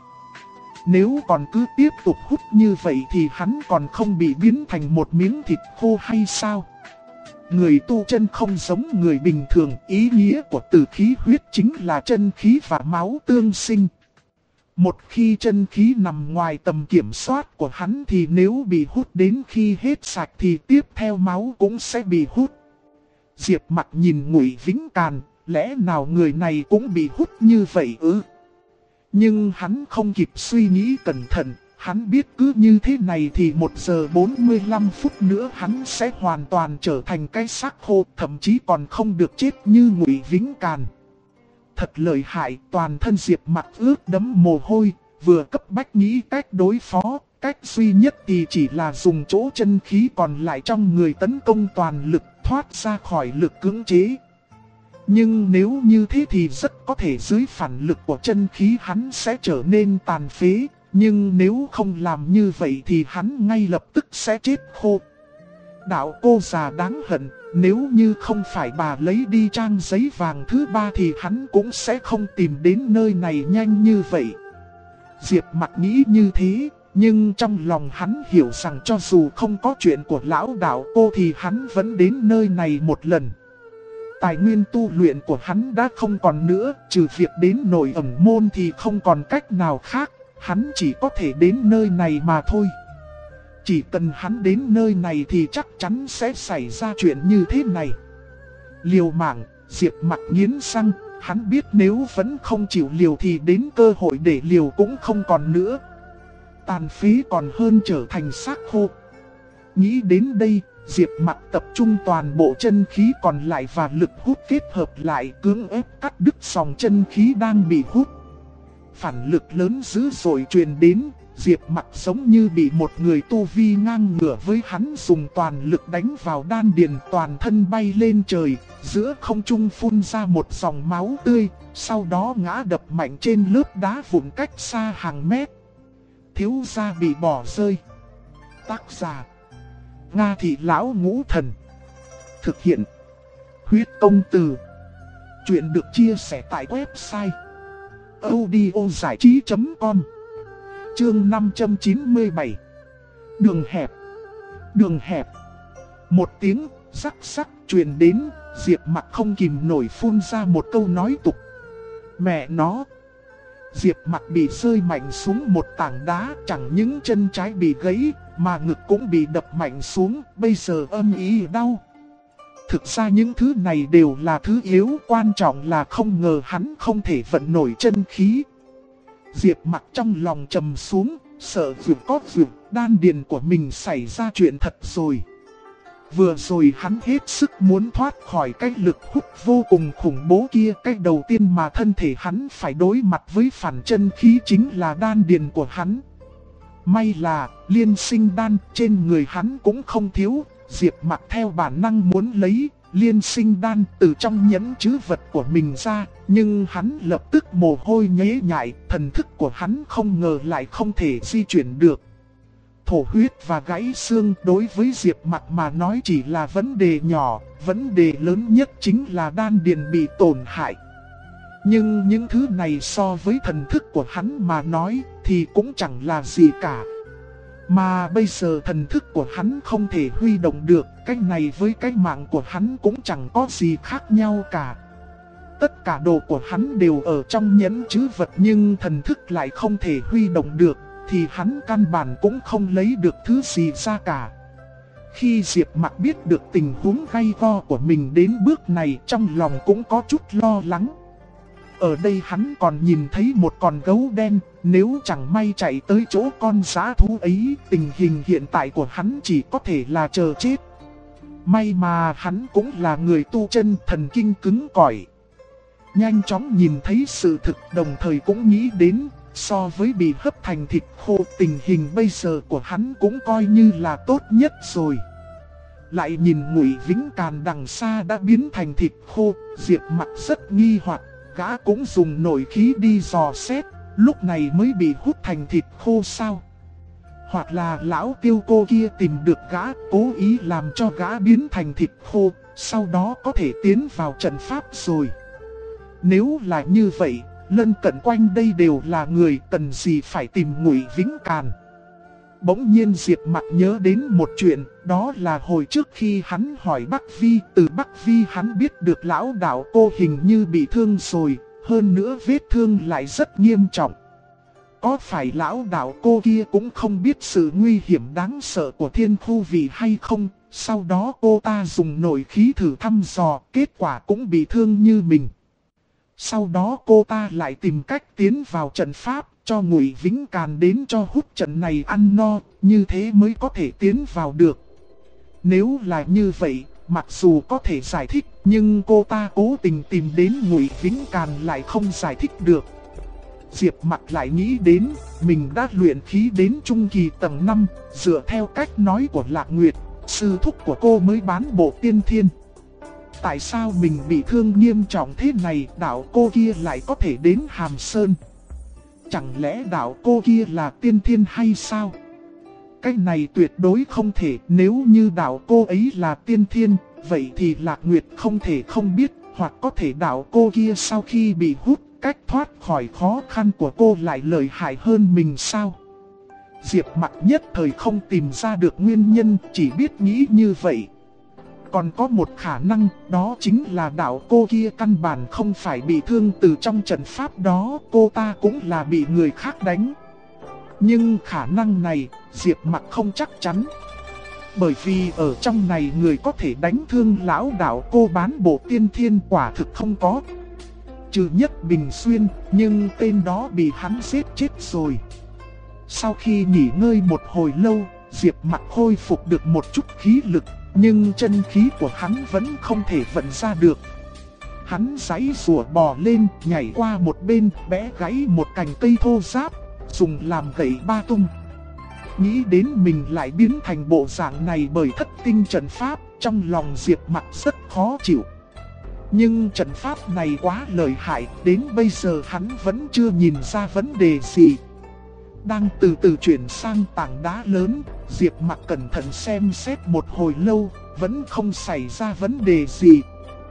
Nếu còn cứ tiếp tục hút như vậy thì hắn còn không bị biến thành một miếng thịt khô hay sao? Người tu chân không giống người bình thường, ý nghĩa của từ khí huyết chính là chân khí và máu tương sinh. Một khi chân khí nằm ngoài tầm kiểm soát của hắn thì nếu bị hút đến khi hết sạch thì tiếp theo máu cũng sẽ bị hút. Diệp Mặc nhìn Ngụy Vĩnh Càn, lẽ nào người này cũng bị hút như vậy ư? Nhưng hắn không kịp suy nghĩ cẩn thận, hắn biết cứ như thế này thì 1 giờ 45 phút nữa hắn sẽ hoàn toàn trở thành cái xác khô, thậm chí còn không được chết như Ngụy Vĩnh Càn. Thật lợi hại, toàn thân Diệp Mặc ướt đẫm mồ hôi, vừa cấp bách nghĩ cách đối phó, cách duy nhất thì chỉ là dùng chỗ chân khí còn lại trong người tấn công toàn lực, thoát ra khỏi lực cưỡng chế. Nhưng nếu như thế thì rất có thể dưới phản lực của chân khí hắn sẽ trở nên tàn phế, nhưng nếu không làm như vậy thì hắn ngay lập tức sẽ chết khô. Đạo cô già đáng hận, nếu như không phải bà lấy đi trang giấy vàng thứ 3 thì hắn cũng sẽ không tìm đến nơi này nhanh như vậy. Diệp Mặc nghĩ như thế, nhưng trong lòng hắn hiểu rằng cho dù không có chuyện của lão đạo cô thì hắn vẫn đến nơi này một lần. Tài nguyên tu luyện của hắn đã không còn nữa, trừ việc đến nội ẩn môn thì không còn cách nào khác, hắn chỉ có thể đến nơi này mà thôi. Chỉ cần hắn đến nơi này thì chắc chắn sẽ xảy ra chuyện như thế này. Liều mạng, Diệp Mặc nghiến răng, hắn biết nếu vẫn không chịu liều thì đến cơ hội để liều cũng không còn nữa. Tàn phế còn hơn trở thành xác khô. Nghĩ đến đây, Diệp Mặc tập trung toàn bộ chân khí còn lại và lực hút kết hợp lại, cưỡng ép cắt đứt dòng chân khí đang bị hút. Phản lực lớn dữ dội truyền đến, Diệp Mặc giống như bị một người tu vi ngang ngửa với hắn dùng toàn lực đánh vào đan điền, toàn thân bay lên trời, giữa không trung phun ra một dòng máu tươi, sau đó ngã đập mạnh trên lớp đá vụn cách xa hàng mét. Thiếu gia bị bỏ rơi. Tác giả: Nga Thị Lão Ngũ Thần. Thực hiện: Huyết Công Từ. Chuyện được chia sẻ tại website audiozảichí.com. Chương 597. Đường hẹp. Đường hẹp. Một tiếng rắc rắc truyền đến, Diệp Mặc không kìm nổi phun ra một câu nói tục. Mẹ nó. Diệp Mặc bị rơi mạnh xuống một tảng đá, chẳng những chân trái bị gãy mà ngực cũng bị đập mạnh xuống, bây giờ âm ỉ đau. Thực ra những thứ này đều là thứ yếu, quan trọng là không ngờ hắn không thể vận nổi chân khí. Diệp Mặc trong lòng trầm xuống, sợ vượt có vượt, đan điền của mình xảy ra chuyện thật rồi. Vừa rồi hắn hết sức muốn thoát khỏi cái lực hút vô cùng khủng bố kia. Cái đầu tiên mà thân thể hắn phải đối mặt với phản chân khí chính là đan điền của hắn. May là liên sinh đan trên người hắn cũng không thiếu. Diệp Mặc theo bản năng muốn lấy liên sinh đan từ trong nhẫn trữ vật của mình ra, nhưng hắn lập tức mồ hôi nhễ nhại, thần thức của hắn không ngờ lại không thể di chuyển được. Thổ huyết và gãy xương đối với Diệp Mặc mà nói chỉ là vấn đề nhỏ, vấn đề lớn nhất chính là đan điền bị tổn hại. Nhưng những thứ này so với thần thức của hắn mà nói thì cũng chẳng là gì cả. Mà bây giờ thần thức của hắn không thể huy động được, cái này với cái mạng của hắn cũng chẳng có gì khác nhau cả. Tất cả đồ của hắn đều ở trong nhẫn trữ vật nhưng thần thức lại không thể huy động được, thì hắn căn bản cũng không lấy được thứ gì ra cả. Khi Diệp Mặc biết được tình huống gay go của mình đến bước này, trong lòng cũng có chút lo lắng. Ở đây hắn còn nhìn thấy một con gấu đen, nếu chẳng may chạy tới chỗ con dã thú ấy, tình hình hiện tại của hắn chỉ có thể là chờ chết. May mà hắn cũng là người tu chân thần kinh cứng cỏi. Nhanh chóng nhìn thấy sự thực, đồng thời cũng nghĩ đến, so với bị hấp thành thịt khô, tình hình bây giờ của hắn cũng coi như là tốt nhất rồi. Lại nhìn Ngụy Vĩnh Càn đằng xa đã biến thành thịt khô, Diệp Mặc rất nghi hoặc, gã cũng dùng nội khí đi dò xét, lúc này mới bị hút thành thịt khô sao? Hoặc là lão Tiêu cô kia tìm được gã, cố ý làm cho gã biến thành thịt khô, sau đó có thể tiến vào trận pháp rồi. Nếu là như vậy, lân cận quanh đây đều là người, cần gì phải tìm Ngụy Vĩnh Càn. Bỗng nhiên Diệp Mặc nhớ đến một chuyện, đó là hồi trước khi hắn hỏi Bắc Vi, từ Bắc Vi hắn biết được lão đạo cô hình như bị thương rồi, hơn nữa vết thương lại rất nghiêm trọng. Có phải lão đạo cô kia cũng không biết sự nguy hiểm đáng sợ của thiên khu vị hay không? Sau đó cô ta dùng nội khí thử thăm dò, kết quả cũng bị thương như mình. Sau đó cô ta lại tìm cách tiến vào trận pháp, cho Ngụy Vĩnh Càn đến cho hút trận này ăn no, như thế mới có thể tiến vào được. Nếu là như vậy, mặc dù có thể giải thích, nhưng cô ta cố tình tìm đến Ngụy Vĩnh Càn lại không giải thích được. Diệp Mặc lại nghĩ đến, mình đã luyện khí đến trung kỳ tầng 5, dựa theo cách nói của Lạc Nguyệt, sư thúc của cô mới bán bộ tiên thiên. Tại sao mình bị thương nghiêm trọng thế này, đạo cô kia lại có thể đến Hàm Sơn? Chẳng lẽ đạo cô kia là tiên thiên hay sao? Cái này tuyệt đối không thể, nếu như đạo cô ấy là tiên thiên, vậy thì Lạc Nguyệt không thể không biết, hoặc có thể đạo cô kia sau khi bị hút, cách thoát khỏi khó khăn của cô lại lợi hại hơn mình sao? Diệp Mặc nhất thời không tìm ra được nguyên nhân, chỉ biết nghĩ như vậy. Còn có một khả năng, đó chính là đạo cô kia căn bản không phải bị thương từ trong trận pháp đó, cô ta cũng là bị người khác đánh. Nhưng khả năng này, Diệp Mặc không chắc chắn. Bởi vì ở trong này người có thể đánh thương lão đạo cô bán bộ tiên thiên quả thực không có. Trừ Nhất Bình Xuyên, nhưng tên đó bị hắn giết chết rồi. Sau khi nghỉ ngơi một hồi lâu, Diệp Mặc khôi phục được một chút khí lực, nhưng chân khí của hắn vẫn không thể vận ra được. Hắn giãy giụa bò lên, nhảy qua một bên, bẻ gãy một cành cây thô ráp, dùng làm gậy ba tung. Nghĩ đến mình lại biến thành bộ dạng này bởi thất tinh trận pháp, trong lòng Diệp Mặc rất khó chịu. Nhưng trận pháp này quá lợi hại, đến bây giờ hắn vẫn chưa nhìn ra vấn đề gì. Đang từ từ chuyển sang tảng đá lớn, Diệp Mặc cẩn thận xem xét một hồi lâu, vẫn không xảy ra vấn đề gì.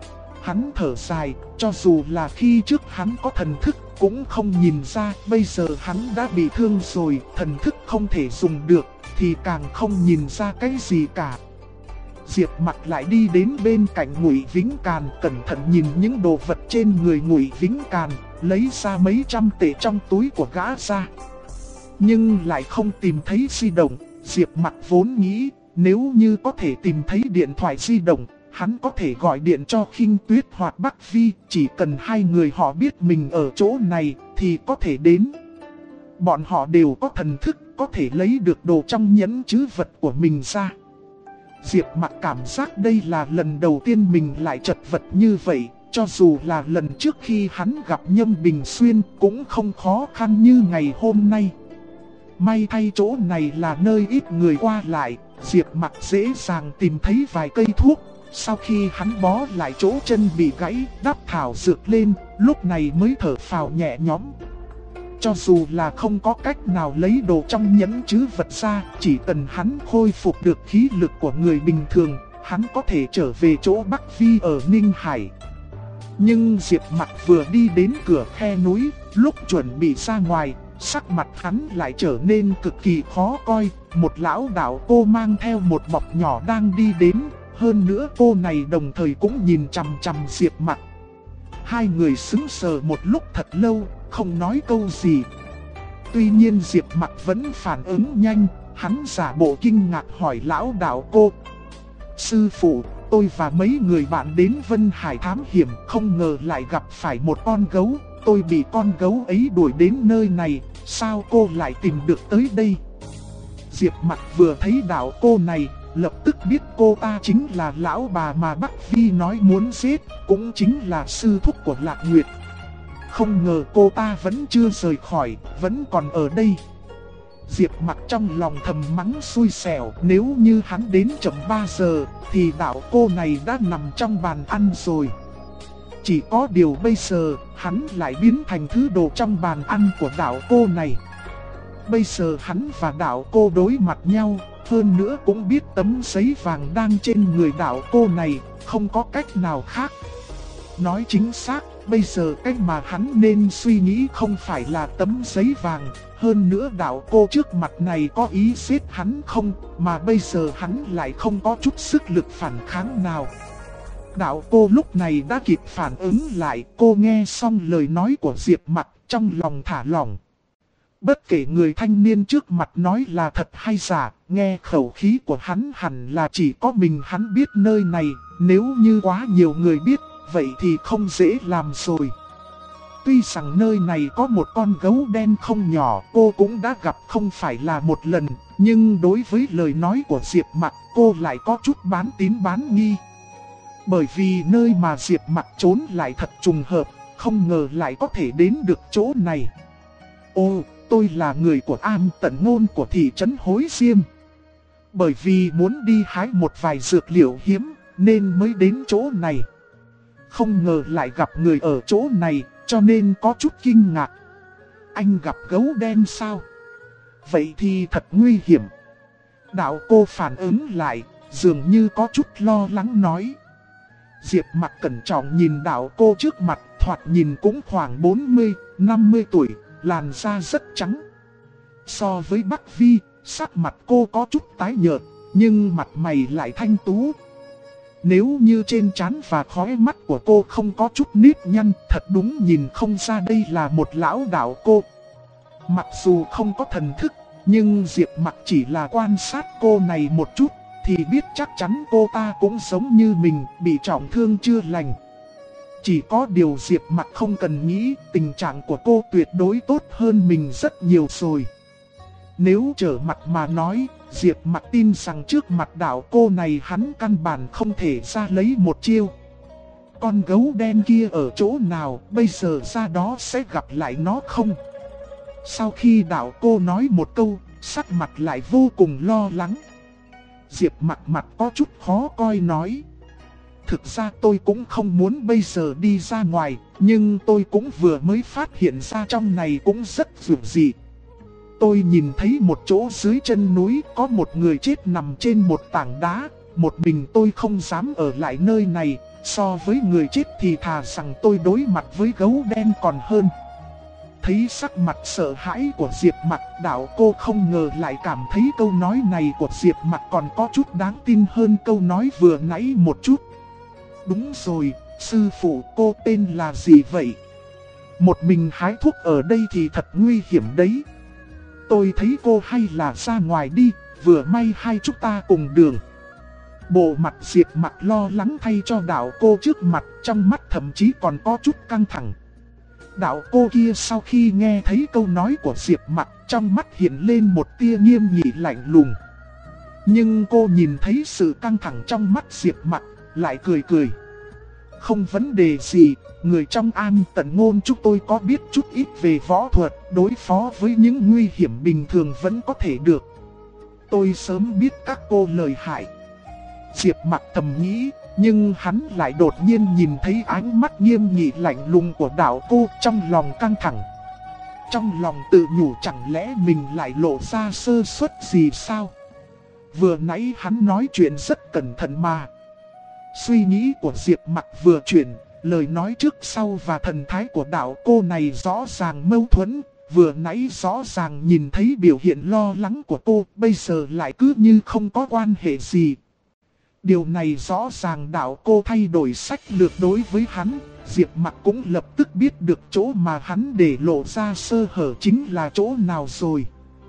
Hắn thở dài, cho dù là khi trước hắn có thần thức cũng không nhìn ra, bây giờ hắn đã bị thương rồi, thần thức không thể dùng được, thì càng không nhìn ra cái gì cả. Diệp Mặc lại đi đến bên cạnh Ngụy Vĩnh Càn, cẩn thận nhìn những đồ vật trên người Ngụy Vĩnh Càn, lấy ra mấy trăm tệ trong túi của gã ra. Nhưng lại không tìm thấy di động. Diệp Mặc vốn nghĩ, nếu như có thể tìm thấy điện thoại di động, hắn có thể gọi điện cho Khinh Tuyết hoặc Bắc Vi, chỉ cần hai người họ biết mình ở chỗ này thì có thể đến. Bọn họ đều có thần thức, có thể lấy được đồ trong nhẫn trữ vật của mình ra. Diệp Mặc cảm giác đây là lần đầu tiên mình lại chật vật như vậy, cho dù là lần trước khi hắn gặp Nhâm Bình Xuyên cũng không khó khăn như ngày hôm nay. May thay chỗ này là nơi ít người qua lại, Diệp Mặc dễ dàng tìm thấy vài cây thuốc. Sau khi hắn bó lại chỗ chân bị gãy, đắp thảo dược lên, lúc này mới thở phào nhẹ nhõm. Cho dù là không có cách nào lấy đồ trong nhẫn trữ vật ra, chỉ cần hắn khôi phục được khí lực của người bình thường, hắn có thể trở về chỗ Bắc Vi ở Ninh Hải. Nhưng Diệp Mặc vừa đi đến cửa khe núi, lúc chuẩn bị ra ngoài, sắc mặt hắn lại trở nên cực kỳ khó coi. Một lão đạo cô mang theo một bọc nhỏ đang đi đến, hơn nữa cô này đồng thời cũng nhìn chằm chằm Diệp Mặc. Hai người sững sờ một lúc thật lâu, không nói câu gì. Tuy nhiên Diệp Mặc vẫn phản ứng nhanh, hắn giả bộ kinh ngạc hỏi lão đạo cô: "Sư phụ, tôi và mấy người bạn đến Vân Hải thám hiểm, không ngờ lại gặp phải một con gấu. Tôi bị con gấu ấy đuổi đến nơi này, sao cô lại tìm được tới đây?" Diệp Mặc vừa thấy đạo cô này, lập tức biết cô ta chính là lão bà mà Bắc Vi nói muốn giết, cũng chính là sư thúc của Lạc Nguyệt. Không ngờ cô ta vẫn chưa rời khỏi, vẫn còn ở đây. Diệp Mặc trong lòng thầm mắng xui xẻo, nếu như hắn đến chậm 3 giờ thì đạo cô này đã nằm trong bàn ăn rồi. Chỉ có điều bây giờ hắn lại biến thành thứ đồ trong bàn ăn của đạo cô này. Bây giờ hắn và đạo cô đối mặt nhau, hơn nữa cũng biết tấm giấy vàng đang trên người đạo cô này, không có cách nào khác. Nói chính xác, bây giờ cách mà hắn nên suy nghĩ không phải là tấm giấy vàng. Hơn nữa đạo cô trước mặt này có ý giết hắn không, mà bây giờ hắn lại không có chút sức lực phản kháng nào. Đạo cô lúc này đã kịp phản ứng lại, cô nghe xong lời nói của Diệp Mặc trong lòng thả lỏng. Bất kể người thanh niên trước mặt nói là thật hay giả, nghe khẩu khí của hắn hẳn là chỉ có mình hắn biết nơi này, nếu như quá nhiều người biết, vậy thì không dễ làm rồi. Tuy rằng nơi này có một con gấu đen không nhỏ, cô cũng đã gặp không phải là một lần, nhưng đối với lời nói của Diệp Mặc, cô lại có chút bán tín bán nghi. Bởi vì nơi mà Diệp Mặc trốn lại thật trùng hợp, không ngờ lại có thể đến được chỗ này. Ô, tôi là người của Am Tận Ngôn của thị trấn Hối Diêm. Bởi vì muốn đi hái một vài dược liệu hiếm, nên mới đến chỗ này. Không ngờ lại gặp người ở chỗ này, cho nên có chút kinh ngạc. Anh gặp gấu đen sao? Vậy thì thật nguy hiểm. Đạo cô phản ứng lại, dường như có chút lo lắng nói. Diệp Mặc cẩn trọng nhìn đạo cô trước mặt, thoạt nhìn cũng khoảng 40-50 tuổi, làn da rất trắng. So với Bắc Vi, sắc mặt cô có chút tái nhợt, nhưng mặt mày lại thanh tú. Nếu như trên trán và khóe mắt của cô không có chút nếp nhăn, thật đúng nhìn không ra đây là một lão đạo cô. Mặc dù không có thần thức, nhưng Diệp Mặc chỉ là quan sát cô này một chút, thì biết chắc chắn cô ta cũng giống như mình, bị trọng thương chưa lành. Chỉ có điều Diệp Mặc không cần nghĩ, tình trạng của cô tuyệt đối tốt hơn mình rất nhiều rồi. Nếu trở mặt mà nói, Diệp Mặc tin rằng trước mặt đạo cô này hắn căn bản không thể ra lấy một chiêu. Con gấu đen kia ở chỗ nào, bây giờ ra đó sẽ gặp lại nó không? Sau khi đạo cô nói một câu, sắc mặt lại vô cùng lo lắng. Diệp Mặc mặt có chút khó coi nói. Thực ra tôi cũng không muốn bây giờ đi ra ngoài, nhưng tôi cũng vừa mới phát hiện ra trong này cũng rất dường dị. Tôi nhìn thấy một chỗ dưới chân núi có một người chết nằm trên một tảng đá, một mình tôi không dám ở lại nơi này, so với người chết thì thà rằng tôi đối mặt với gấu đen còn hơn. Thấy sắc mặt sợ hãi của Diệp Mặc, đạo cô không ngờ lại cảm thấy câu nói này của Diệp Mặc còn có chút đáng tin hơn câu nói vừa nãy một chút. Đúng rồi, sư phụ cô tên là gì vậy? Một mình hái thuốc ở đây thì thật nguy hiểm đấy. Tôi thấy cô hay là ra ngoài đi, vừa may hai chúng ta cùng đường. Bộ mặt Diệp Mặc lo lắng thay cho đạo cô trước mặt, trong mắt thậm chí còn có chút căng thẳng. Đạo cô kia sau khi nghe thấy câu nói của Diệp Mặc, trong mắt hiện lên một tia nghiêm nghị lạnh lùng. Nhưng cô nhìn thấy sự căng thẳng trong mắt Diệp Mặc, lại cười cười. Không vấn đề gì, người trong Am Tận Ngôn chúng tôi có biết chút ít về võ thuật, đối phó với những nguy hiểm bình thường vẫn có thể được. Tôi sớm biết các cô lợi hại. Diệp Mặc thầm nghĩ, nhưng hắn lại đột nhiên nhìn thấy ánh mắt nghiêm nghị lạnh lùng của đạo cô, trong lòng căng thẳng. Trong lòng tự nhủ chẳng lẽ mình lại lộ ra sơ suất gì sao? Vừa nãy hắn nói chuyện rất cẩn thận mà. Suy nghĩ của Diệp Mặc vừa chuyển, lời nói trước sau và thần thái của đạo cô này rõ ràng mâu thuẫn. Vừa nãy rõ ràng nhìn thấy biểu hiện lo lắng của cô, bây giờ lại cứ như không có quan hệ gì. Điều này rõ ràng đạo cô thay đổi sách lược đối với hắn. Diệp Mặc cũng lập tức biết được chỗ mà hắn để lộ ra sơ hở chính là chỗ nào rồi.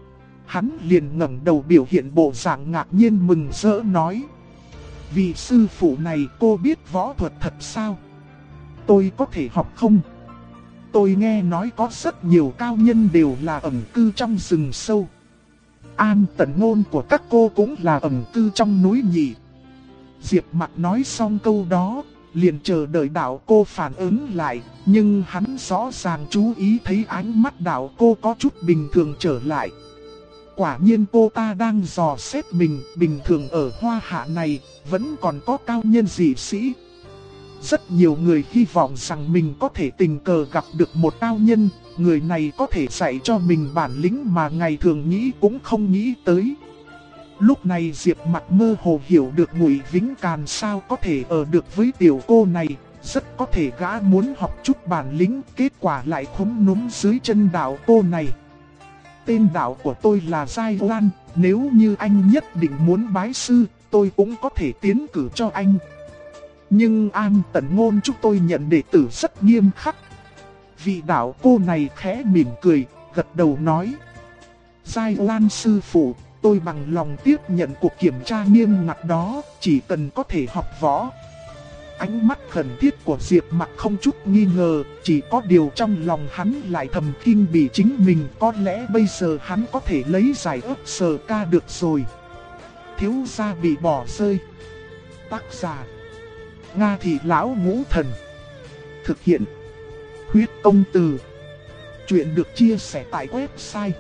Hắn liền ngẩng đầu biểu hiện bộ dạng ngạc nhiên mừng rỡ nói. Vị sư phụ này cô biết võ thuật thật sao? Tôi có thể học không? Tôi nghe nói có rất nhiều cao nhân đều là ẩn cư trong rừng sâu. An Tần Ngôn của các cô cũng là ẩn cư trong núi nhỉ. Diệp Mặc nói xong câu đó, liền chờ đợi đạo cô phản ứng lại, nhưng hắn rõ ràng chú ý thấy ánh mắt đạo cô có chút bình thường trở lại. Quả nhiên cô ta đang dò xét mình, bình thường ở Hoa Hạ này, vẫn còn có cao nhân dị sĩ. Rất nhiều người hy vọng rằng mình có thể tình cờ gặp được một cao nhân, người này có thể dạy cho mình bản lĩnh mà ngày thường nghĩ cũng không nghĩ tới. Lúc này Diệp Mặc mơ hồ hiểu được Ngụy Vĩnh Càn sao có thể ở được với tiểu cô này, rất có thể gã muốn học chút bản lĩnh, kết quả lại khúm núm dưới chân đạo cô này. Tên đạo của tôi là Giai Oan, nếu như anh nhất định muốn bái sư, tôi cũng có thể tiến cử cho anh. Nhưng An Tần Ngôn chúng tôi nhận đệ tử rất nghiêm khắc. Vị đạo cô này khẽ mỉm cười, gật đầu nói: Giai Oan sư phụ, tôi bằng lòng tiếp nhận cuộc kiểm tra nghiêm ngặt đó, chỉ cần có thể học võ. Ánh mắt khẩn thiết của Diệp Mặc không chút nghi ngờ, chỉ có điều trong lòng hắn lại thầm kinh bỉ chính mình, có lẽ bây giờ hắn có thể lấy giải ức Sở Ca được rồi. Thiếu gia bị bỏ rơi. Tác giả: Nga Thị Lão Ngũ Thần. Thực hiện: Huyết Công Từ. Chuyện được chia sẻ tại website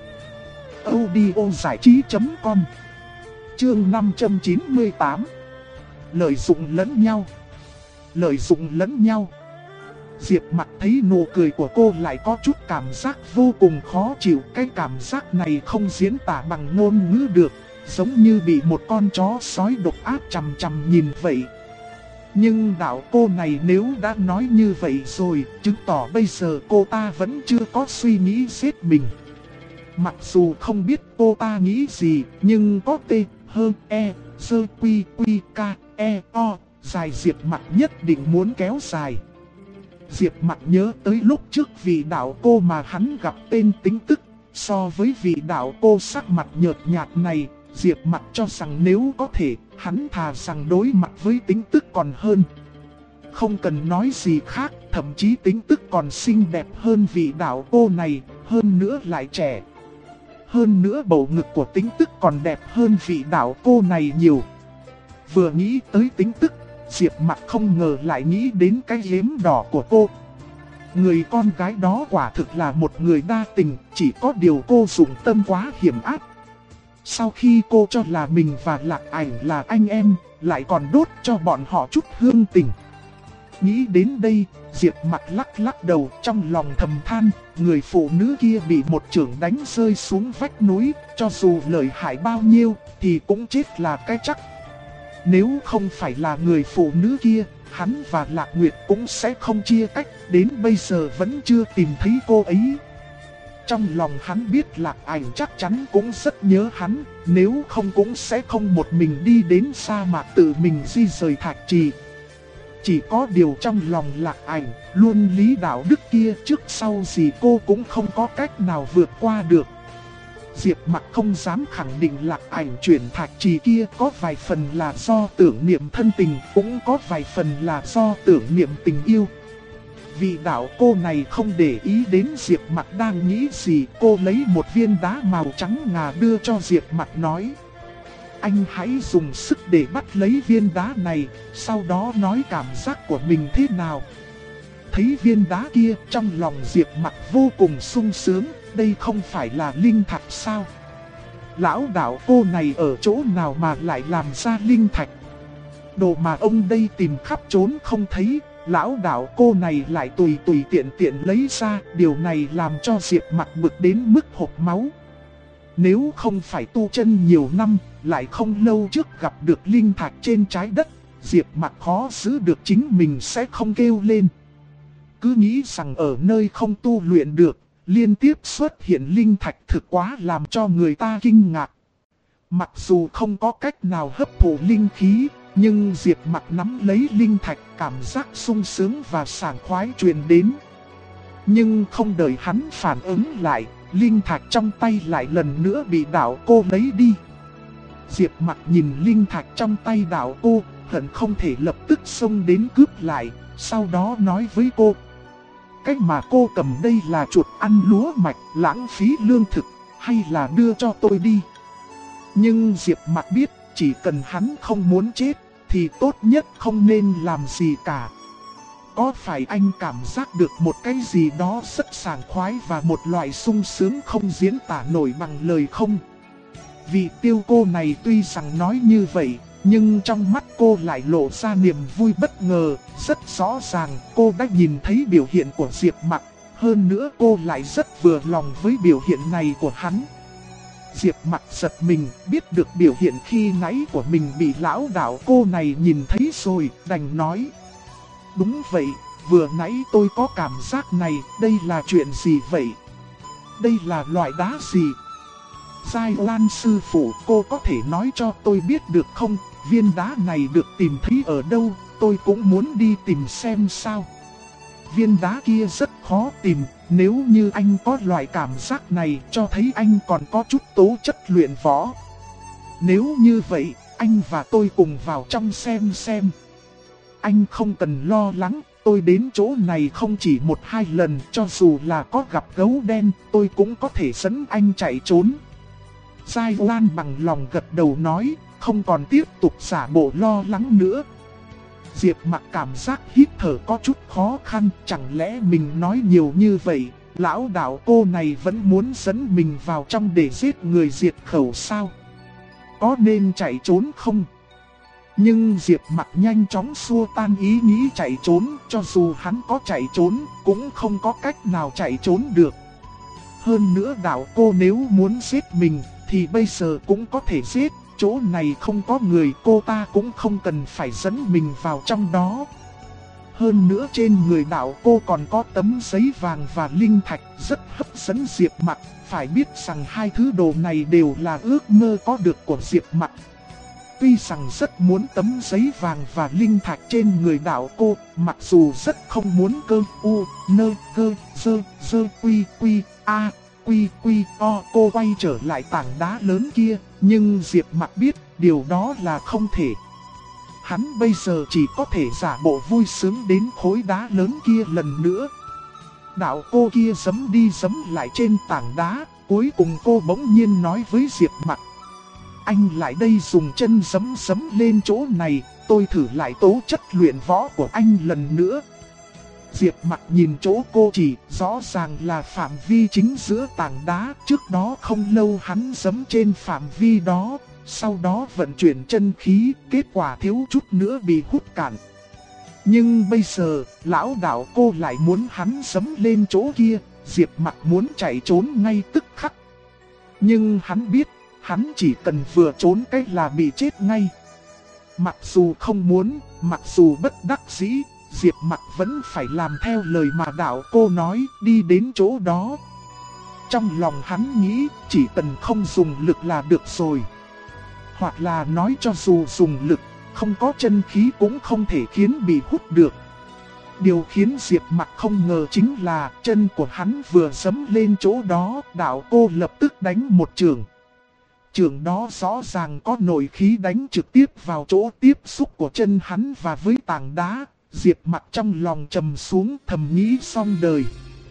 audiozảichí.com. Chương 598. Lợi dụng lẫn nhau. Lợi dụng lẫn nhau. Diệp Mặc thấy nụ cười của cô lại có chút cảm giác vô cùng khó chịu. Cái cảm giác này không diễn tả bằng ngôn ngữ được, giống như bị một con chó sói độc ác chằm chằm nhìn vậy. Nhưng đạo cô này nếu đã nói như vậy rồi, chứng tỏ bây giờ cô ta vẫn chưa có suy nghĩ giết mình. Mặc dù không biết cô ta nghĩ gì, nhưng có T, hơn E, sơ quy quy K, E, O, dài Diệp Mặc nhất định muốn kéo dài. Diệp Mặc nhớ tới lúc trước vị đạo cô mà hắn gặp tên Tính Tức, so với vị đạo cô sắc mặt nhợt nhạt này, Diệp Mặc cho rằng nếu có thể, hắn thà rằng đối mặt với Tính Tức còn hơn. Không cần nói gì khác, thậm chí Tính Tức còn xinh đẹp hơn vị đạo cô này, hơn nữa lại trẻ. Hơn nữa bầu ngực của Tính Tức còn đẹp hơn vị đạo cô này nhiều. Vừa nghĩ tới Tính Tức, Diệp Mặc không ngờ lại nghĩ đến cái yếm đỏ của cô. Người con gái đó quả thực là một người đa tình, chỉ có điều cô dụng tâm quá hiểm ác. Sau khi cô cho là mình và Lạc Ảnh là anh em, lại còn đốt cho bọn họ chút hương tình. Nghĩ đến đây, Diệp Mặc lắc lắc đầu, trong lòng thầm than, người phụ nữ kia bị một chưởng đánh rơi xuống vách núi, cho dù lợi hại bao nhiêu thì cũng chết là cái chắc. Nếu không phải là người phụ nữ kia, hắn và Lạc Nguyệt cũng sẽ không chia cách, đến bây giờ vẫn chưa tìm thấy cô ấy. Trong lòng hắn biết Lạc Ảnh chắc chắn cũng rất nhớ hắn, nếu không cũng sẽ không một mình đi đến sa mạc tự mình di rời Thạch Trì. Chỉ có điều trong lòng Lạc Ảnh, luôn lý đạo đức kia trước sau gì cô cũng không có cách nào vượt qua được. Diệp Mặc không dám khẳng định Lạc Ảnh chuyển Thạch Trì kia có vài phần là do tưởng niệm thân tình, cũng có vài phần là do tưởng niệm tình yêu. Vị đạo cô này không để ý đến Diệp Mặc đang nghĩ gì, cô lấy một viên đá màu trắng ngà đưa cho Diệp Mặc nói: Anh hãy dùng sức để bắt lấy viên đá này, sau đó nói cảm giác của mình thế nào. Thấy viên đá kia, trong lòng Diệp Mặc vô cùng sung sướng, đây không phải là linh thạch sao? Lão đạo cô này ở chỗ nào mà lại làm ra linh thạch? Đồ mà ông đây tìm khắp trốn không thấy, lão đạo cô này lại tùy tiện lấy ra, điều này làm cho Diệp Mặc bực đến mức hộc máu. Nếu không phải tu chân nhiều năm, lại không lâu trước gặp được linh thạch trên trái đất, Diệp Mặc khó giữ được chính mình sẽ không kêu lên. Cứ nghĩ rằng ở nơi không tu luyện được, liên tiếp xuất hiện linh thạch thực quá làm cho người ta kinh ngạc. Mặc dù không có cách nào hấp thụ linh khí, nhưng Diệp Mặc nắm lấy linh thạch, cảm giác sung sướng và sảng khoái truyền đến. Nhưng không đợi hắn phản ứng lại, linh thạch trong tay lại lần nữa bị đạo cô lấy đi. Diệp Mặc nhìn linh thạch trong tay đạo cô, hận không thể lập tức xông đến cướp lại, sau đó nói với cô: Cách mà cô cầm đây là chuột ăn lúa mạch, lãng phí lương thực, hay là đưa cho tôi đi? Nhưng Diệp Mặc biết, chỉ cần hắn không muốn chết, thì tốt nhất không nên làm gì cả. Có phải anh cảm giác được một cái gì đó rất sảng khoái và một loại sung sướng không diễn tả nổi bằng lời không? Vị Tiêu cô này tuy rằng nói như vậy, nhưng trong mắt cô lại lộ ra niềm vui bất ngờ. Rất rõ ràng cô đã nhìn thấy biểu hiện của Diệp Mặc. Hơn nữa cô lại rất vừa lòng với biểu hiện này của hắn. Diệp Mặc giật mình, biết được biểu hiện khi nãy của mình bị lão đạo cô này nhìn thấy rồi, đành nói. Đúng vậy, vừa nãy tôi có cảm giác này, đây là chuyện gì vậy? Đây là loại đá gì? Giai Lan sư phụ, cô có thể nói cho tôi biết được không? Viên đá này được tìm thấy ở đâu? Tôi cũng muốn đi tìm xem sao. Viên đá kia rất khó tìm, nếu như anh có loại cảm giác này cho thấy anh còn có chút tố chất luyện võ. Nếu như vậy, anh và tôi cùng vào trong xem. Anh không cần lo lắng, tôi đến chỗ này không chỉ 1-2 lần, cho dù là có gặp gấu đen, tôi cũng có thể dẫn anh chạy trốn. Giai Lan bằng lòng gật đầu nói, không còn tiếp tục giả bộ lo lắng nữa. Diệp Mặc cảm giác hít thở có chút khó khăn, chẳng lẽ mình nói nhiều như vậy, lão đạo cô này vẫn muốn dẫn mình vào trong để giết người diệt khẩu sao? Có nên chạy trốn không? Nhưng Diệp Mặc nhanh chóng xua tan ý nghĩ chạy trốn, cho dù hắn có chạy trốn, cũng không có cách nào chạy trốn được. Hơn nữa đạo cô nếu muốn giết mình, thì bây giờ cũng có thể giết. Chỗ này không có người, cô ta cũng không cần phải dẫn mình vào trong đó. Hơn nữa trên người đạo cô còn có tấm giấy vàng và linh thạch rất hấp dẫn Diệp Mặc. Phải biết rằng hai thứ đồ này đều là ước mơ có được của Diệp Mặc. Tuy rằng rất muốn tấm giấy vàng và linh thạch trên người đạo cô, mặc dù rất không muốn cơ u, nơ, cơ, dơ, quy, a. Quy o cô quay trở lại tảng đá lớn kia, nhưng Diệp Mặc biết điều đó là không thể. Hắn bây giờ chỉ có thể giả bộ vui sướng đến khối đá lớn kia lần nữa. Đạo cô kia giẫm đi giẫm lại trên tảng đá, cuối cùng cô bỗng nhiên nói với Diệp Mặc. Anh lại đây dùng chân giẫm lên chỗ này, tôi thử lại tố chất luyện võ của anh lần nữa. Diệp Mặc nhìn chỗ cô chỉ, rõ ràng là phạm vi chính giữa tảng đá. Trước đó không lâu hắn giẫm trên phạm vi đó, sau đó vận chuyển chân khí, kết quả thiếu chút nữa bị hút cạn. Nhưng bây giờ, lão đạo cô lại muốn hắn giẫm lên chỗ kia, Diệp Mặc muốn chạy trốn ngay tức khắc. Nhưng hắn biết, hắn chỉ cần vừa trốn cái là bị chết ngay. Mặc dù không muốn, mặc dù bất đắc dĩ, Diệp Mặc vẫn phải làm theo lời mà đạo cô nói, đi đến chỗ đó. Trong lòng hắn nghĩ, chỉ cần không dùng lực là được rồi. Hoặc là nói cho dù dùng lực, không có chân khí cũng không thể khiến bị hút được. Điều khiến Diệp Mặc không ngờ chính là chân của hắn vừa giẫm lên chỗ đó, đạo cô lập tức đánh một chưởng. Chưởng đó rõ ràng có nội khí đánh trực tiếp vào chỗ tiếp xúc của chân hắn và với tảng đá. Diệp Mặc trong lòng trầm xuống, thầm nghĩ xong đời.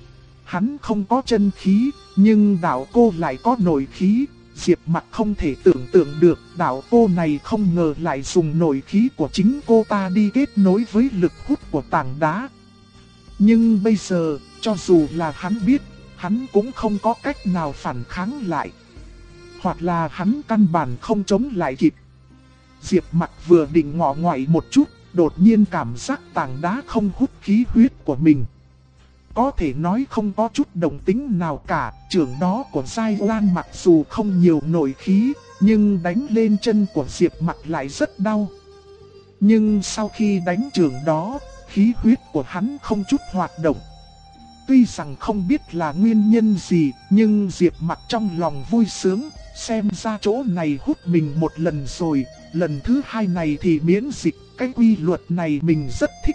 Hắn không có chân khí, nhưng đạo cô lại có nội khí. Diệp Mặc không thể tưởng tượng được đạo cô này không ngờ lại dùng nội khí của chính cô ta đi kết nối với lực hút của tảng đá. Nhưng bây giờ, cho dù là hắn biết, hắn cũng không có cách nào phản kháng lại. Hoặc là hắn căn bản không chống lại kịp. Diệp Mặc vừa định ngọ ngoại một chút, đột nhiên cảm giác tảng đá không hút khí huyết của mình. Có thể nói không có chút động tính nào cả, chưởng đó của Giai Lan mặc dù không nhiều nội khí, nhưng đánh lên chân của Diệp Mặc lại rất đau. Nhưng sau khi đánh chưởng đó, khí huyết của hắn không chút hoạt động. Tuy rằng không biết là nguyên nhân gì, nhưng Diệp Mặc trong lòng vui sướng, xem ra chỗ này hút mình một lần rồi, lần thứ hai này thì miễn dịch, cái quy luật này mình rất thích.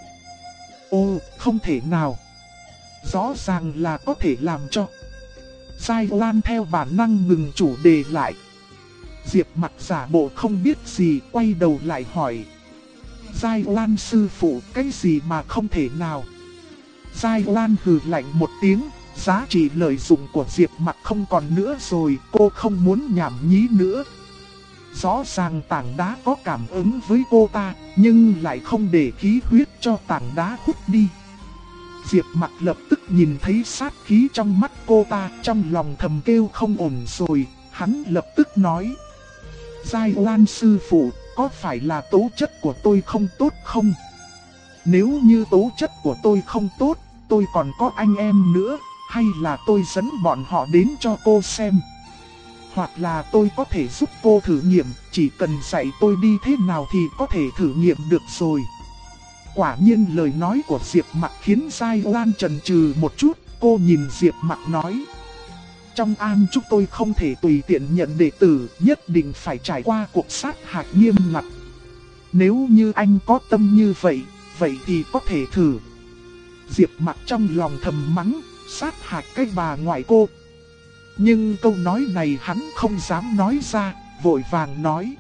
Ô, không thể nào. Rõ ràng là có thể làm cho. Giai Lan theo bản năng ngừng chủ đề lại. Diệp Mặc giả bộ không biết gì, quay đầu lại hỏi. Giai Lan sư phụ, cái gì mà không thể nào? Giai Lan hừ lạnh một tiếng, giá trị lợi dụng của Diệp Mặc không còn nữa rồi, cô không muốn nhảm nhí nữa. Rõ ràng tảng đá có cảm ứng với cô ta, nhưng lại không để khí huyết cho tảng đá hút đi. Diệp Mặc lập tức nhìn thấy sát khí trong mắt cô ta, trong lòng thầm kêu không ổn rồi, hắn lập tức nói. Giai Oan sư phụ, có phải là tố chất của tôi không tốt không? Nếu như tố chất của tôi không tốt, tôi còn có anh em nữa, hay là tôi dẫn bọn họ đến cho cô xem? Hoặc là tôi có thể giúp cô thử nghiệm, chỉ cần dạy tôi đi thế nào thì có thể thử nghiệm được rồi. Quả nhiên lời nói của Diệp Mặc khiến Giai Oan chần chừ một chút, cô nhìn Diệp Mặc nói. Trong An chúng tôi không thể tùy tiện nhận đệ tử, nhất định phải trải qua cuộc sát hạch nghiêm ngặt. Nếu như anh có tâm như vậy, vậy thì có thể thử. Diệp Mặc trong lòng thầm mắng, sát hạch cái bà ngoại cô. Nhưng câu nói này hắn không dám nói ra, vội vàng nói.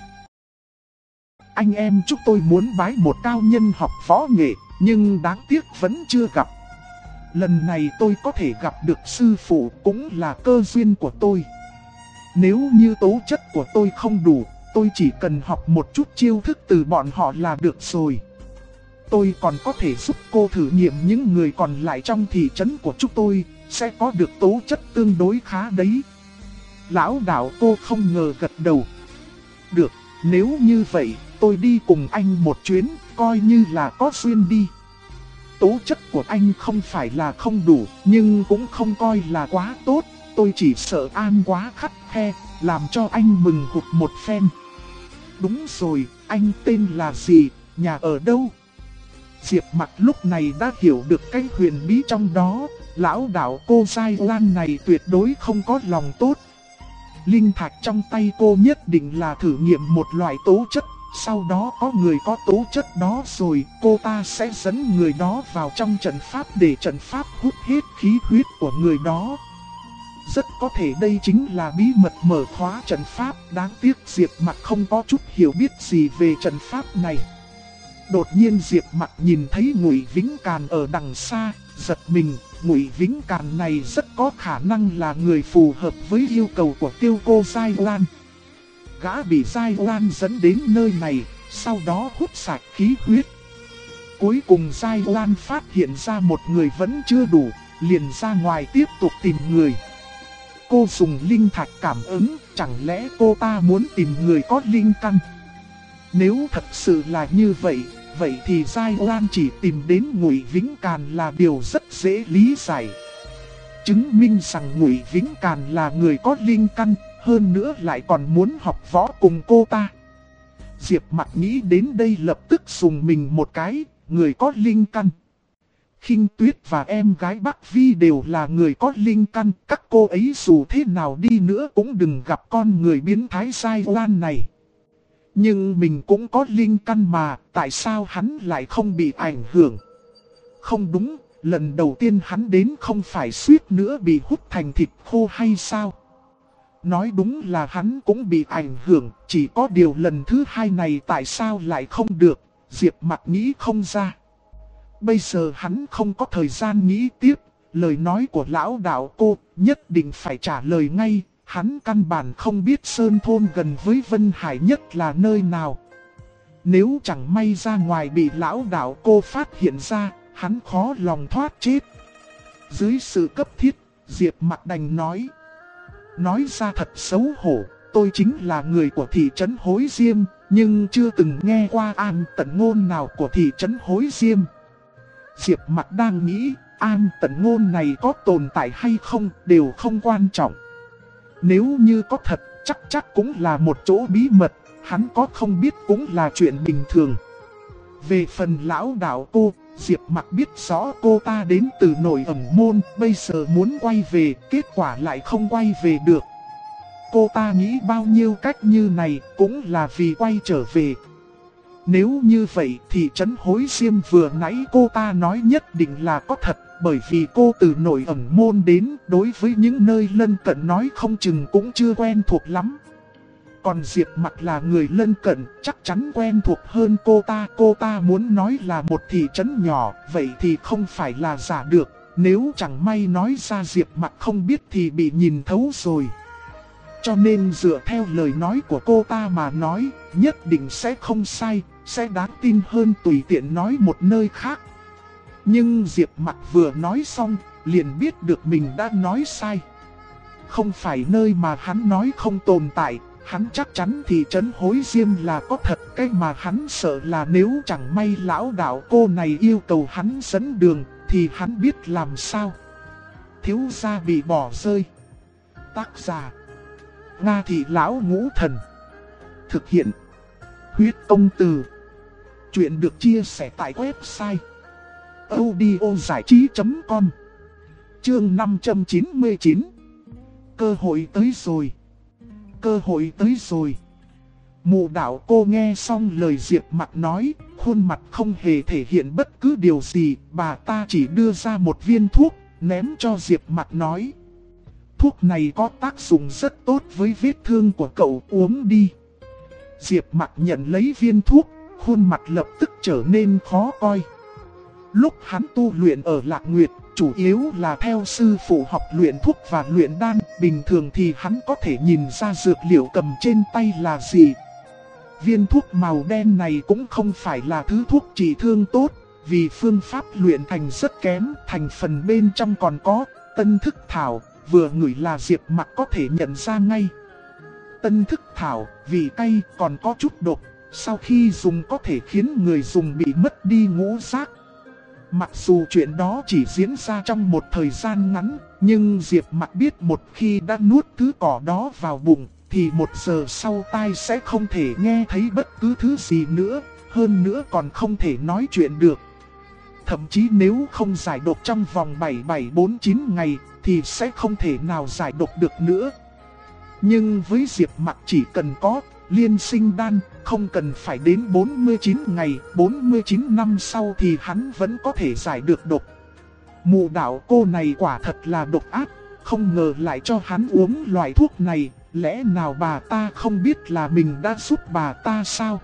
Anh em chúng tôi muốn bái một cao nhân học võ nghệ, nhưng đáng tiếc vẫn chưa gặp. Lần này tôi có thể gặp được sư phụ cũng là cơ duyên của tôi. Nếu như tố chất của tôi không đủ, tôi chỉ cần học một chút chiêu thức từ bọn họ là được rồi. Tôi còn có thể giúp cô thử nghiệm những người còn lại trong thị trấn của chúng tôi, sẽ có được tố chất tương đối khá đấy. Lão đạo cô không ngờ gật đầu. Được, nếu như vậy, tôi đi cùng anh một chuyến, coi như là có duyên đi. Tố chất của anh không phải là không đủ, nhưng cũng không coi là quá tốt. Tôi chỉ sợ An quá khắt khe, làm cho anh mừng hụt một phen. Đúng rồi, anh tên là gì, nhà ở đâu? Diệp Mặc lúc này đã hiểu được cái huyền bí trong đó. Lão đạo cô Giai Oan này tuyệt đối không có lòng tốt. Linh thạch trong tay cô nhất định là thử nghiệm một loại tố chất. Sau đó có người có tố chất đó rồi, cô ta sẽ dẫn người đó vào trong trận pháp để trận pháp hút hết khí huyết của người đó. Rất có thể đây chính là bí mật mở khóa trận pháp, đáng tiếc Diệp Mặc không có chút hiểu biết gì về trận pháp này. Đột nhiên Diệp Mặc nhìn thấy Ngụy Vĩnh Càn ở đằng xa, giật mình. Ngụy Vĩnh Càn này rất có khả năng là người phù hợp với yêu cầu của tiêu cô Giai Oan. Gã bị Giai Oan dẫn đến nơi này, sau đó hút sạch khí huyết. Cuối cùng Giai Oan phát hiện ra một người vẫn chưa đủ, liền ra ngoài tiếp tục tìm người. Cô dùng linh thạch cảm ứng, chẳng lẽ cô ta muốn tìm người có linh căn? Nếu thật sự là như vậy, vậy thì Giai Oan chỉ tìm đến Ngụy Vĩnh Càn là điều rất dễ lý giải. Chứng minh rằng Ngụy Vĩnh Càn là người có linh căn, hơn nữa lại còn muốn học võ cùng cô ta. Diệp Mặc nghĩ đến đây lập tức dùng mình một cái, người có linh căn. Khinh Tuyết và em gái Bắc Vi đều là người có linh căn, các cô ấy dù thế nào đi nữa cũng đừng gặp con người biến thái Giai Oan này. Nhưng mình cũng có linh căn mà, tại sao hắn lại không bị ảnh hưởng? Không đúng, lần đầu tiên hắn đến không phải suýt nữa bị hút thành thịt khô hay sao? Nói đúng là hắn cũng bị ảnh hưởng, chỉ có điều lần thứ hai này tại sao lại không được, Diệp Mặc nghĩ không ra. Bây giờ hắn không có thời gian nghĩ tiếp, lời nói của lão đạo cô nhất định phải trả lời ngay. Hắn căn bản không biết Sơn Thôn gần với Vân Hải nhất là nơi nào. Nếu chẳng may ra ngoài bị lão đạo cô phát hiện ra, hắn khó lòng thoát chết. Dưới sự cấp thiết, Diệp Mặc đành nói. Nói ra thật xấu hổ, tôi chính là người của thị trấn Hối Diêm, nhưng chưa từng nghe qua an tận ngôn nào của thị trấn Hối Diêm. Diệp Mặc đang nghĩ, an tận ngôn này có tồn tại hay không đều không quan trọng. Nếu như có thật, chắc cũng là một chỗ bí mật, hắn có không biết cũng là chuyện bình thường. Về phần lão đạo cô, Diệp Mặc biết rõ cô ta đến từ Nội Ẩn Môn, bây giờ muốn quay về, kết quả lại không quay về được. Cô ta nghĩ bao nhiêu cách như này cũng là vì quay trở về. Nếu như vậy thì trấn Hối Diêm vừa nãy cô ta nói nhất định là có thật, bởi vì cô từ Nội Ẩn Môn đến, đối với những nơi lân cận nói không chừng cũng chưa quen thuộc lắm. Còn Diệp Mặc là người lân cận, chắc chắn quen thuộc hơn cô ta muốn nói là một thị trấn nhỏ, vậy thì không phải là giả được, nếu chẳng may nói ra Diệp Mặc không biết thì bị nhìn thấu rồi. Cho nên dựa theo lời nói của cô ta mà nói, nhất định sẽ không sai, sẽ đáng tin hơn tùy tiện nói một nơi khác. Nhưng Diệp Mặc vừa nói xong, liền biết được mình đã nói sai. Không phải nơi mà hắn nói không tồn tại, hắn chắc chắn thị trấn Hối Diêm là có thật. Cái mà hắn sợ là nếu chẳng may lão đạo cô này yêu cầu hắn dẫn đường, thì hắn biết làm sao. Thiếu gia bị bỏ rơi. Tác giả: Nga Thị Lão Ngũ Thần. Thực hiện: Huyết Công Từ. Chuyện được chia sẻ tại website audiozảichí.com. Chương 599. Cơ hội tới rồi. Cơ hội tới rồi. Mụ đạo cô nghe xong lời Diệp Mặc nói, khuôn mặt không hề thể hiện bất cứ điều gì. Bà ta chỉ đưa ra một viên thuốc, ném cho Diệp Mặc nói: thuốc này có tác dụng rất tốt với vết thương của cậu, uống đi. Diệp Mặc nhận lấy viên thuốc, khuôn mặt lập tức trở nên khó coi. Lúc hắn tu luyện ở Lạc Nguyệt, chủ yếu là theo sư phụ học luyện thuốc và luyện đan. Bình thường thì hắn có thể nhìn ra dược liệu cầm trên tay là gì. Viên thuốc màu đen này cũng không phải là thứ thuốc trị thương tốt, vì phương pháp luyện thành rất kém. Thành phần bên trong còn có tân thức thảo, vừa ngửi là Diệp Mặc có thể nhận ra ngay. Tân thức thảo, vị cay, còn có chút độc. Sau khi dùng có thể khiến người dùng bị mất đi ngũ giác. Mặc dù chuyện đó chỉ diễn ra trong một thời gian ngắn, nhưng Diệp Mặc biết một khi đã nuốt thứ cỏ đó vào bụng, thì 1 giờ sau tai sẽ không thể nghe thấy bất cứ thứ gì nữa, hơn nữa còn không thể nói chuyện được. Thậm chí nếu không giải độc trong vòng 7749 ngày, thì sẽ không thể nào giải độc được nữa. Nhưng với Diệp Mặc chỉ cần có liên sinh đan, không cần phải đến 49 ngày, 49 năm sau thì hắn vẫn có thể giải được độc. Mụ đạo cô này quả thật là độc ác, không ngờ lại cho hắn uống loại thuốc này. Lẽ nào bà ta không biết là mình đã giúp bà ta sao?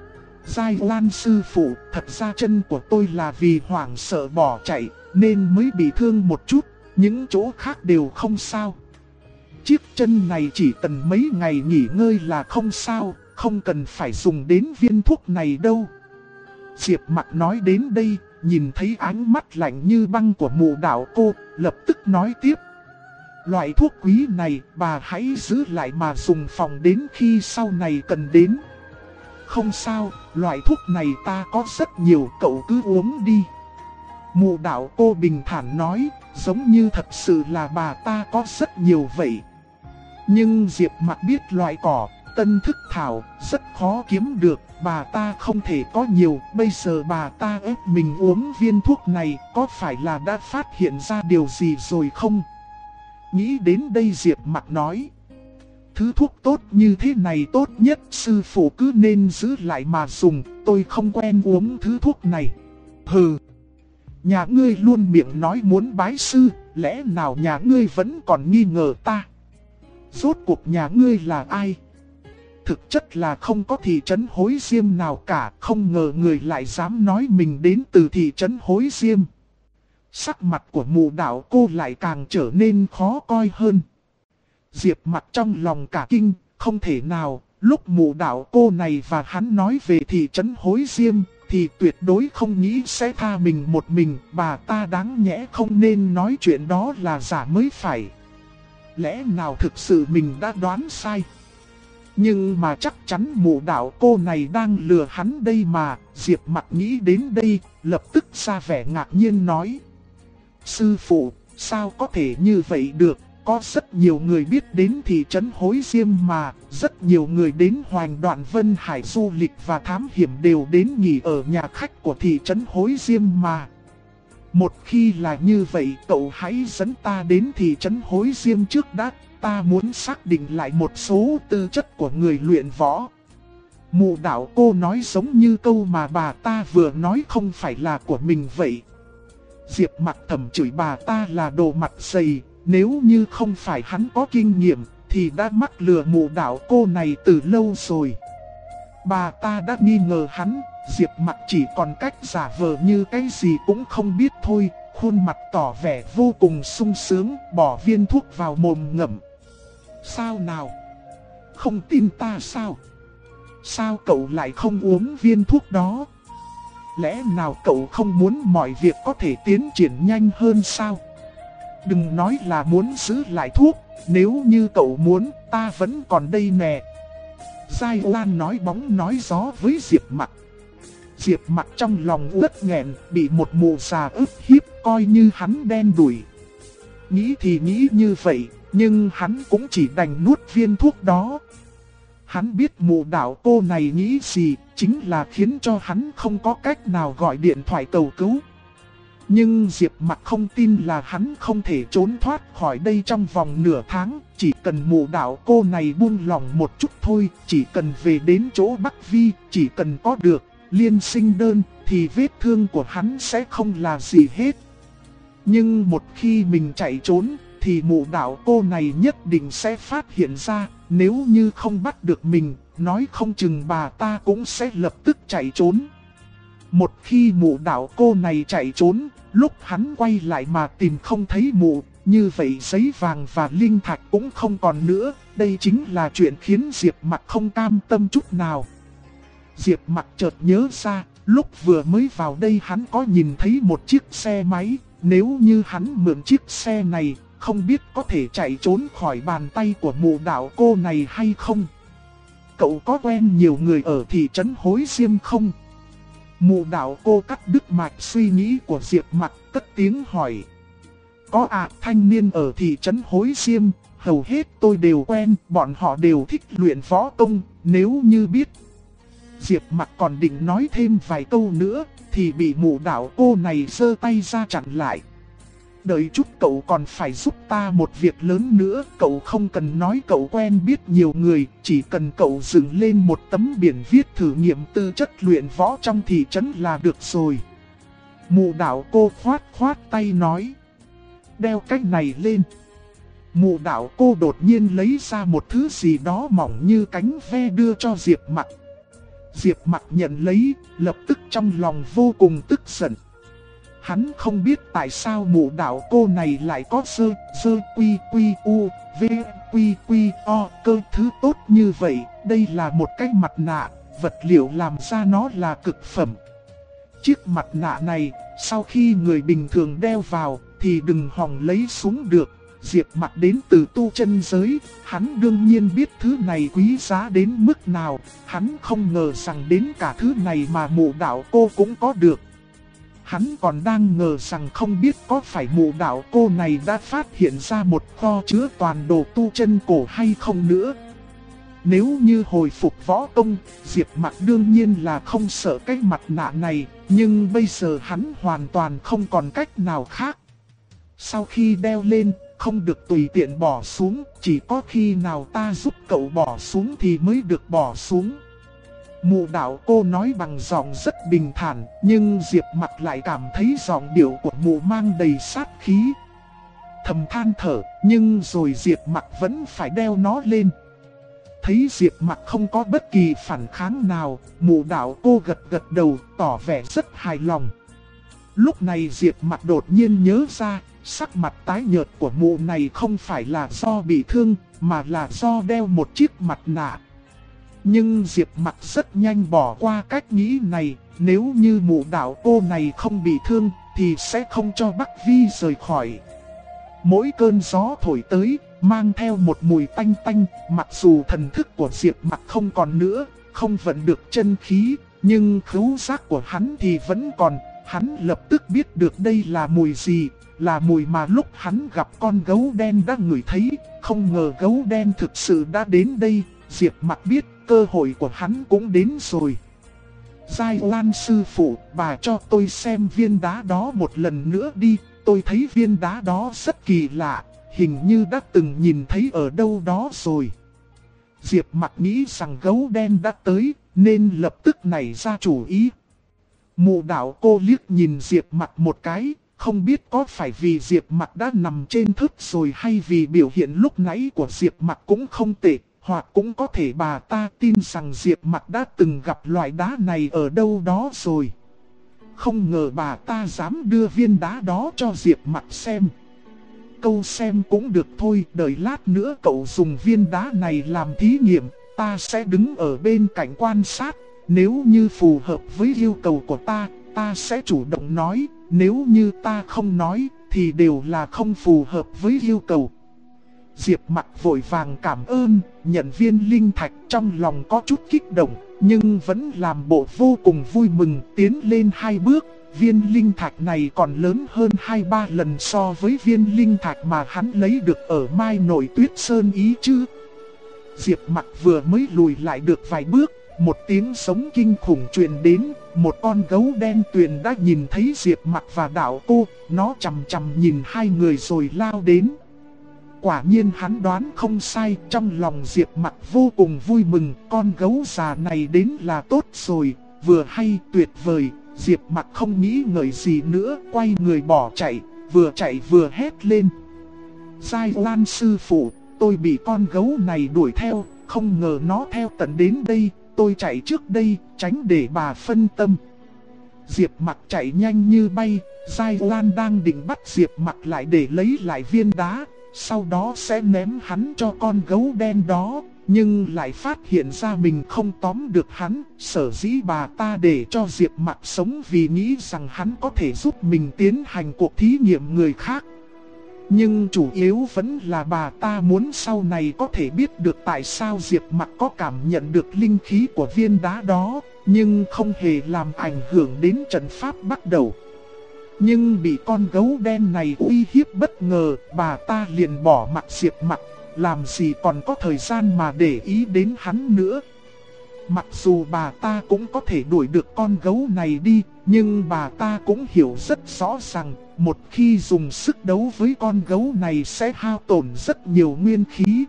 Giai Lan sư phụ, thật ra chân của tôi là vì hoảng sợ bỏ chạy, nên mới bị thương một chút, những chỗ khác đều không sao. Chiếc chân này chỉ cần mấy ngày nghỉ ngơi là không sao, không cần phải dùng đến viên thuốc này đâu. Diệp Mặc nói đến đây, nhìn thấy ánh mắt lạnh như băng của mụ đạo cô, lập tức nói tiếp: loại thuốc quý này bà hãy giữ lại mà dùng phòng đến khi sau này cần đến. Không sao, loại thuốc này ta có rất nhiều, cậu cứ uống đi. Mụ đạo cô bình thản nói, giống như thật sự là bà ta có rất nhiều vậy. Nhưng Diệp Mặc biết loại cỏ, tân thức thảo, rất khó kiếm được, bà ta không thể có nhiều. Bây giờ bà ta ép mình uống viên thuốc này, có phải là đã phát hiện ra điều gì rồi không? Nghĩ đến đây Diệp Mặc nói: thứ thuốc tốt như thế này tốt nhất sư phụ cứ nên giữ lại mà dùng, tôi không quen uống thứ thuốc này. Hừ, nhà ngươi luôn miệng nói muốn bái sư, lẽ nào nhà ngươi vẫn còn nghi ngờ ta? Rốt cuộc nhà ngươi là ai? Thực chất là không có thị trấn Hối Diêm nào cả, không ngờ người lại dám nói mình đến từ thị trấn Hối Diêm. Sắc mặt của mụ đạo cô lại càng trở nên khó coi hơn. Diệp Mặc trong lòng cả kinh, không thể nào, lúc mụ đạo cô này và hắn nói về thị trấn Hối Diêm, thì tuyệt đối không nghĩ sẽ tha mình một mình, bà ta đáng nhẽ không nên nói chuyện đó là giả mới phải. Lẽ nào thực sự mình đã đoán sai? Nhưng mà chắc chắn mụ đạo cô này đang lừa hắn đây mà. Diệp Mặc nghĩ đến đây, lập tức ra vẻ ngạc nhiên nói: sư phụ, sao có thể như vậy được? Có rất nhiều người biết đến thị trấn Hối Diêm mà, rất nhiều người đến Hoành Đoạn Vân Hải du lịch và thám hiểm đều đến nghỉ ở nhà khách của thị trấn Hối Diêm mà. Một khi là như vậy, cậu hãy dẫn ta đến thị trấn Hối Diêm trước đã, ta muốn xác định lại một số tư chất của người luyện võ. Mụ đạo cô nói giống như câu mà bà ta vừa nói không phải là của mình vậy. Diệp Mặc thầm chửi bà ta là đồ mặt dày, nếu như không phải hắn có kinh nghiệm thì đã mắc lừa mụ đạo cô này từ lâu rồi. Bà ta đã nghi ngờ hắn, Diệp Mặc chỉ còn cách giả vờ như cái gì cũng không biết thôi, khuôn mặt tỏ vẻ vô cùng sung sướng, bỏ viên thuốc vào mồm ngậm. Sao nào? không tin ta sao? Sao cậu lại không uống viên thuốc đó? Lẽ nào cậu không muốn mọi việc có thể tiến triển nhanh hơn sao? Đừng nói là muốn giữ lại thuốc, nếu như cậu muốn, ta vẫn còn đây nè. Giai Oan nói bóng nói gió với Diệp Mặc. Diệp Mặc trong lòng uất nghẹn, bị một mụ già ức hiếp, coi như hắn đen đủi. Nghĩ thì nghĩ như vậy, nhưng hắn cũng chỉ đành nuốt viên thuốc đó. Hắn biết mụ đạo cô này nghĩ gì, chính là khiến cho hắn không có cách nào gọi điện thoại cầu cứu. Nhưng Diệp Mặc không tin là hắn không thể trốn thoát khỏi đây trong vòng nửa tháng, chỉ cần mụ đạo cô này buông lòng một chút thôi, chỉ cần về đến chỗ Bắc Vi, chỉ cần có được liên sinh đơn, thì vết thương của hắn sẽ không là gì hết. Nhưng một khi mình chạy trốn, thì mụ đạo cô này nhất định sẽ phát hiện ra, nếu như không bắt được mình, nói không chừng bà ta cũng sẽ lập tức chạy trốn. Một khi mụ đạo cô này chạy trốn, lúc hắn quay lại mà tìm không thấy mụ, như vậy giấy vàng và linh thạch cũng không còn nữa. Đây chính là chuyện khiến Diệp Mặc không cam tâm chút nào. Diệp Mặc chợt nhớ ra, lúc vừa mới vào đây hắn có nhìn thấy một chiếc xe máy. Nếu như hắn mượn chiếc xe này, không biết có thể chạy trốn khỏi bàn tay của mụ đạo cô này hay không. Cậu có quen nhiều người ở thị trấn Hối Diêm không? Mụ đạo cô cắt đứt mạch suy nghĩ của Diệp Mặc, cất tiếng hỏi. Có ạ, thanh niên ở thị trấn Hối Diêm, hầu hết tôi đều quen, bọn họ đều thích luyện võ công, nếu như biết. Diệp Mặc còn định nói thêm vài câu nữa, thì bị mụ đạo cô này giơ tay ra chặn lại. Đợi chút, cậu còn phải giúp ta một việc lớn nữa, cậu không cần nói cậu quen biết nhiều người, chỉ cần cậu dựng lên một tấm biển viết thử nghiệm tư chất luyện võ trong thị trấn là được rồi. Mụ đạo cô khoát khoát tay nói. Đeo cái này lên. Mụ đạo cô đột nhiên lấy ra một thứ gì đó mỏng như cánh ve đưa cho Diệp Mặc. Diệp Mặc nhận lấy, lập tức trong lòng vô cùng tức giận. Hắn không biết tại sao mụ đạo cô này lại có sơ quy quy u v quy quy o cơ thứ tốt như vậy. Đây là một cái mặt nạ, vật liệu làm ra nó là cực phẩm. Chiếc mặt nạ này, sau khi người bình thường đeo vào, thì đừng hòng lấy xuống được. Diệp Mặc đến từ tu chân giới, hắn đương nhiên biết thứ này quý giá đến mức nào. Hắn không ngờ rằng đến cả thứ này mà mụ đạo cô cũng có được. Hắn còn đang ngờ rằng không biết có phải mụ đạo cô này đã phát hiện ra một kho chứa toàn đồ tu chân cổ hay không nữa. Nếu như hồi phục võ công, Diệp Mặc đương nhiên là không sợ cái mặt nạ này, nhưng bây giờ hắn hoàn toàn không còn cách nào khác. Sau khi đeo lên, không được tùy tiện bỏ xuống, chỉ có khi nào ta giúp cậu bỏ xuống thì mới được bỏ xuống. Mụ đạo cô nói bằng giọng rất bình thản, nhưng Diệp Mặc lại cảm thấy giọng điệu của mụ mang đầy sát khí. Thầm than thở, nhưng rồi Diệp Mặc vẫn phải đeo nó lên. Thấy Diệp Mặc không có bất kỳ phản kháng nào, mụ đạo cô gật gật đầu, tỏ vẻ rất hài lòng. Lúc này Diệp Mặc đột nhiên nhớ ra, sắc mặt tái nhợt của mụ này không phải là do bị thương, mà là do đeo một chiếc mặt nạ. Nhưng Diệp Mặc rất nhanh bỏ qua cách nghĩ này, nếu như mụ đạo cô này không bị thương, thì sẽ không cho Bắc Vi rời khỏi. Mỗi cơn gió thổi tới, mang theo một mùi tanh tanh, mặc dù thần thức của Diệp Mặc không còn nữa, không vận được chân khí, nhưng khứu giác của hắn thì vẫn còn. Hắn lập tức biết được đây là mùi gì, là mùi mà lúc hắn gặp con gấu đen đã ngửi thấy, không ngờ gấu đen thực sự đã đến đây. Diệp Mặc biết cơ hội của hắn cũng đến rồi. Giai Oan sư phụ, bà cho tôi xem viên đá đó một lần nữa đi, tôi thấy viên đá đó rất kỳ lạ, hình như đã từng nhìn thấy ở đâu đó rồi. Diệp Mặc nghĩ rằng gấu đen đã tới, nên lập tức nảy ra chủ ý. Mụ đạo cô liếc nhìn Diệp Mặc một cái, không biết có phải vì Diệp Mặc đã nằm trên thức rồi hay vì biểu hiện lúc nãy của Diệp Mặc cũng không tệ, hoặc cũng có thể bà ta tin rằng Diệp Mặc đã từng gặp loại đá này ở đâu đó rồi. Không ngờ bà ta dám đưa viên đá đó cho Diệp Mặc xem. câu xem cũng được thôi. Đợi lát nữa cậu dùng viên đá này làm thí nghiệm, ta sẽ đứng ở bên cạnh quan sát. Nếu như phù hợp với yêu cầu của ta sẽ chủ động nói. Nếu như ta không nói, thì đều là không phù hợp với yêu cầu. Diệp Mặc vội vàng cảm ơn, nhận viên linh thạch, trong lòng có chút kích động, nhưng vẫn làm bộ vô cùng vui mừng, tiến lên 2 bước. Viên linh thạch này còn lớn hơn 2-3 lần so với viên linh thạch mà hắn lấy được ở Mai Nội Tuyết Sơn ý chứ. Diệp Mặc vừa mới lùi lại được vài bước, một tiếng sống kinh khủng truyền đến. Một con gấu đen tuyền đã nhìn thấy Diệp Mặc và đạo cô, nó chằm chằm nhìn hai người rồi lao đến. Quả nhiên hắn đoán không sai, trong lòng Diệp Mặc vô cùng vui mừng, con gấu già này đến là tốt rồi, vừa hay tuyệt vời. Diệp Mặc không nghĩ ngợi gì nữa, quay người bỏ chạy vừa hét lên. Giai Lan sư phụ, tôi bị con gấu này đuổi theo, không ngờ nó theo tận đến đây, tôi chạy trước đây, tránh để bà phân tâm. Diệp Mặc chạy nhanh như bay, Giai Lan đang định bắt Diệp Mặc lại để lấy lại viên đá, sau đó sẽ ném hắn cho con gấu đen đó. Nhưng lại phát hiện ra mình không tóm được hắn, sở dĩ bà ta để cho Diệp Mặc sống vì nghĩ rằng hắn có thể giúp mình tiến hành cuộc thí nghiệm người khác. Nhưng chủ yếu vẫn là bà ta muốn sau này có thể biết được tại sao Diệp Mặc có cảm nhận được linh khí của viên đá đó, nhưng không hề làm ảnh hưởng đến trận pháp bắt đầu. Nhưng bị con gấu đen này uy hiếp bất ngờ, bà ta liền bỏ mặc Diệp Mặc, làm gì còn có thời gian mà để ý đến hắn nữa. Mặc dù bà ta cũng có thể đuổi được con gấu này đi, nhưng bà ta cũng hiểu rất rõ rằng, một khi dùng sức đấu với con gấu này sẽ hao tổn rất nhiều nguyên khí.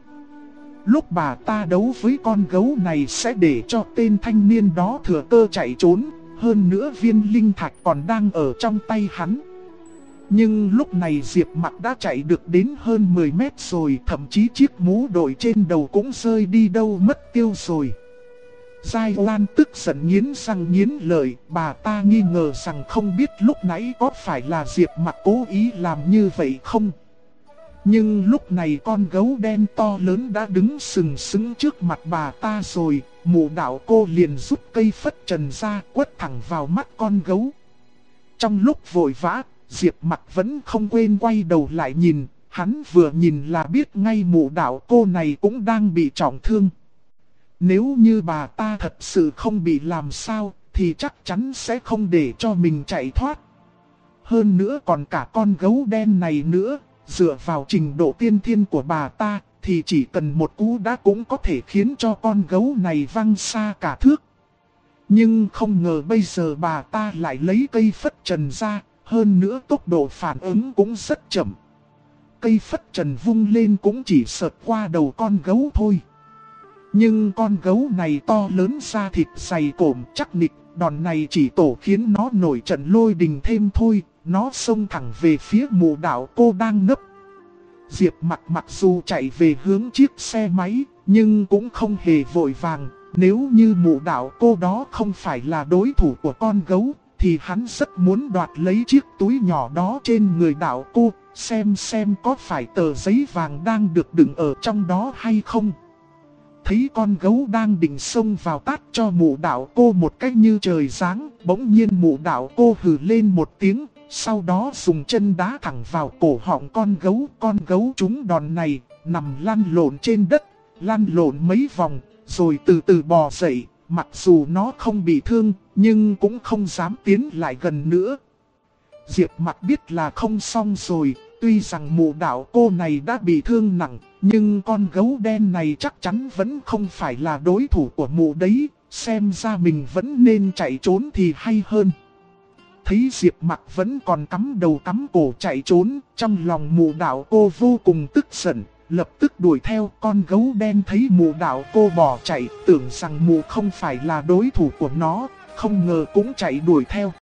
Lúc bà ta đấu với con gấu này sẽ để cho tên thanh niên đó thừa cơ chạy trốn, hơn nữa viên linh thạch còn đang ở trong tay hắn. Nhưng lúc này Diệp Mặc đã chạy được đến hơn 10 mét rồi, thậm chí chiếc mũ đội trên đầu cũng rơi đi đâu mất tiêu rồi. Giai Lan tức giận nghiến răng nghiến lợi, bà ta nghi ngờ rằng không biết lúc nãy có phải là Diệp Mặc cố ý làm như vậy không. Nhưng lúc này con gấu đen to lớn đã đứng sừng sững trước mặt bà ta rồi, mụ đạo cô liền rút cây phất trần ra quất thẳng vào mắt con gấu. Trong lúc vội vã, Diệp Mặc vẫn không quên quay đầu lại nhìn, hắn vừa nhìn là biết ngay mụ đạo cô này cũng đang bị trọng thương. Nếu như bà ta thật sự không bị làm sao, thì chắc chắn sẽ không để cho mình chạy thoát. Hơn nữa còn cả con gấu đen này nữa, dựa vào trình độ tiên thiên của bà ta, thì chỉ cần một cú đá cũng có thể khiến cho con gấu này văng xa cả thước. Nhưng không ngờ bây giờ bà ta lại lấy cây phất trần ra, hơn nữa tốc độ phản ứng cũng rất chậm. Cây phất trần vung lên cũng chỉ sượt qua đầu con gấu thôi. Nhưng con gấu này to lớn, da thịt dày cộm chắc nịch, đòn này chỉ tổ khiến nó nổi trận lôi đình thêm thôi. Nó xông thẳng về phía mụ đạo cô đang nấp. Diệp Mặc mặc dù chạy về hướng chiếc xe máy, nhưng cũng không hề vội vàng. Nếu như mụ đạo cô đó không phải là đối thủ của con gấu, thì hắn rất muốn đoạt lấy chiếc túi nhỏ đó trên người đạo cô, xem có phải tờ giấy vàng đang được đựng ở trong đó hay không. Thấy con gấu đang định xông vào tát cho mụ đạo cô một cách như trời giáng, bỗng nhiên mụ đạo cô hừ lên một tiếng, sau đó dùng chân đá thẳng vào cổ họng con gấu trúng đòn này, nằm lăn lộn trên đất, lăn lộn mấy vòng, rồi từ từ bò dậy, mặc dù nó không bị thương, nhưng cũng không dám tiến lại gần nữa. Diệp Mặc biết là không xong rồi, tuy rằng mụ đạo cô này đã bị thương nặng, nhưng con gấu đen này chắc chắn vẫn không phải là đối thủ của mụ đấy, xem ra mình vẫn nên chạy trốn thì hay hơn. Thấy Diệp Mặc vẫn còn cắm đầu cắm cổ chạy trốn, trong lòng mụ đạo cô vô cùng tức giận, lập tức đuổi theo. Con gấu đen thấy mụ đạo cô bỏ chạy, tưởng rằng mụ không phải là đối thủ của nó, không ngờ cũng chạy đuổi theo.